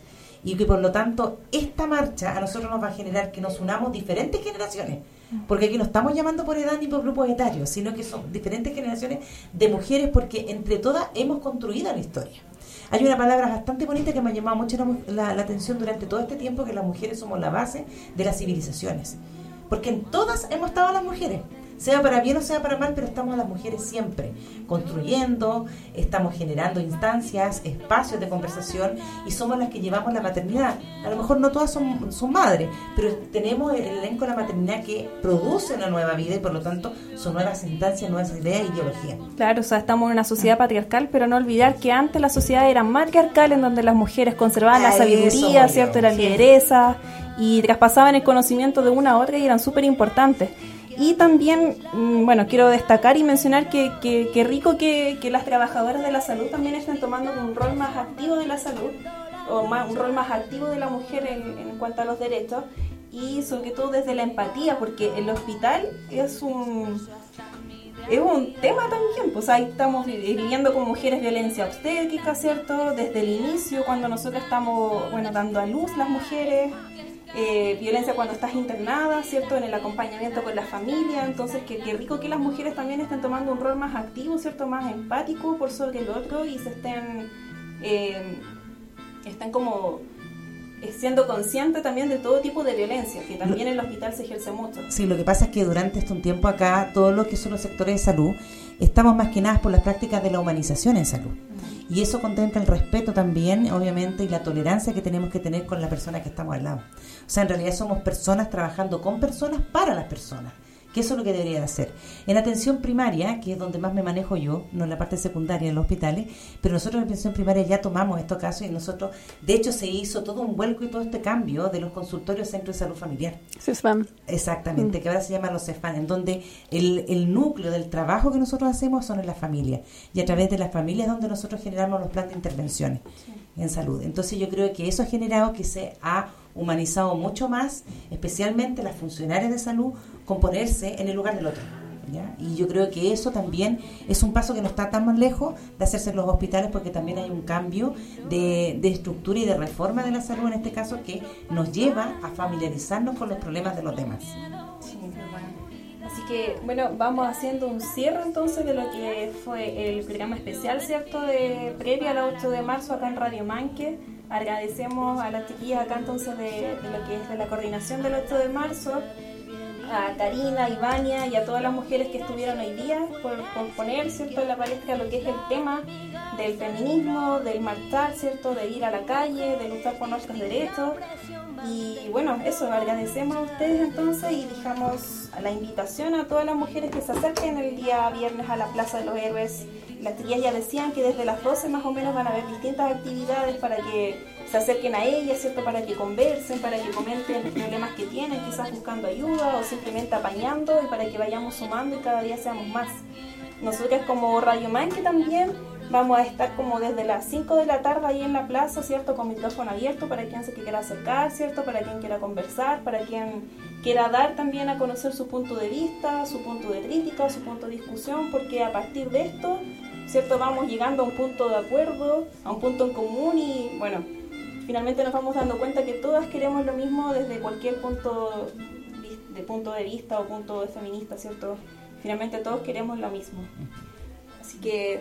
y que por lo tanto esta marcha a nosotros nos va a generar que nos unamos diferentes generaciones, porque aquí no estamos llamando por edad ni por grupos etarios, sino que son diferentes generaciones de mujeres, porque entre todas hemos construido la historia. Hay una palabra bastante bonita que me ha llamado mucho la atención durante todo este tiempo, que las mujeres somos la base de las civilizaciones, porque en todas hemos estado las mujeres, sea para bien o sea para mal, pero estamos las mujeres siempre construyendo, estamos generando instancias, espacios de conversación, y somos las que llevamos la maternidad. A lo mejor no todas son madres, pero tenemos el elenco de la maternidad que produce una nueva vida, y por lo tanto son nuevas instancias, nuevas ideas e ideologías. Claro, o sea, estamos en una sociedad patriarcal, pero no olvidar que antes la sociedad era matriarcal, en donde las mujeres conservaban la sabiduría, ¿cierto? Era lideresa, y traspasaban el conocimiento de una a otra y eran súper importantes. Y también, bueno, quiero destacar y mencionar que rico que las trabajadoras de la salud también estén tomando un rol más activo de la salud, o un rol más activo de la mujer en cuanto a los derechos, y sobre todo desde la empatía, porque el hospital es un tema también, pues ahí estamos viviendo con mujeres violencia obstétrica, ¿cierto? Desde el inicio, cuando nosotros estamos, bueno, dando a luz las mujeres, violencia cuando estás internada, ¿cierto? En el acompañamiento con la familia. Entonces, qué rico que las mujeres también estén tomando un rol más activo, ¿cierto? Más empático por sobre el otro, y se estén como siendo conscientes también de todo tipo de violencia, que también en el hospital se ejerce mucho. Sí, lo que pasa es que durante un tiempo acá, todo lo que son los sectores de salud, estamos más que nada por las prácticas de la humanización en salud. Y eso contempla el respeto también, obviamente, y la tolerancia que tenemos que tener con la persona que estamos al lado. O sea, en realidad somos personas trabajando con personas para las personas, que eso es lo que debería de hacer. En atención primaria, que es donde más me manejo yo, no en la parte secundaria en los hospitales, pero nosotros en atención primaria ya tomamos estos casos, y nosotros, de hecho, se hizo todo un vuelco y todo este cambio de los consultorios Centros de Salud Familiar. CESFAM. Exactamente, que ahora se llama los CESFAM, en donde el núcleo del trabajo que nosotros hacemos son en las familias, y a través de las familias donde nosotros generamos los planes de intervenciones en salud. Entonces yo creo que eso ha generado que se ha humanizado mucho más, especialmente las funcionarias de salud, con ponerse en el lugar del otro, ¿ya? Y yo creo que eso también es un paso que no está tan más lejos de hacerse en los hospitales, porque también hay un cambio de estructura y de reforma de la salud en este caso, que nos lleva a familiarizarnos con los problemas de los demás. Sí, bueno. Así que, bueno, vamos haciendo un cierre entonces de lo que fue el programa especial, ¿cierto?, de previa al 8 de marzo acá en Radio Manque. Agradecemos a las chiquillas acá entonces de lo que es de la coordinación del 8 de marzo, a Karina, Ivania y a todas las mujeres que estuvieron hoy día por poner, ¿cierto?, en la palestra lo que es el tema del feminismo, del marchar, ¿cierto?, de ir a la calle, de luchar por nuestros derechos. Y bueno, eso, agradecemos a ustedes entonces, y dejamos la invitación a todas las mujeres que se acerquen el día viernes a la Plaza de los Héroes. Las chicas ya decían que desde las 12 más o menos van a haber distintas actividades para que se acerquen a ellas, ¿cierto?, para que conversen, para que comenten los problemas que tienen, quizás buscando ayuda o simplemente apañando, y para que vayamos sumando y cada día seamos más. Nosotras como Radio Manque también vamos a estar como desde las 5 de la tarde ahí en la plaza, ¿cierto?, con micrófono abierto para quien se quiera acercar, ¿cierto?, para quien quiera conversar, para quien quiera dar también a conocer su punto de vista, su punto de crítica, su punto de discusión, porque a partir de esto, ¿cierto?, vamos llegando a un punto de acuerdo, a un punto en común, y bueno, finalmente nos vamos dando cuenta que todas queremos lo mismo desde cualquier punto de vista o punto feminista, ¿cierto? Finalmente todos queremos lo mismo. Así que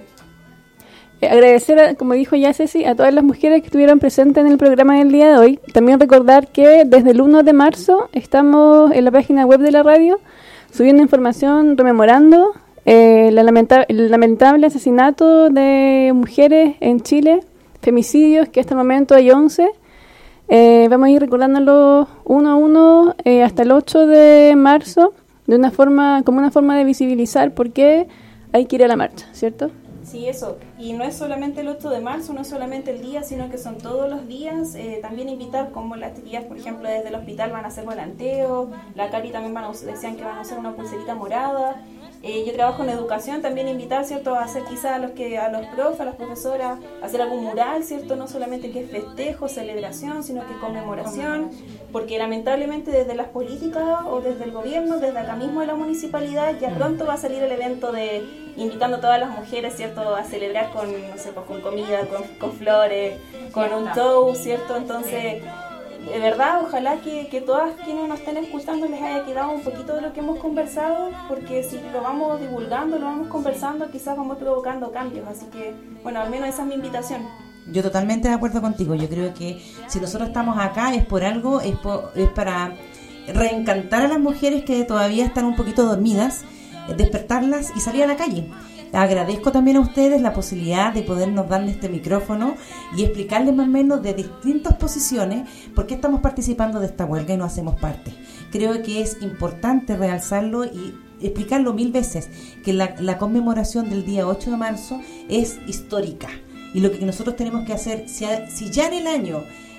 agradecer, como dijo ya Ceci, a todas las mujeres que estuvieron presentes en el programa del día de hoy. También recordar que desde el 1 de marzo estamos en la página web de la radio subiendo información rememorando el lamentable asesinato de mujeres en Chile, femicidios, que hasta el momento hay 11. Vamos a ir recordándolo uno a uno hasta el 8 de marzo, como una forma de visibilizar por qué hay que ir a la marcha, ¿cierto? Sí, eso. Y no es solamente el 8 de marzo, no es solamente el día, sino que son todos los días. También invitar, como las chiquillas, por ejemplo, desde el hospital van a hacer volanteo, la Cari también decían que van a hacer una pulserita morada. Yo trabajo en educación, también invitar, ¿cierto?, a hacer quizás a los profes, a las profesoras, a hacer algún mural, ¿cierto?, no solamente que es festejo, celebración, sino que conmemoración, porque lamentablemente desde las políticas o desde el gobierno, desde acá mismo de la municipalidad, ya pronto va a salir el evento de invitando a todas las mujeres, ¿cierto?, a celebrar con, no sé, pues, con comida, con flores, con un show, ¿cierto? Entonces, de verdad, ojalá que todas quienes nos estén escuchando les haya quedado un poquito de lo que hemos conversado, porque si lo vamos divulgando, lo vamos conversando, quizás vamos provocando cambios. Así que, bueno, al menos esa es mi invitación. Yo totalmente de acuerdo contigo. Yo creo que si nosotros estamos acá es por algo, es para reencantar a las mujeres que todavía están un poquito dormidas, despertarlas y salir a la calle. Agradezco también a ustedes la posibilidad de podernos darle este micrófono y explicarles más o menos de distintas posiciones por qué estamos participando de esta huelga y no hacemos parte. Creo que es importante realzarlo y explicarlo 1000 veces, que la conmemoración del día 8 de marzo es histórica. Y lo que nosotros tenemos que hacer, si ya en el año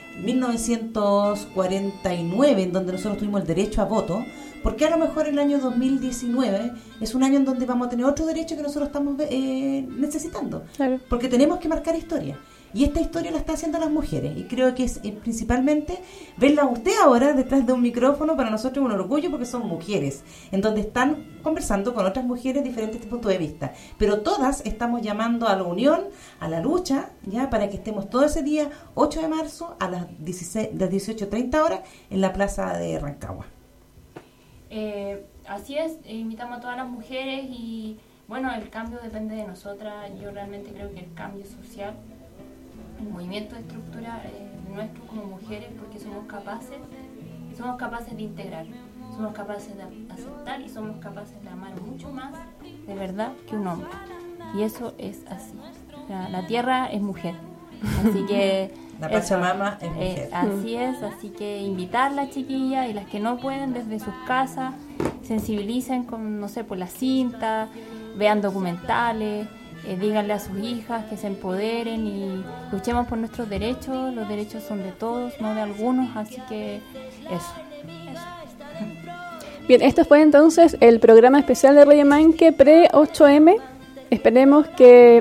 1949, en donde nosotros tuvimos el derecho a voto, porque a lo mejor el año 2019 es un año en donde vamos a tener otro derecho que nosotros estamos necesitando. Claro. Porque tenemos que marcar historia. Y esta historia la están haciendo las mujeres. Y creo que es principalmente verla a usted ahora detrás de un micrófono, para nosotros es un orgullo porque son mujeres, en donde están conversando con otras mujeres de diferentes puntos de vista. Pero todas estamos llamando a la unión, a la lucha, ya para que estemos todo ese día 8 de marzo a las 18:30 horas en la plaza de Rancagua. Así es, invitamos a todas las mujeres y bueno, el cambio depende de nosotras. Yo realmente creo que el cambio social, el movimiento de estructura nuestro como mujeres, porque somos capaces de integrar, somos capaces de aceptar y somos capaces de amar mucho más de verdad que un hombre, y eso es así. La tierra es mujer, así que la Pachamama es mujer. Así es, así que invitar a las chiquillas y las que no pueden desde sus casas, sensibilicen con, no sé, por la cinta, vean documentales, díganle a sus hijas que se empoderen y luchemos por nuestros derechos. Los derechos son de todos, no de algunos, así que eso. Bien, esto fue entonces el programa especial de Radio Manque pre-8M. Esperamos que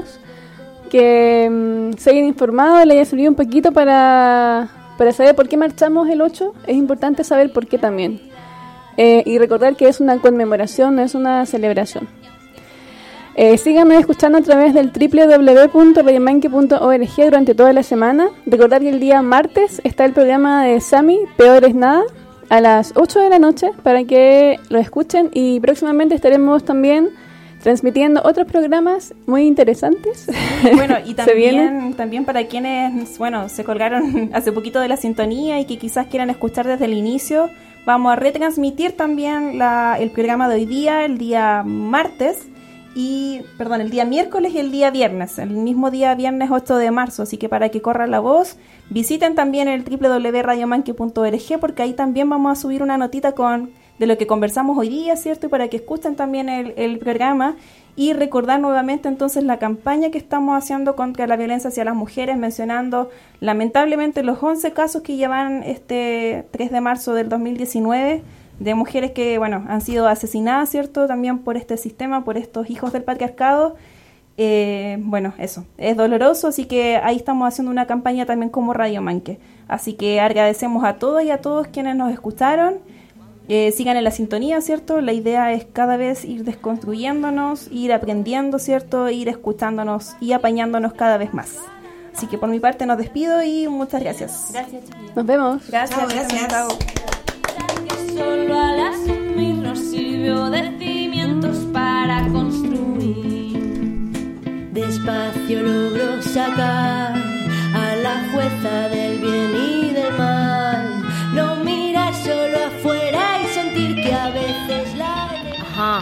se hayan informado, les haya servido un poquito para saber por qué marchamos el 8. Es importante saber por qué también. Y recordar que es una conmemoración, no es una celebración. Síganos escuchando a través del www.radiomanque.org durante toda la semana. Recordar que el día martes está el programa de Sami, Peor es Nada, a las 8 de la noche, para que lo escuchen. Y próximamente estaremos también transmitiendo otros programas muy interesantes. Bueno, y también para quienes, se colgaron hace poquito de la sintonía y que quizás quieran escuchar desde el inicio, vamos a retransmitir también el programa de hoy día, el día miércoles y el día viernes, el mismo día viernes 8 de marzo, así que para que corra la voz, visiten también el www.radiomanque.org, porque ahí también vamos a subir una notita de lo que conversamos hoy día, ¿cierto? Y para que escuchen también el programa y recordar nuevamente entonces la campaña que estamos haciendo contra la violencia hacia las mujeres, mencionando lamentablemente los 11 casos que llevan este 3 de marzo del 2019 de mujeres que, han sido asesinadas, ¿cierto? También por este sistema, por estos hijos del patriarcado. Eso es doloroso, así que ahí estamos haciendo una campaña también como Radio Manque. Así que agradecemos a todos y a todos quienes nos escucharon. Sigan en la sintonía, ¿cierto? La idea es cada vez ir desconstruyéndonos, ir aprendiendo, ¿cierto? Ir escuchándonos y apañándonos cada vez más. Así que por mi parte nos despido y muchas gracias. Gracias, chicos. Nos vemos. Gracias. Chao. Solo al asumir nos sirvió de cimientos para construir. Despacio logró sacar a la jueza del bien y del mal. No mirar solo afuera y sentir que a veces la... Ajá.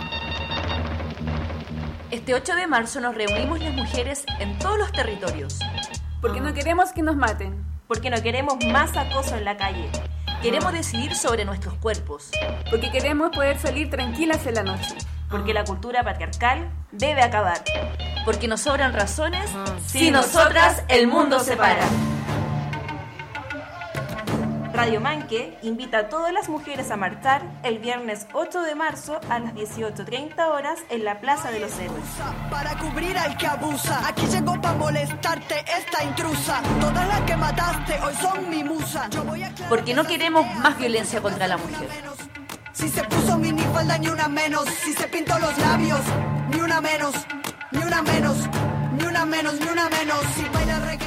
Este 8 de marzo nos reunimos las mujeres en todos los territorios. Porque no queremos que nos maten. Porque no queremos más acoso en la calle. Queremos decidir sobre nuestros cuerpos. Porque queremos poder salir tranquilas en la noche. Porque la cultura patriarcal debe acabar. Porque nos sobran razones. Si nosotras, el mundo se para. Radio Manque invita a todas las mujeres a marchar el viernes 8 de marzo a las 18:30 horas en la Plaza de los Héroes. Para cubrir al que abusa, aquí llegó para molestarte esta intrusa. Todas las que mataste hoy son mi musa. Porque no queremos más violencia contra la mujer. Si se puso minifalda ni una menos, si se pintó los labios, ni ni una menos, ni una menos, ni una menos, ni una menos. Si baila reggaetón